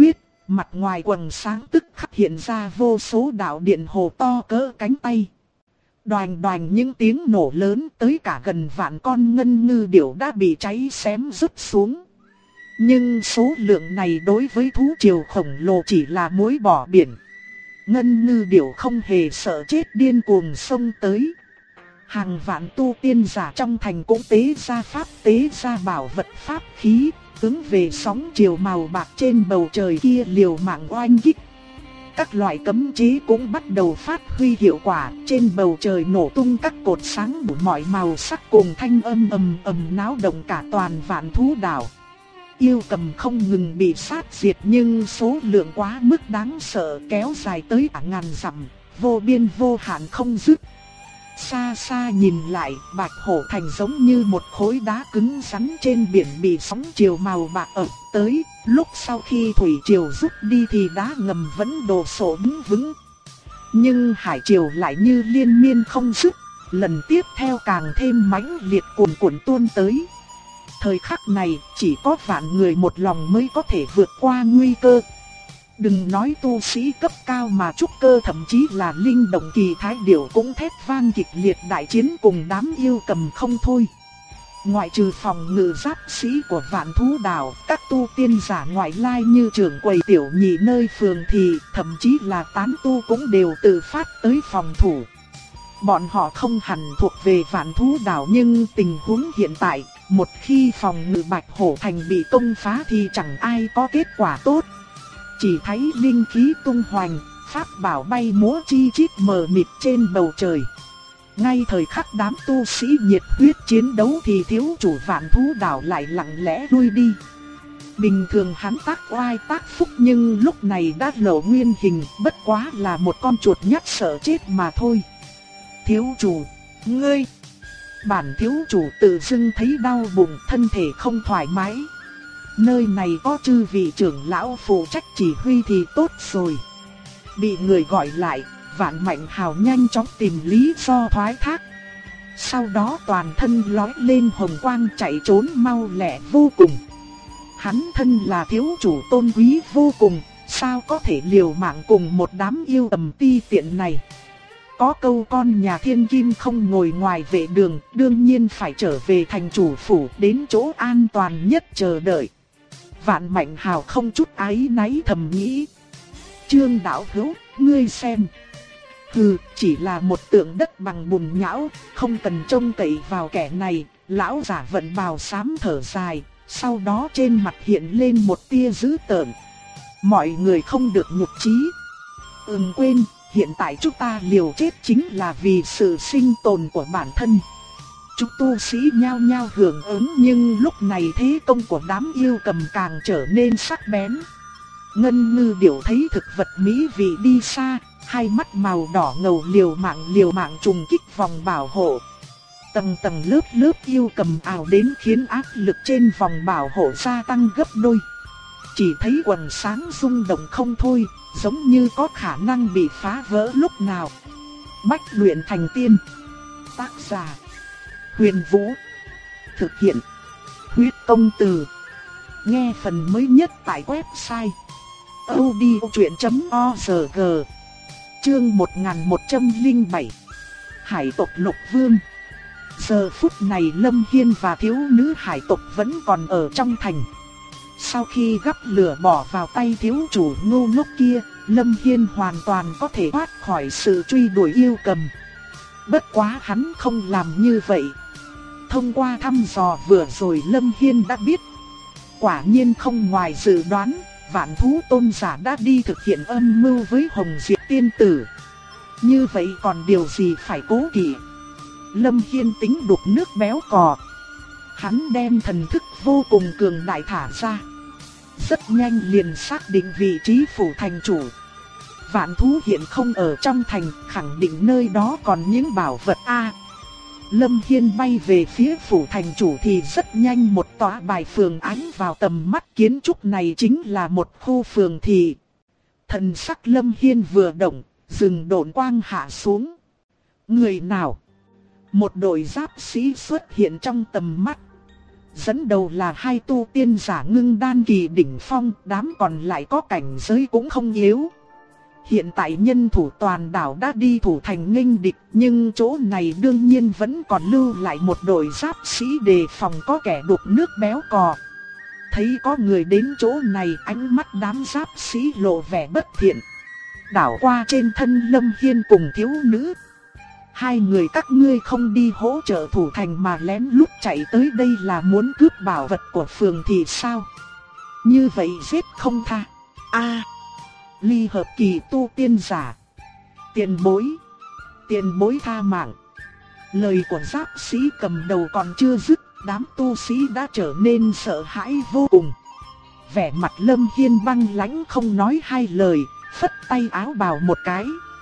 mặt ngoài quầng sáng tức khắc hiện ra vô số đạo điện hồ to cỡ cánh tay. Đoành đoành những tiếng nổ lớn, tới cả gần vạn con ngân ngư điểu đã bị cháy xém rứt xuống. Nhưng số lượng này đối với thú triều khổng lồ chỉ là muối bỏ biển. Ngân ngư điểu không hề sợ chết, điên cuồng xông tới. Hàng vạn tu tiên giả trong thành cũng tế ra pháp, tế ra bảo vật pháp khí, hướng về sóng chiều màu bạc trên bầu trời kia liều mạng oanh kích. Các loại cấm chế cũng bắt đầu phát huy hiệu quả, trên bầu trời nổ tung các cột sáng đủ mọi màu sắc cùng thanh âm ầm ầm náo động cả toàn vạn thú đảo. Yêu cầm không ngừng bị sát diệt, nhưng số lượng quá mức đáng sợ, kéo dài tới cả ngàn dặm, vô biên vô hạn không dứt. Xa xa nhìn lại, Bạch Hổ Thành giống như một khối đá cứng rắn trên biển bị sóng chiều màu bạc ập tới. Lúc sau khi thủy triều rút đi thì đá ngầm vẫn đổ sộ đứng vững. Nhưng hải triều lại như liên miên không dứt, lần tiếp theo càng thêm mãnh liệt cuồn cuộn tuôn tới. Thời khắc này, chỉ có vạn người một lòng mới có thể vượt qua nguy cơ. Đừng nói tu sĩ cấp cao mà trúc cơ, thậm chí là linh động kỳ thái điểu cũng thét vang kịch liệt đại chiến cùng đám yêu cầm không thôi. Ngoại trừ phòng ngự giáp sĩ của Vạn Thú Đảo, các tu tiên giả ngoại lai như trưởng quầy tiểu nhị nơi phường thì thậm chí là tán tu cũng đều tự phát tới phòng thủ. Bọn họ không hẳn thuộc về Vạn Thú Đảo, nhưng tình huống hiện tại, một khi phòng ngự Bạch Hổ Thành bị công phá thì chẳng ai có kết quả tốt. Chỉ thấy linh khí tung hoành, pháp bảo bay múa chi chít mờ mịt trên bầu trời. Ngay thời khắc đám tu sĩ nhiệt huyết chiến đấu thì thiếu chủ Vạn Thú Đảo lại lặng lẽ lui đi. Bình thường hắn tác oai tác phúc, nhưng lúc này đã lộ nguyên hình, bất quá là một con chuột nhắt sợ chết mà thôi. Thiếu chủ, ngươi! Bản thiếu chủ tự dưng thấy đau bụng, thân thể không thoải mái. Nơi này có chư vị trưởng lão phụ trách chỉ huy thì tốt rồi. Bị người gọi lại, Vạn Mạnh Hào nhanh chóng tìm lý do thoái thác. Sau đó toàn thân lói lên hồng quang chạy trốn mau lẹ vô cùng. Hắn thân là thiếu chủ tôn quý vô cùng, sao có thể liều mạng cùng một đám yêu tầm ti tiện này. Có câu con nhà thiên kim không ngồi ngoài vệ đường, đương nhiên phải trở về thành chủ phủ, đến chỗ an toàn nhất chờ đợi. Vạn Mạnh Hào không chút áy náy thầm nghĩ. Trương đạo hữu, ngươi xem. Hừ, chỉ là một tượng đất bằng bùn nhão, không cần trông cậy vào kẻ này. Lão giả vận bào xám thở dài, sau đó trên mặt hiện lên một tia dữ tợn. Mọi người không được nhục chí. Quên, hiện tại chúng ta liều chết chính là vì sự sinh tồn của bản thân. Chúng tu sĩ nhao nhao hưởng ứng, nhưng lúc này thế công của đám yêu cầm càng trở nên sắc bén. Ngân ngư điểu thấy thực vật mỹ vị đi xa, hai mắt màu đỏ ngầu liều mạng trùng kích vòng bảo hộ. Tầng tầng lớp lớp yêu cầm ảo đến khiến áp lực trên vòng bảo hộ gia tăng gấp đôi. Chỉ thấy quầng sáng rung động không thôi, giống như có khả năng bị phá vỡ lúc nào. Bách luyện thành tiên. Tác giả Huyền Vũ. Thực hiện Huyết Công Từ. Nghe phần mới nhất tại website audiochuyện.org. Chương 1107. Hải tộc Lục Vương. Giờ phút này Lâm Hiên và thiếu nữ hải tộc vẫn còn ở trong thành. Sau khi gắp lửa bỏ vào tay thiếu chủ ngu ngốc kia, Lâm Hiên hoàn toàn có thể thoát khỏi sự truy đuổi yêu cầm. Bất quá hắn không làm như vậy. Thông qua thăm dò vừa rồi Lâm Hiên đã biết. Quả nhiên không ngoài dự đoán, Vạn Thú Tôn giả đã đi thực hiện âm mưu với Hồng Diệp tiên tử. Như vậy còn điều gì phải cố kỵ? Lâm Hiên tính đục nước béo cò. Hắn đem thần thức vô cùng cường đại thả ra. Rất nhanh liền xác định vị trí phủ thành chủ. Vạn thú hiện không ở trong thành, khẳng định nơi đó còn những bảo vật a. Lâm Hiên bay về phía phủ thành chủ thì rất nhanh một tòa bài phường ánh vào tầm mắt. Kiến trúc này chính là một khu phường thị. Thần sắc Lâm Hiên vừa động, rừng độn quang hạ xuống. Người nào? Một đội giáp sĩ xuất hiện trong tầm mắt. dẫn đầu là hai tu tiên giả ngưng đan kỳ đỉnh phong, đám còn lại có cảnh giới cũng không yếu. Hiện tại nhân thủ toàn đảo đã đi thủ thành nghênh địch, nhưng chỗ này đương nhiên vẫn còn lưu lại một đội giáp sĩ đề phòng có kẻ đục nước béo cò. Thấy có người đến chỗ này, ánh mắt đám giáp sĩ lộ vẻ bất thiện. Đảo qua trên thân Lâm Hiên cùng thiếu nữ. Hai người các ngươi không đi hỗ trợ thủ thành mà lén lút chạy tới đây là muốn cướp bảo vật của phường thì sao? Như vậy giết không tha. Ly hợp kỳ tu tiên giả. Tiền bối tha mạng. Lời của giáp sĩ cầm đầu còn chưa dứt, đám tu sĩ đã trở nên sợ hãi vô cùng. Vẻ mặt Lâm Hiên băng lãnh không nói hai lời, phất tay áo bào một cái.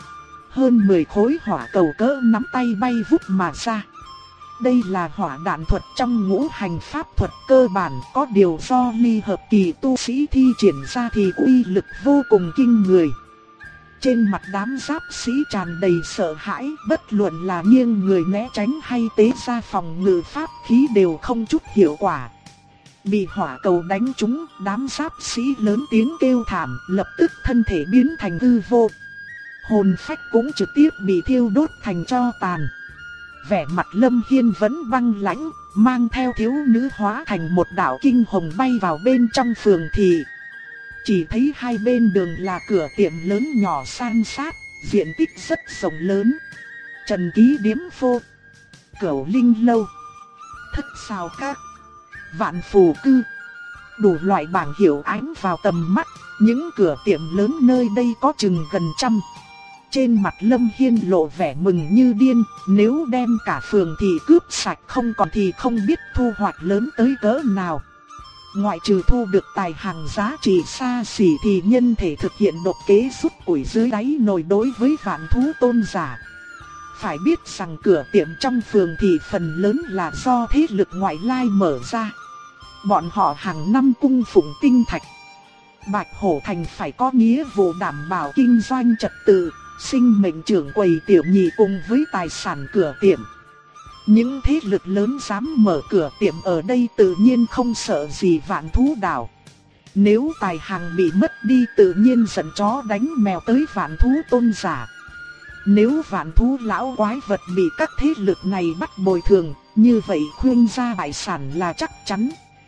Hơn 10 khối hỏa cầu cỡ nắm tay bay vút mà ra. Đây là hỏa đạn thuật trong ngũ hành pháp thuật cơ bản, có điều do ly hợp kỳ tu sĩ thi triển ra thì uy lực vô cùng kinh người. Trên mặt đám giáp sĩ tràn đầy sợ hãi, bất luận là nghiêng người né tránh hay tế ra phòng ngự pháp khí đều không chút hiệu quả. Bị hỏa cầu đánh trúng, đám giáp sĩ lớn tiếng kêu thảm, lập tức thân thể biến thành hư vô. Hồn phách cũng trực tiếp bị thiêu đốt thành tro tàn. Vẻ mặt Lâm Hiên vẫn băng lãnh, mang theo thiếu nữ hóa thành một đạo kinh hồng bay vào bên trong phường thị. Chỉ thấy hai bên đường là cửa tiệm lớn nhỏ san sát, diện tích rất rộng lớn. Trần Ký Điếm Phô, Cửu Linh Lâu, Thất Sao Các, Vạn Phù Cư. Đủ loại bảng hiệu ánh vào tầm mắt, những cửa tiệm lớn nơi đây có chừng gần trăm. Trên mặt Lâm Hiên lộ vẻ mừng như điên, nếu đem cả phường thị cướp sạch không còn thì không biết thu hoạch lớn tới cỡ nào. Ngoại trừ thu được tài hàng giá trị xa xỉ thì nhân thể thực hiện độc kế rút củi dưới đáy nồi đối với vạn thú tôn giả. Phải biết rằng cửa tiệm trong phường thị phần lớn là do thế lực ngoại lai mở ra. Bọn họ hàng năm cung phụng tinh thạch. Bạch Hổ Thành phải có nghĩa vụ đảm bảo kinh doanh trật tự, sinh mệnh trưởng quầy tiểu nhị cùng với tài sản cửa tiệm. Những thế lực lớn dám mở cửa tiệm ở đây tự nhiên không sợ gì vạn thú đảo. Nếu tài hàng bị mất đi tự nhiên giận chó đánh mèo tới vạn thú tôn giả. Nếu vạn thú lão quái vật bị các thế lực này bắt bồi thường, như vậy khuyên gia bại sản là chắc chắn.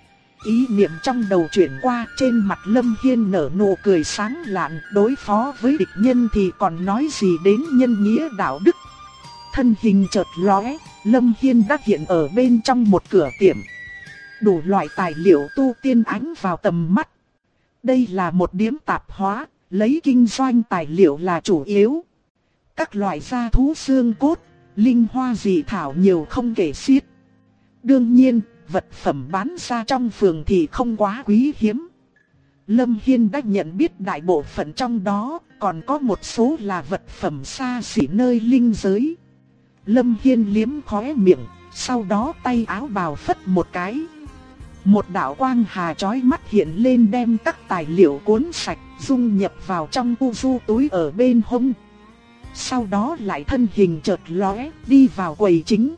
Ý niệm trong đầu chuyển qua, trên mặt Lâm Hiên nở nụ cười sáng lạn, đối phó với địch nhân thì còn nói gì đến nhân nghĩa đạo đức. Thân hình chợt lóe, Lâm Hiên đã hiện ở bên trong một cửa tiệm. Đủ loại tài liệu tu tiên ánh vào tầm mắt. Đây là một điếm tạp hóa, lấy kinh doanh tài liệu là chủ yếu. Các loại gia thú xương cốt, linh hoa dị thảo nhiều không kể xiết. Đương nhiên, vật phẩm bán ra trong phường thì không quá quý hiếm. Lâm Hiên đã nhận biết đại bộ phận trong đó, còn có một số là vật phẩm xa xỉ nơi linh giới. Lâm Hiên liếm khóe miệng, sau đó tay áo bào phất một cái. Một đạo quang hà chói mắt hiện lên đem các tài liệu cuốn sạch, dung nhập vào trong u du túi ở bên hông. Sau đó lại thân hình chợt lóe, đi vào quầy chính.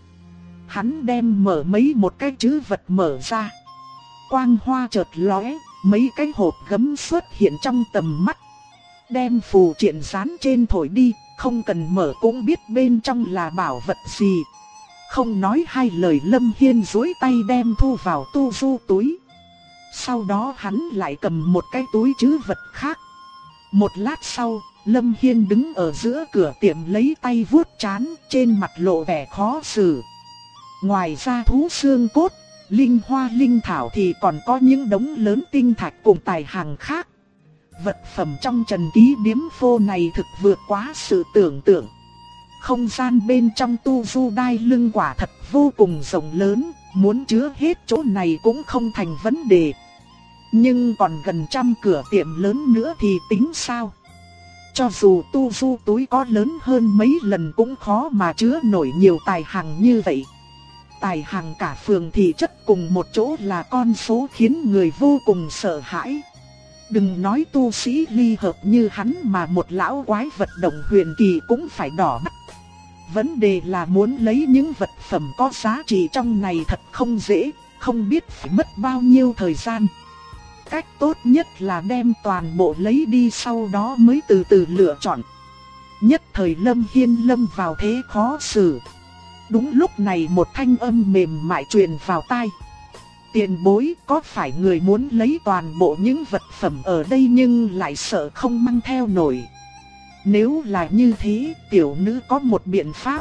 Hắn đem mở một cái trữ vật mở ra. Quang hoa chợt lóe, mấy cái hộp gấm xuất hiện trong tầm mắt. Đem phù triện dán trên thổi đi, không cần mở cũng biết bên trong là bảo vật gì. Không nói hai lời Lâm Hiên duỗi tay đem thu vào tu du túi. Sau đó hắn lại cầm một cái túi trữ vật khác. Một lát sau, Lâm Hiên đứng ở giữa cửa tiệm lấy tay vuốt trán, trên mặt lộ vẻ khó xử. Ngoài ra thú xương cốt, linh hoa linh thảo thì còn có những đống lớn tinh thạch cùng tài hàng khác. Vật phẩm trong Trần Ký Điếm Phô này thực vượt quá sự tưởng tượng. Không gian bên trong tu du đai lưng quả thật vô cùng rộng lớn, muốn chứa hết chỗ này cũng không thành vấn đề. Nhưng còn gần trăm cửa tiệm lớn nữa thì tính sao? Cho dù tu du túi có lớn hơn mấy lần cũng khó mà chứa nổi nhiều tài hàng như vậy. Tài hàng cả phường thị chất cùng một chỗ là con số khiến người vô cùng sợ hãi. Đừng nói tu sĩ ly hợp như hắn mà một lão quái vật động huyền kỳ cũng phải đỏ mắt. Vấn đề là muốn lấy những vật phẩm có giá trị trong này thật không dễ. không biết phải mất bao nhiêu thời gian. Cách tốt nhất là đem toàn bộ lấy đi, sau đó mới từ từ lựa chọn. Nhất thời Lâm Hiên lâm vào thế khó xử. Đúng lúc này một thanh âm mềm mại truyền vào tai. Tiền bối, có phải người muốn lấy toàn bộ những vật phẩm ở đây nhưng lại sợ không mang theo nổi? Nếu là như thế, tiểu nữ có một biện pháp.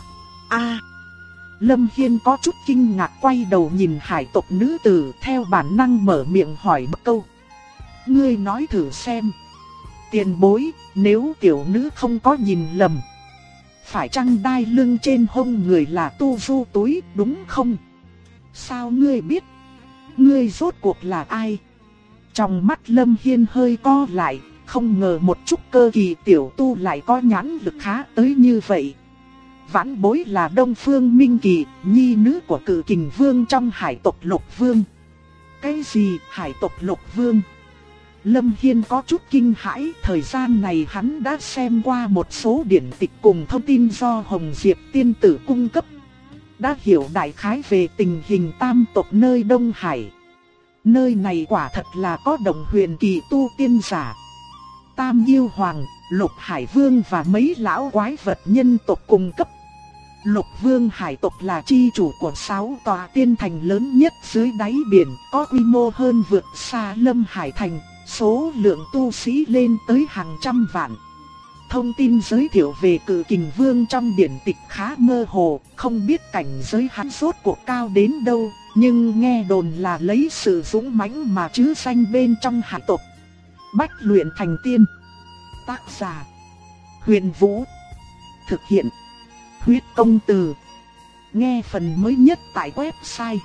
Lâm Hiên có chút kinh ngạc quay đầu nhìn hải tộc nữ tử, theo bản năng mở miệng hỏi một câu. Ngươi nói thử xem. Tiền bối, nếu tiểu nữ không có nhìn lầm, phải chăng đai lưng trên hông người là tu du túi đúng không? Sao ngươi biết? Ngươi rốt cuộc là ai? Trong mắt Lâm Hiên hơi co lại, không ngờ một chút cơ kỳ tiểu tu lại có nhãn lực khá tới như vậy. Vãn bối là Đông Phương Minh Kỳ, nhi nữ của Cự Kình Vương trong hải tộc Lục Vương. Cái gì hải tộc Lục Vương? Lâm Hiên có chút kinh hãi, thời gian này hắn đã xem qua một số điển tịch cùng thông tin do Hồng Diệp tiên tử cung cấp. Đã hiểu đại khái về tình hình tam tộc nơi Đông Hải. Nơi này quả thật là có đồng huyền kỳ tu tiên giả. Tam Yêu Hoàng, Lục Hải Vương và mấy lão quái vật nhân tộc cung cấp. Lục Vương hải tộc là chi chủ của 6 tòa tiên thành lớn nhất dưới đáy biển, có quy mô hơn vượt xa Lâm Hải Thành, số lượng tu sĩ lên tới hàng trăm vạn. Thông tin giới thiệu về Cự Kình Vương trong điển tịch khá mơ hồ, không biết cảnh giới hắn rốt cuộc cao đến đâu, nhưng nghe đồn là lấy sự dũng mãnh mà chứ danh bên trong hải tộc. Bách luyện thành tiên. Tác giả: Huyền Vũ. Thực hiện: Huyết Công Từ. Nghe phần mới nhất tại website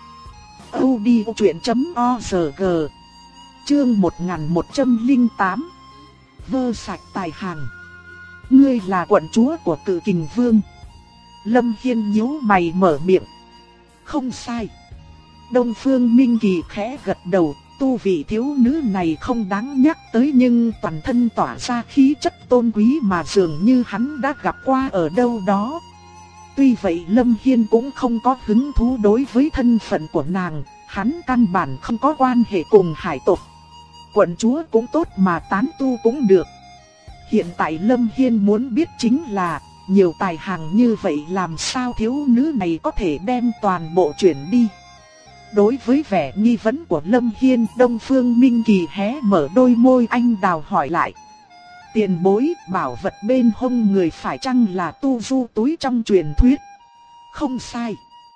audiochuyện.org. Chương 1108. Vơ sạch tài hàng. Ngươi là quận chúa của Cự Kình Vương. Lâm Hiên nhíu mày mở miệng. Không sai. Đông Phương Minh Kỳ khẽ gật đầu. Tu vị thiếu nữ này không đáng nhắc tới, nhưng toàn thân tỏa ra khí chất tôn quý mà dường như hắn đã gặp qua ở đâu đó. Tuy vậy Lâm Hiên cũng không có hứng thú đối với thân phận của nàng, hắn căn bản không có quan hệ cùng hải tộc. Quận chúa cũng tốt mà tán tu cũng được. Hiện tại Lâm Hiên muốn biết chính là, nhiều tài hàng như vậy làm sao thiếu nữ này có thể đem toàn bộ chuyển đi. Đối với vẻ nghi vấn của Lâm Hiên, Đông Phương Minh Kỳ hé mở đôi môi anh đào hỏi lại. Tiền bối, bảo vật bên hông người phải chăng là tu du túi trong truyền thuyết? Không sai.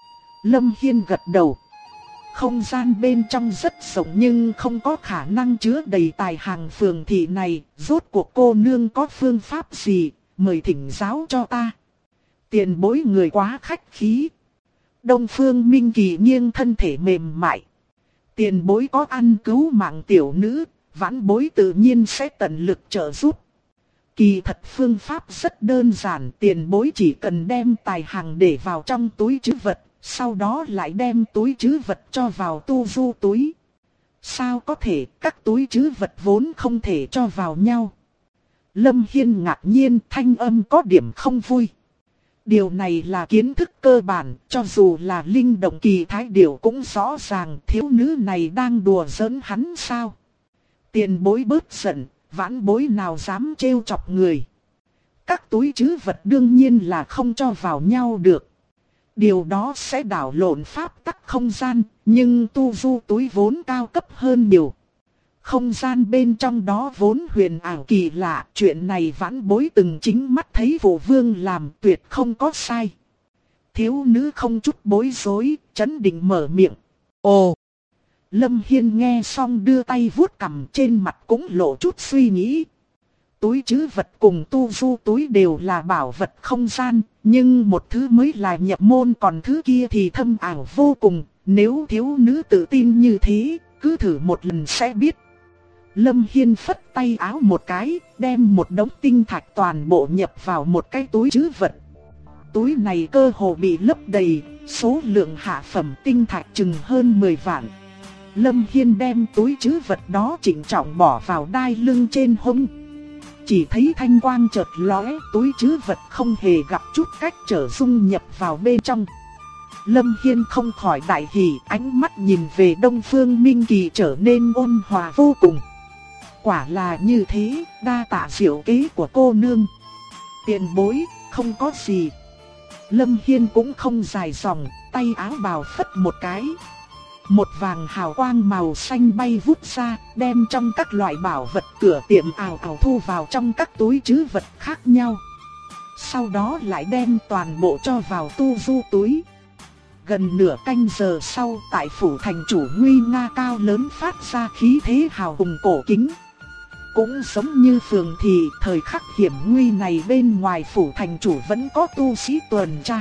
Lâm Hiên gật đầu. Không gian bên trong rất rộng nhưng không có khả năng chứa đầy tài hàng phường thị này. Rốt cuộc cô nương có phương pháp gì, mời thỉnh giáo cho ta. Tiền bối người quá khách khí. Đông Phương Minh Kỳ nghiêng thân thể mềm mại. Tiền bối có ăn cứu mạng tiểu nữ, vãn bối tự nhiên sẽ tận lực trợ giúp. Kỳ thật phương pháp rất đơn giản, tiền bối chỉ cần đem tài hàng để vào trong túi trữ vật, sau đó lại đem túi trữ vật cho vào tu du túi. Sao có thể, các túi trữ vật vốn không thể cho vào nhau. Lâm Hiên ngạc nhiên, thanh âm có điểm không vui. Điều này là kiến thức cơ bản, cho dù là linh động kỳ thái điểu cũng rõ ràng thiếu nữ này đang đùa giỡn hắn sao. Tiền bối bớt giận, vãn bối nào dám trêu chọc người. Các túi trữ vật đương nhiên là không cho vào nhau được. Điều đó sẽ đảo lộn pháp tắc không gian, nhưng tu du túi vốn cao cấp hơn nhiều. Không gian bên trong đó vốn huyền ảo kỳ lạ, chuyện này vãn bối từng chính mắt thấy Vũ Vương làm tuyệt không có sai. Thiếu nữ không chút bối rối, trấn định mở miệng. Ồ! Lâm Hiên nghe xong đưa tay vuốt cằm, trên mặt cũng lộ chút suy nghĩ. Túi trữ vật cùng tu du túi đều là bảo vật không gian, nhưng một thứ mới là nhập môn còn thứ kia thì thâm ảo vô cùng. Nếu thiếu nữ tự tin như thế, cứ thử một lần sẽ biết. Lâm Hiên phất tay áo một cái, đem một đống tinh thạch toàn bộ nhập vào một cái túi trữ vật. Túi này cơ hồ bị lấp đầy, số lượng hạ phẩm tinh thạch chừng hơn 10 vạn. Lâm Hiên đem túi trữ vật đó chỉnh trọng bỏ vào đai lưng trên hông. Chỉ thấy thanh quang chợt lóe, túi trữ vật không hề gặp chút cách trở dung nhập vào bên trong. Lâm Hiên không khỏi đại hỉ, ánh mắt nhìn về Đông Phương Minh Kỳ trở nên ôn hòa vô cùng. Quả là như thế, đa tạ diệu kế của cô nương. Tiền bối, không có gì. Lâm Hiên cũng không dài dòng, tay áo bào phất một cái. Một vàng hào quang màu xanh bay vút ra, đem trong các loại bảo vật cửa tiệm ào ào thu vào trong các túi trữ vật khác nhau. Sau đó lại đem toàn bộ cho vào tu du túi. Gần nửa canh giờ sau, tại phủ thành chủ nguy nga cao lớn phát ra khí thế hào hùng cổ kính. Cũng giống như phường thì thời khắc hiểm nguy này bên ngoài phủ thành chủ vẫn có tu sĩ tuần tra.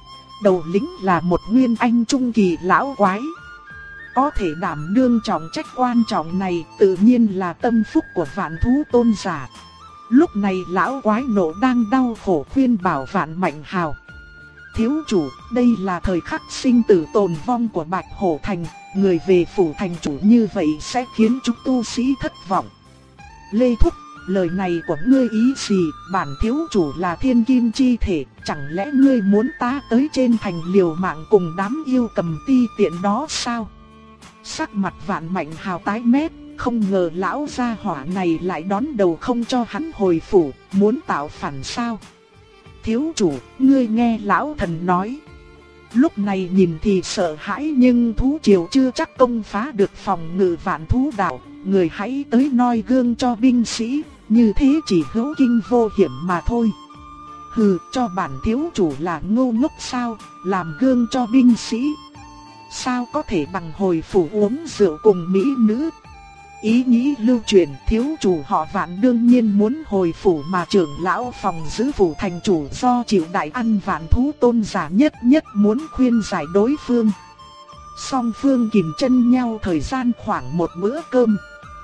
Đầu lĩnh là một nguyên anh trung kỳ lão quái. Có thể đảm đương trọng trách quan trọng này tự nhiên là tâm phúc của Vạn Thú Tôn giả. Lúc này lão quái nộ đang đau khổ khuyên bảo Vạn Mạnh Hào. Thiếu chủ, đây là thời khắc sinh tử tồn vong của Bạch Hổ Thành. Người về phủ thành chủ như vậy sẽ khiến chúng tu sĩ thất vọng. Lê Thúc, lời này của ngươi ý gì? Bản thiếu chủ là thiên kim chi thể, chẳng lẽ ngươi muốn ta tới trên thành liều mạng cùng đám yêu cầm ti tiện đó sao? Sắc mặt Vạn Mạnh Hào tái mét, không ngờ lão gia hỏa này lại đón đầu không cho hắn hồi phủ, muốn tạo phản sao? Thiếu chủ, ngươi nghe lão thần nói. Lúc này nhìn thì sợ hãi nhưng thú triều chưa chắc công phá được phòng ngự Vạn Thú Đạo. Người hãy tới noi gương cho binh sĩ, như thế chỉ hữu kinh vô hiểm mà thôi. Hừ, cho bản thiếu chủ là ngu ngốc sao, làm gương cho binh sĩ. Sao có thể bằng hồi phủ uống rượu cùng mỹ nữ. Ý nghĩ lưu truyền, thiếu chủ họ Vạn đương nhiên muốn hồi phủ mà trưởng lão phòng giữ phủ thành chủ do chịu đại ăn Vạn Thú Tôn giả nhất muốn khuyên giải đối phương. Song phương kìm chân nhau thời gian khoảng một bữa cơm.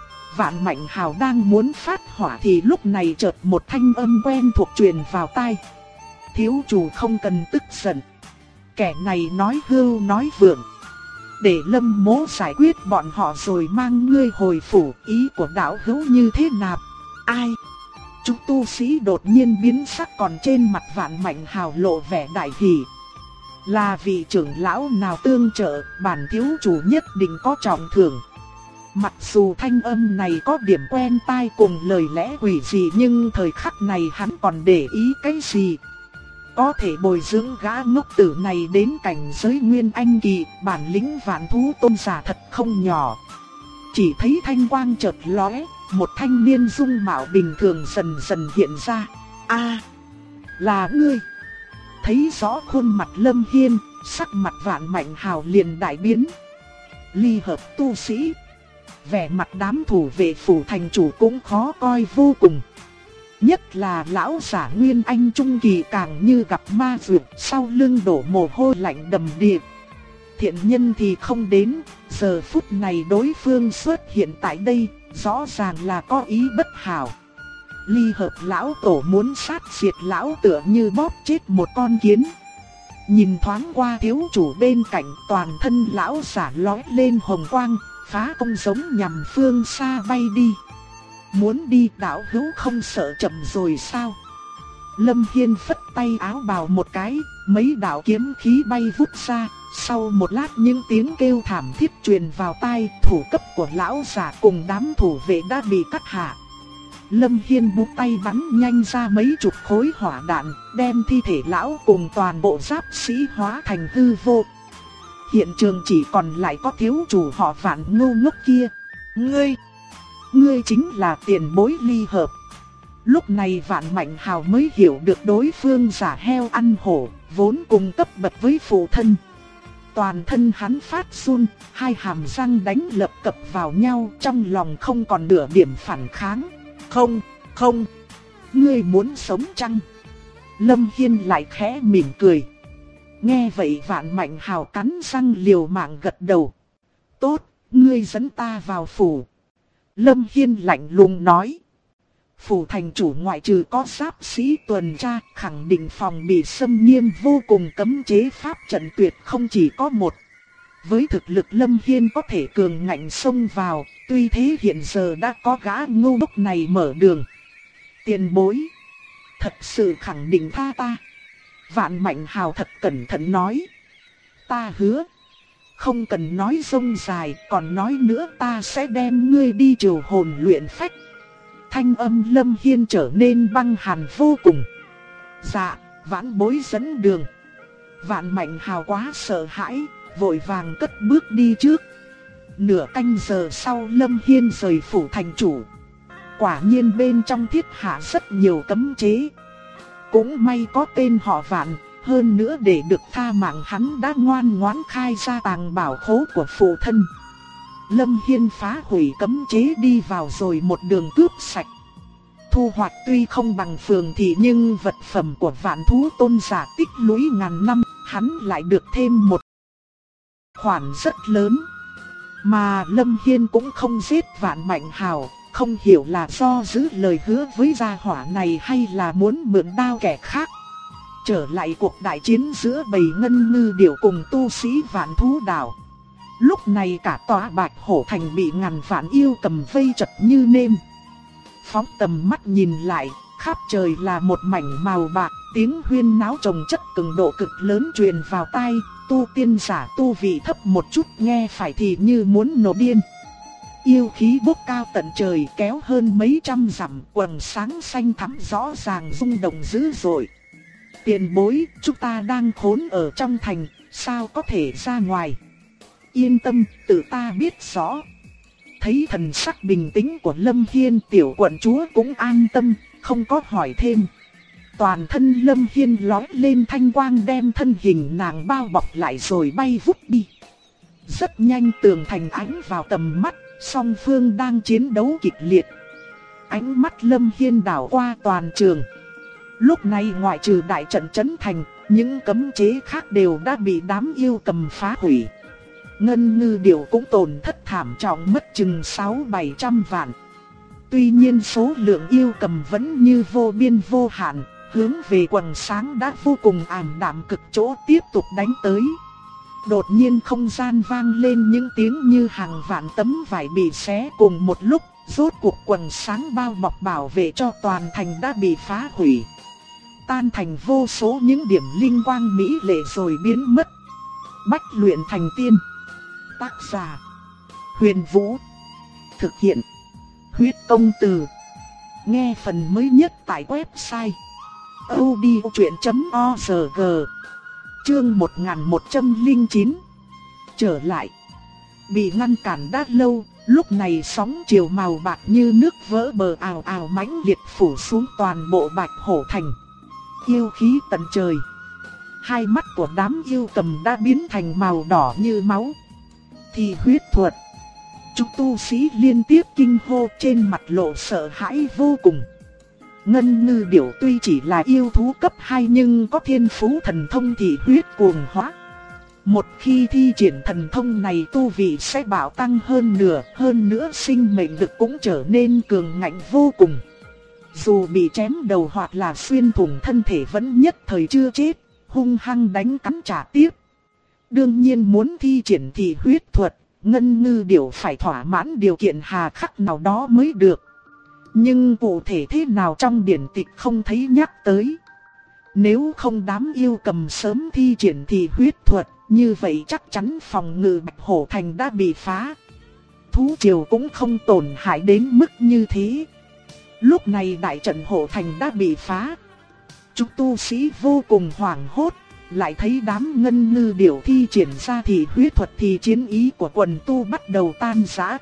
Vạn Mạnh Hào đang muốn phát hỏa thì lúc này chợt một thanh âm quen thuộc truyền vào tai. Thiếu chủ không cần tức giận. Kẻ này nói hưu nói vượng. Để Lâm Mỗ giải quyết bọn họ rồi mang ngươi hồi phủ, ý của đạo hữu như thế nào? Ai? Chúng tu sĩ đột nhiên biến sắc, còn trên mặt Vạn Mạnh Hào lộ vẻ đại hỉ. Là vị trưởng lão nào tương trợ, bản thiếu chủ nhất định có trọng thưởng. Mặc dù thanh âm này có điểm quen tai cùng lời lẽ quỷ dị nhưng thời khắc này hắn còn để ý cái gì? Có thể bồi dưỡng gã ngốc tử này đến cảnh giới nguyên anh kỳ, bản lĩnh Vạn Thú Tôn giả thật không nhỏ. Chỉ thấy thanh quang chợt lóe, một thanh niên dung mạo bình thường dần dần hiện ra. A, là ngươi. Thấy rõ khuôn mặt Lâm Hiên, sắc mặt Vạn Mạnh Hào liền đại biến. Ly hợp tu sĩ. Vẻ mặt đám thủ vệ phủ thành chủ cũng khó coi vô cùng. Nhất là lão giả Nguyên Anh Trung Kỳ càng như gặp ma dược, sau lưng đổ mồ hôi lạnh đầm đìa. Thiện nhân thì không đến, giờ phút này đối phương xuất hiện tại đây, rõ ràng là có ý bất hảo. Ly hợp lão tổ muốn sát diệt lão tựa như bóp chết một con kiến. Nhìn thoáng qua thiếu chủ bên cạnh, toàn thân lão giả lóe lên hồng quang, phá công giống nhằm phương xa bay đi. Muốn đi đạo hữu không sợ chậm rồi sao? Lâm Hiên phất tay áo bào một cái, mấy đạo kiếm khí bay vút ra. Sau một lát những tiếng kêu thảm thiết truyền vào tai, thủ cấp của lão giả cùng đám thủ vệ đã bị cắt hạ. Lâm Hiên búng tay bắn nhanh ra mấy chục khối hỏa đạn, đem thi thể lão cùng toàn bộ giáp sĩ hóa thành hư vô. Hiện trường chỉ còn lại có thiếu chủ họ Vạn ngu ngốc kia. Ngươi chính là tiền bối Ly hợp. Lúc này Vạn Mạnh Hào mới hiểu được đối phương giả heo ăn hổ, vốn cùng cấp bậc với phụ thân. Toàn thân hắn phát run, hai hàm răng đánh lập cập vào nhau, trong lòng không còn nửa điểm phản kháng. Không, ngươi muốn sống chăng? Lâm Hiên lại khẽ mỉm cười. Nghe vậy Vạn Mạnh Hào cắn răng liều mạng gật đầu. Tốt, ngươi dẫn ta vào phủ. Lâm Hiên lạnh lùng nói. Phủ thành chủ ngoại trừ có giáp sĩ tuần tra, khẳng định phòng bị xâm nghiêm vô cùng, cấm chế pháp trận tuyệt không chỉ có một. Với thực lực Lâm Hiên có thể cường ngạnh xông vào, tuy thế hiện giờ đã có gã ngu ngốc này mở đường. Tiền bối, thật sự khẳng định tha ta. Vạn Mạnh Hào thật cẩn thận nói. Ta hứa. Không cần nói rông dài, còn nói nữa ta sẽ đem ngươi đi triều hồn luyện phách. Thanh âm Lâm Hiên trở nên băng hàn vô cùng. Dạ, vãn bối dẫn đường. Vạn Mạnh Hào quá sợ hãi, vội vàng cất bước đi trước. Nửa canh giờ sau Lâm Hiên rời phủ thành chủ. Quả nhiên bên trong thiết hạ rất nhiều cấm chế. Cũng may có tên họ Vạn, hơn nữa để được tha mạng hắn đã ngoan ngoãn khai ra tàng bảo khố của phụ thân. Lâm Hiên phá hủy cấm chế đi vào rồi một đường cướp sạch. Thu hoạch tuy không bằng Phường Thị nhưng vật phẩm của Vạn Thú Tôn giả tích lũy ngàn năm, hắn lại được thêm một khoản rất lớn. Mà Lâm Hiên cũng không giết Vạn Mạnh Hào, không hiểu là do giữ lời hứa với gia hỏa này hay là muốn mượn đao kẻ khác. Trở lại cuộc đại chiến giữa bầy ngân ngư điểu cùng tu sĩ Vạn Thú Đảo. Lúc này cả tòa Bạch Hổ Thành bị ngàn vạn yêu cầm vây chật như nêm. Phóng tầm mắt nhìn lại, khắp trời là một mảnh màu bạc, tiếng huyên náo trồng chất cường độ cực lớn truyền vào tai, tu tiên giả tu vị thấp một chút nghe phải thì như muốn nổ điên. Yêu khí bốc cao tận trời kéo hơn mấy trăm dặm, quầng sáng xanh thắm rõ ràng rung động dữ dội. Tiền bối, chúng ta đang khốn ở trong thành, sao có thể ra ngoài? Yên tâm, tự ta biết rõ. Thấy thần sắc bình tĩnh của Lâm Hiên, tiểu quận chúa cũng an tâm, không có hỏi thêm. Toàn thân Lâm Hiên lói lên thanh quang đem thân hình nàng bao bọc lại rồi bay vút đi. Rất nhanh tường thành ánh vào tầm mắt, song phương đang chiến đấu kịch liệt. Ánh mắt Lâm Hiên đảo qua toàn trường. Lúc này ngoại trừ đại trận trấn thành, những cấm chế khác đều đã bị đám yêu cầm phá hủy. Ngân ngư điểu cũng tổn thất thảm trọng, mất chừng 600-700 vạn. Tuy nhiên số lượng yêu cầm vẫn như vô biên vô hạn, hướng về quầng sáng đã vô cùng ảm đạm cực chỗ tiếp tục đánh tới. Đột nhiên không gian vang lên những tiếng như hàng vạn tấm vải bị xé cùng một lúc, rốt cuộc quầng sáng bao bọc bảo vệ cho toàn thành đã bị phá hủy. Tan thành vô số những điểm linh quang mỹ lệ rồi biến mất. Bách luyện thành tiên. Tác giả Huyền Vũ. Thực hiện Huyết Công Từ. Nghe phần mới nhất tại website audiochuyện.org. Chương 1109. Trở lại. Bị ngăn cản đã lâu, lúc này sóng chiều màu bạc như nước vỡ bờ ào ào mãnh liệt phủ xuống toàn bộ Bạch Hổ Thành. Yêu khí tận trời. Hai mắt của đám yêu cầm đã biến thành màu đỏ như máu. Thì huyết thuật. Chúng tu sĩ liên tiếp kinh hô, trên mặt lộ sợ hãi vô cùng. Ngân ngư điểu tuy chỉ là yêu thú cấp 2 nhưng có thiên phú thần thông thì huyết cuồng hóa. Một khi thi triển thần thông này tu vị sẽ bạo tăng hơn nữa sinh mệnh lực cũng trở nên cường ngạnh vô cùng. Dù bị chém đầu hoặc là xuyên thủng thân thể vẫn nhất thời chưa chết, hung hăng đánh cắn trả tiếp. Đương nhiên muốn thi triển thì huyết thuật, ngân ngư điểu phải thỏa mãn điều kiện hà khắc nào đó mới được. Nhưng cụ thể thế nào trong điển tịch không thấy nhắc tới. Nếu không đám yêu cầm sớm thi triển thì huyết thuật, như vậy chắc chắn phòng ngự Bạch Hổ Thành đã bị phá. Thú triều cũng không tổn hại đến mức như thế. Lúc này đại trận Hổ Thành đã bị phá. Chúng tu sĩ vô cùng hoảng hốt, lại thấy đám ngân ngư điểu thi triển ra thì huyết thuật thì chiến ý của quần tu bắt đầu tan rã.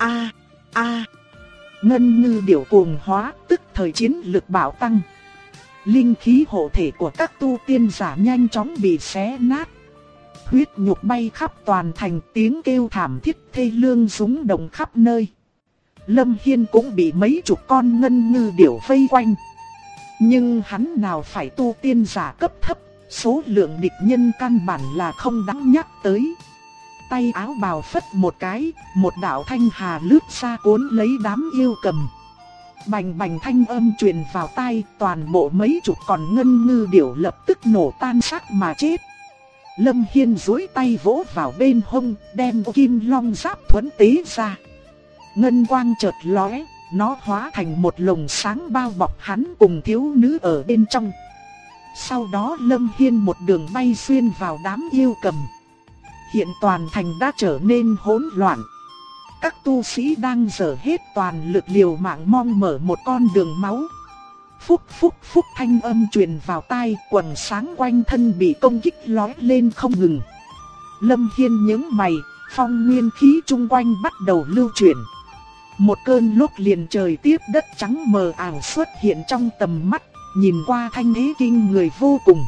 Ngân ngư điểu cuồng hóa, tức thời chiến lực bạo tăng. Linh khí hộ thể của các tu tiên giả nhanh chóng bị xé nát. Huyết nhục bay khắp toàn thành, tiếng kêu thảm thiết thê lương rúng động khắp nơi. Lâm Hiên cũng bị mấy chục con ngân ngư điểu vây quanh. Nhưng hắn nào phải tu tiên giả cấp thấp, số lượng địch nhân căn bản là không đáng nhắc tới. Tay áo bào phất một cái, một đạo thanh hà lướt ra cuốn lấy đám yêu cầm. Bành bành thanh âm truyền vào tai, toàn bộ mấy chục con ngân ngư điểu lập tức nổ tan xác mà chết. Lâm Hiên duỗi tay vỗ vào bên hông, đem kim long giáp thuẫn tế ra. Ngân quang chợt lóe, nó hóa thành một lồng sáng bao bọc hắn cùng thiếu nữ ở bên trong. Sau đó Lâm Hiên một đường bay xuyên vào đám yêu cầm. Hiện toàn thành đã trở nên hỗn loạn. Các tu sĩ đang dở hết toàn lực liều mạng mong mở một con đường máu. Phúc phúc phúc thanh âm truyền vào tai, quần sáng quanh thân bị công kích lóe lên không ngừng. Lâm Hiên nhướng mày, phong nguyên khí chung quanh bắt đầu lưu chuyển. Một cơn lốc liền trời tiếp đất trắng mờ ảo xuất hiện trong tầm mắt, nhìn qua thanh thế kinh người vô cùng.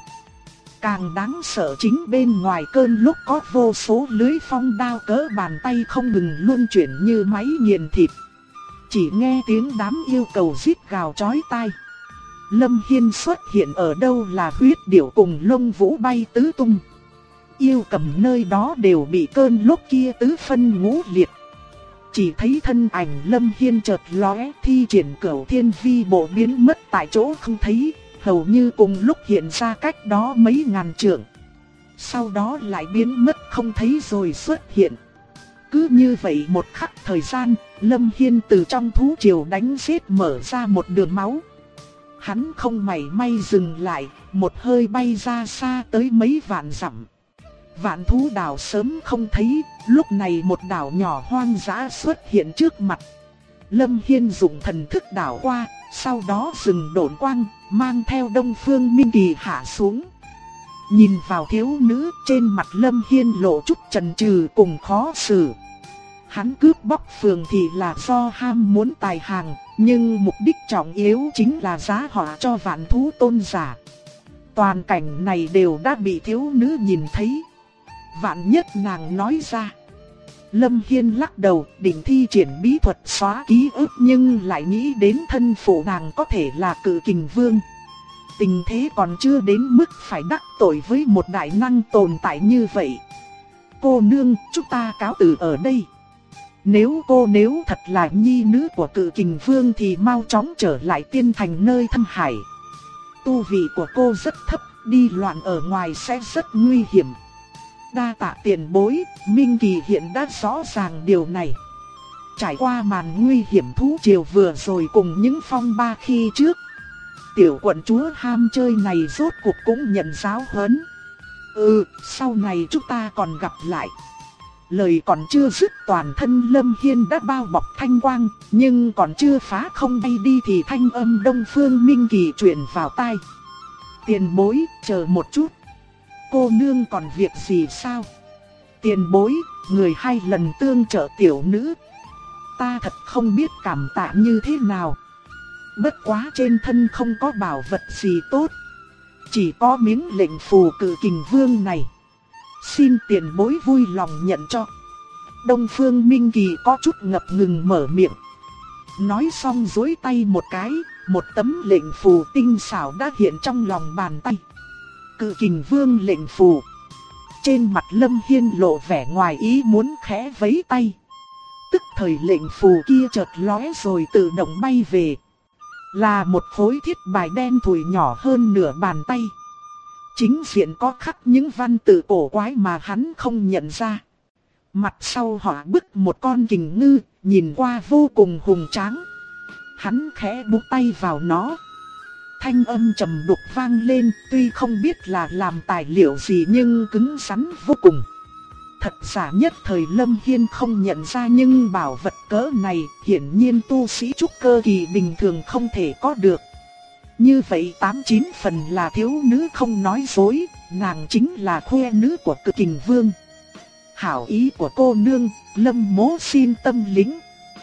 Càng đáng sợ chính bên ngoài cơn lốc có vô số lưới phong đao cỡ bàn tay không ngừng luân chuyển như máy nghiền thịt. Chỉ nghe tiếng đám yêu cầu rít gào chói tai. Lâm Hiên xuất hiện ở đâu là huyết điểu cùng lông vũ bay tứ tung. Yêu cầm nơi đó đều bị cơn lốc kia tứ phân ngũ liệt. Chỉ thấy thân ảnh Lâm Hiên chợt lóe, thi triển Cửu Thiên Vi bộ biến mất tại chỗ không thấy, hầu như cùng lúc hiện ra cách đó mấy ngàn trượng. Sau đó lại biến mất không thấy rồi xuất hiện. Cứ như vậy một khắc thời gian, Lâm Hiên từ trong thú triều đánh giết mở ra một đường máu. Hắn không mảy may dừng lại, một hơi bay ra xa tới mấy vạn dặm. Vạn thú đảo sớm không thấy, lúc này một đảo nhỏ hoang dã xuất hiện trước mặt. Lâm Hiên dùng thần thức đảo qua, sau đó dừng độn quang, mang theo Đông Phương Minh Kỳ hạ xuống. Nhìn vào thiếu nữ, trên mặt Lâm Hiên lộ chút chần chừ cùng khó xử. Hắn cướp bóc phường thì là do ham muốn tài hàng, nhưng mục đích trọng yếu chính là giá họa cho vạn thú tôn giả. Toàn cảnh này đều đã bị thiếu nữ nhìn thấy. Vạn nhất nàng nói ra. Lâm Hiên lắc đầu, định thi triển bí thuật xóa ký ức, nhưng lại nghĩ đến thân phụ nàng có thể là Cự Kình Vương. Tình thế còn chưa đến mức phải đắc tội với một đại năng tồn tại như vậy. Cô nương, chúng ta cáo từ ở đây. Nếu thật là nhi nữ của Cự Kình Vương thì mau chóng trở lại Tiên Thành nơi thâm hải. Tu vị của cô rất thấp, đi loạn ở ngoài sẽ rất nguy hiểm. Đa tạ tiền bối, Minh Kỳ hiện đã rõ ràng điều này. Trải qua màn nguy hiểm thú triều vừa rồi cùng những phong ba khi trước, tiểu quận chúa ham chơi này rốt cuộc cũng nhận giáo huấn. Sau này chúng ta còn gặp lại. Lời còn chưa dứt, toàn thân Lâm Hiên đã bao bọc thanh quang, nhưng còn chưa phá không bay đi thì thanh âm Đông Phương Minh Kỳ truyền vào tai. Tiền bối, chờ một chút. Cô nương còn việc gì sao? Tiền bối, người hai lần tương trợ tiểu nữ. Ta thật không biết cảm tạ như thế nào. Bất quá trên thân không có bảo vật gì tốt, chỉ có miếng lệnh phù Cự Kình Vương này. Xin tiền bối vui lòng nhận cho. Đông Phương Minh Kỳ có chút ngập ngừng mở miệng. Nói xong duỗi tay một cái, một tấm lệnh phù tinh xảo đã hiện trong lòng bàn tay. Cự Kình Vương lệnh phù. Trên mặt Lâm Hiên lộ vẻ ngoài ý muốn khẽ vẫy tay. Tức thời lệnh phù kia chợt lóe rồi tự động bay về. Là một khối thiết bài đen thùi nhỏ hơn nửa bàn tay. Chính diện có khắc những văn tự cổ quái mà hắn không nhận ra. Mặt sau họa bức một con kình ngư, nhìn qua vô cùng hùng tráng. Hắn khẽ búng tay vào nó. Thanh âm trầm đục vang lên, tuy không biết là làm tài liệu gì nhưng cứng rắn vô cùng. Thật giả nhất thời Lâm Hiên không nhận ra, nhưng bảo vật cỡ này hiển nhiên tu sĩ trúc cơ kỳ bình thường không thể có được. Như vậy 89 phần là thiếu nữ không nói dối, nàng chính là khoe nữ của Cự Kình Vương. Hảo ý của cô nương, Lâm mỗ xin tâm lĩnh.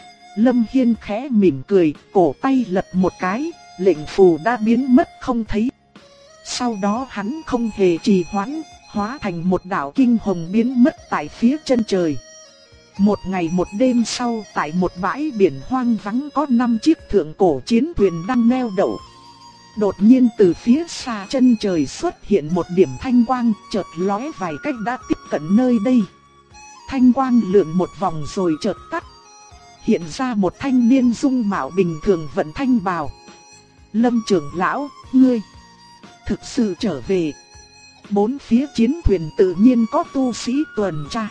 Lâm Hiên khẽ mỉm cười, cổ tay lật một cái, lệnh phù đã biến mất không thấy. Sau đó hắn không hề trì hoãn, hóa thành một đạo kinh hồng biến mất tại phía chân trời. Một ngày một đêm sau, tại một bãi biển hoang vắng có 5 chiếc thượng cổ chiến thuyền đang neo đậu. Đột nhiên từ phía xa chân trời xuất hiện một điểm thanh quang, chợt lóe vài cách đã tiếp cận nơi đây. Thanh quang lượn một vòng rồi chợt tắt. Hiện ra một thanh niên dung mạo bình thường vận thanh bào. Lâm trưởng lão, ngươi thực sự trở về. Bốn phía chiến thuyền tự nhiên có tu sĩ tuần tra.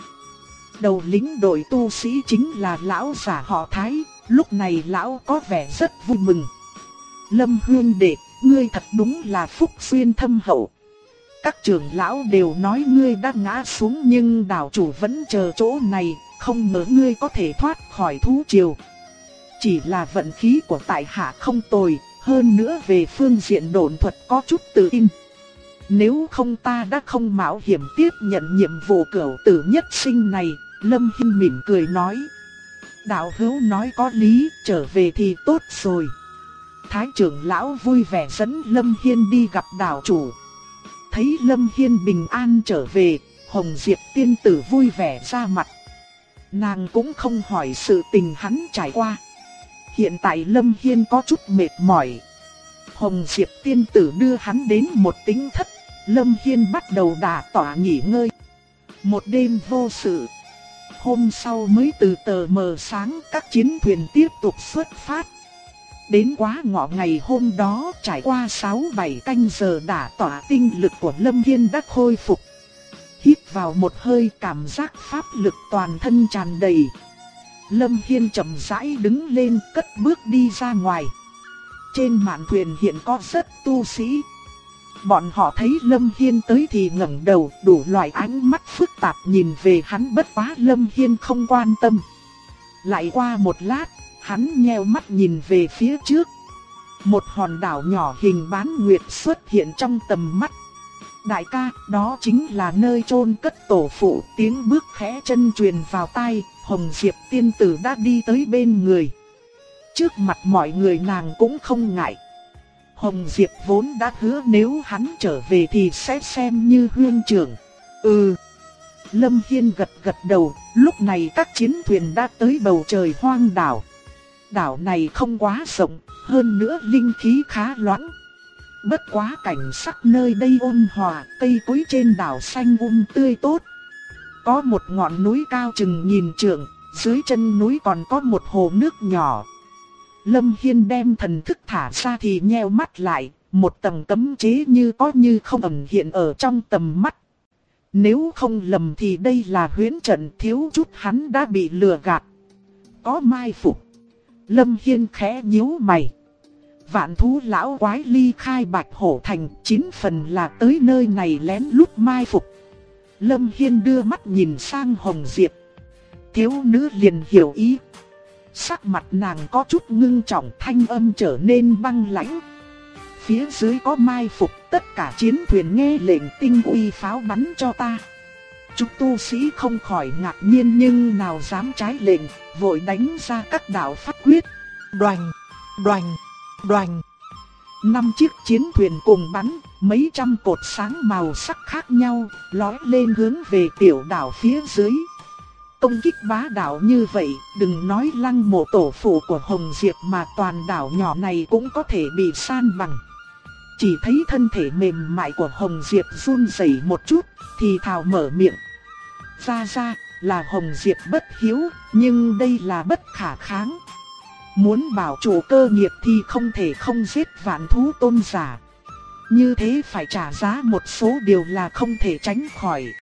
Đầu lĩnh đội tu sĩ chính là lão giả họ Thái. Lúc này lão có vẻ rất vui mừng. Lâm huynh đệ, ngươi thật đúng là phúc duyên thâm hậu. Các trưởng lão đều nói ngươi đã ngã xuống nhưng đảo chủ vẫn chờ chỗ này, không ngờ ngươi có thể thoát khỏi thú triều. Chỉ là vận khí của tại hạ không tồi, hơn nữa về phương diện độn thuật có chút tự tin. Nếu không ta đã không mạo hiểm tiếp nhận nhiệm vụ cửu tử nhất sinh này. Lâm Hiên mỉm cười nói. Đạo hữu nói có lý, trở về thì tốt rồi. Thái trưởng lão vui vẻ dẫn Lâm Hiên đi gặp đạo chủ. Thấy Lâm Hiên bình an trở về, Hồng Diệp tiên tử vui vẻ ra mặt. Nàng cũng không hỏi sự tình hắn trải qua. Hiện tại Lâm Hiên có chút mệt mỏi. Hồng Diệp tiên tử đưa hắn đến một tính thất. Lâm Hiên bắt đầu đả tọa nghỉ ngơi. Một đêm vô sự. Hôm sau mới từ tờ mờ sáng các chiến thuyền tiếp tục xuất phát. Đến quá ngọ ngày hôm đó, trải qua 6-7 canh giờ đả tọa, tinh lực của Lâm Hiên đã khôi phục. Hít vào một hơi, cảm giác pháp lực toàn thân tràn đầy. Lâm Hiên chậm rãi đứng lên, cất bước đi ra ngoài. Trên mạn thuyền hiện có rất tu sĩ. Bọn họ thấy Lâm Hiên tới thì ngẩng đầu, đủ loại ánh mắt phức tạp nhìn về hắn, bất quá Lâm Hiên không quan tâm. Lại qua một lát, hắn nheo mắt nhìn về phía trước. Một hòn đảo nhỏ hình bán nguyệt xuất hiện trong tầm mắt. Đại ca, đó chính là nơi chôn cất tổ phụ. Tiếng bước khẽ chân truyền vào tai, Hồng Diệp tiên tử đã đi tới bên người. Trước mặt mọi người nàng cũng không ngại. Hồng Diệp vốn đã hứa nếu hắn trở về thì sẽ xem như huynh trưởng. Lâm Hiên gật gật đầu, lúc này các chiến thuyền đã tới bầu trời hoang đảo. Đảo này không quá rộng, hơn nữa linh khí khá loãng. Bất quá cảnh sắc nơi đây ôn hòa, cây cối trên đảo xanh tươi tốt. Có một ngọn núi cao chừng nghìn trượng, dưới chân núi còn có một hồ nước nhỏ. Lâm Hiên đem thần thức thả ra thì nheo mắt lại, một tầng cấm chế như có như không ẩn hiện ở trong tầm mắt. Nếu không lầm thì đây là huyễn trận, thiếu chút hắn đã bị lừa gạt. Có mai phục. Lâm Hiên khẽ nhíu mày. Vạn thú lão quái ly khai Bạch Hổ Thành, 9 phần là tới nơi này lén lút mai phục. Lâm Hiên đưa mắt nhìn sang Hồng Diệp. Thiếu nữ liền hiểu ý. Sắc mặt nàng có chút ngưng trọng, thanh âm trở nên băng lãnh. Phía dưới có mai phục, tất cả chiến thuyền nghe lệnh tinh uy pháo bắn cho ta. Chúng tu sĩ không khỏi ngạc nhiên nhưng nào dám trái lệnh, vội đánh ra các đạo pháp quyết. Đoành, đoành, đoành. 5 chiếc chiến thuyền cùng bắn, mấy trăm cột sáng màu sắc khác nhau, lói lên hướng về tiểu đảo phía dưới. Công kích bá đạo như vậy, đừng nói lăng mộ tổ phụ của Hồng Diệp mà toàn đảo nhỏ này cũng có thể bị san bằng. Chỉ thấy thân thể mềm mại của Hồng Diệp run rẩy một chút, thì thào mở miệng. Ra là Hồng Diệp bất hiếu, nhưng đây là bất khả kháng. Muốn bảo chủ cơ nghiệp thì không thể không giết vạn thú tôn giả. Như thế phải trả giá một số điều là không thể tránh khỏi.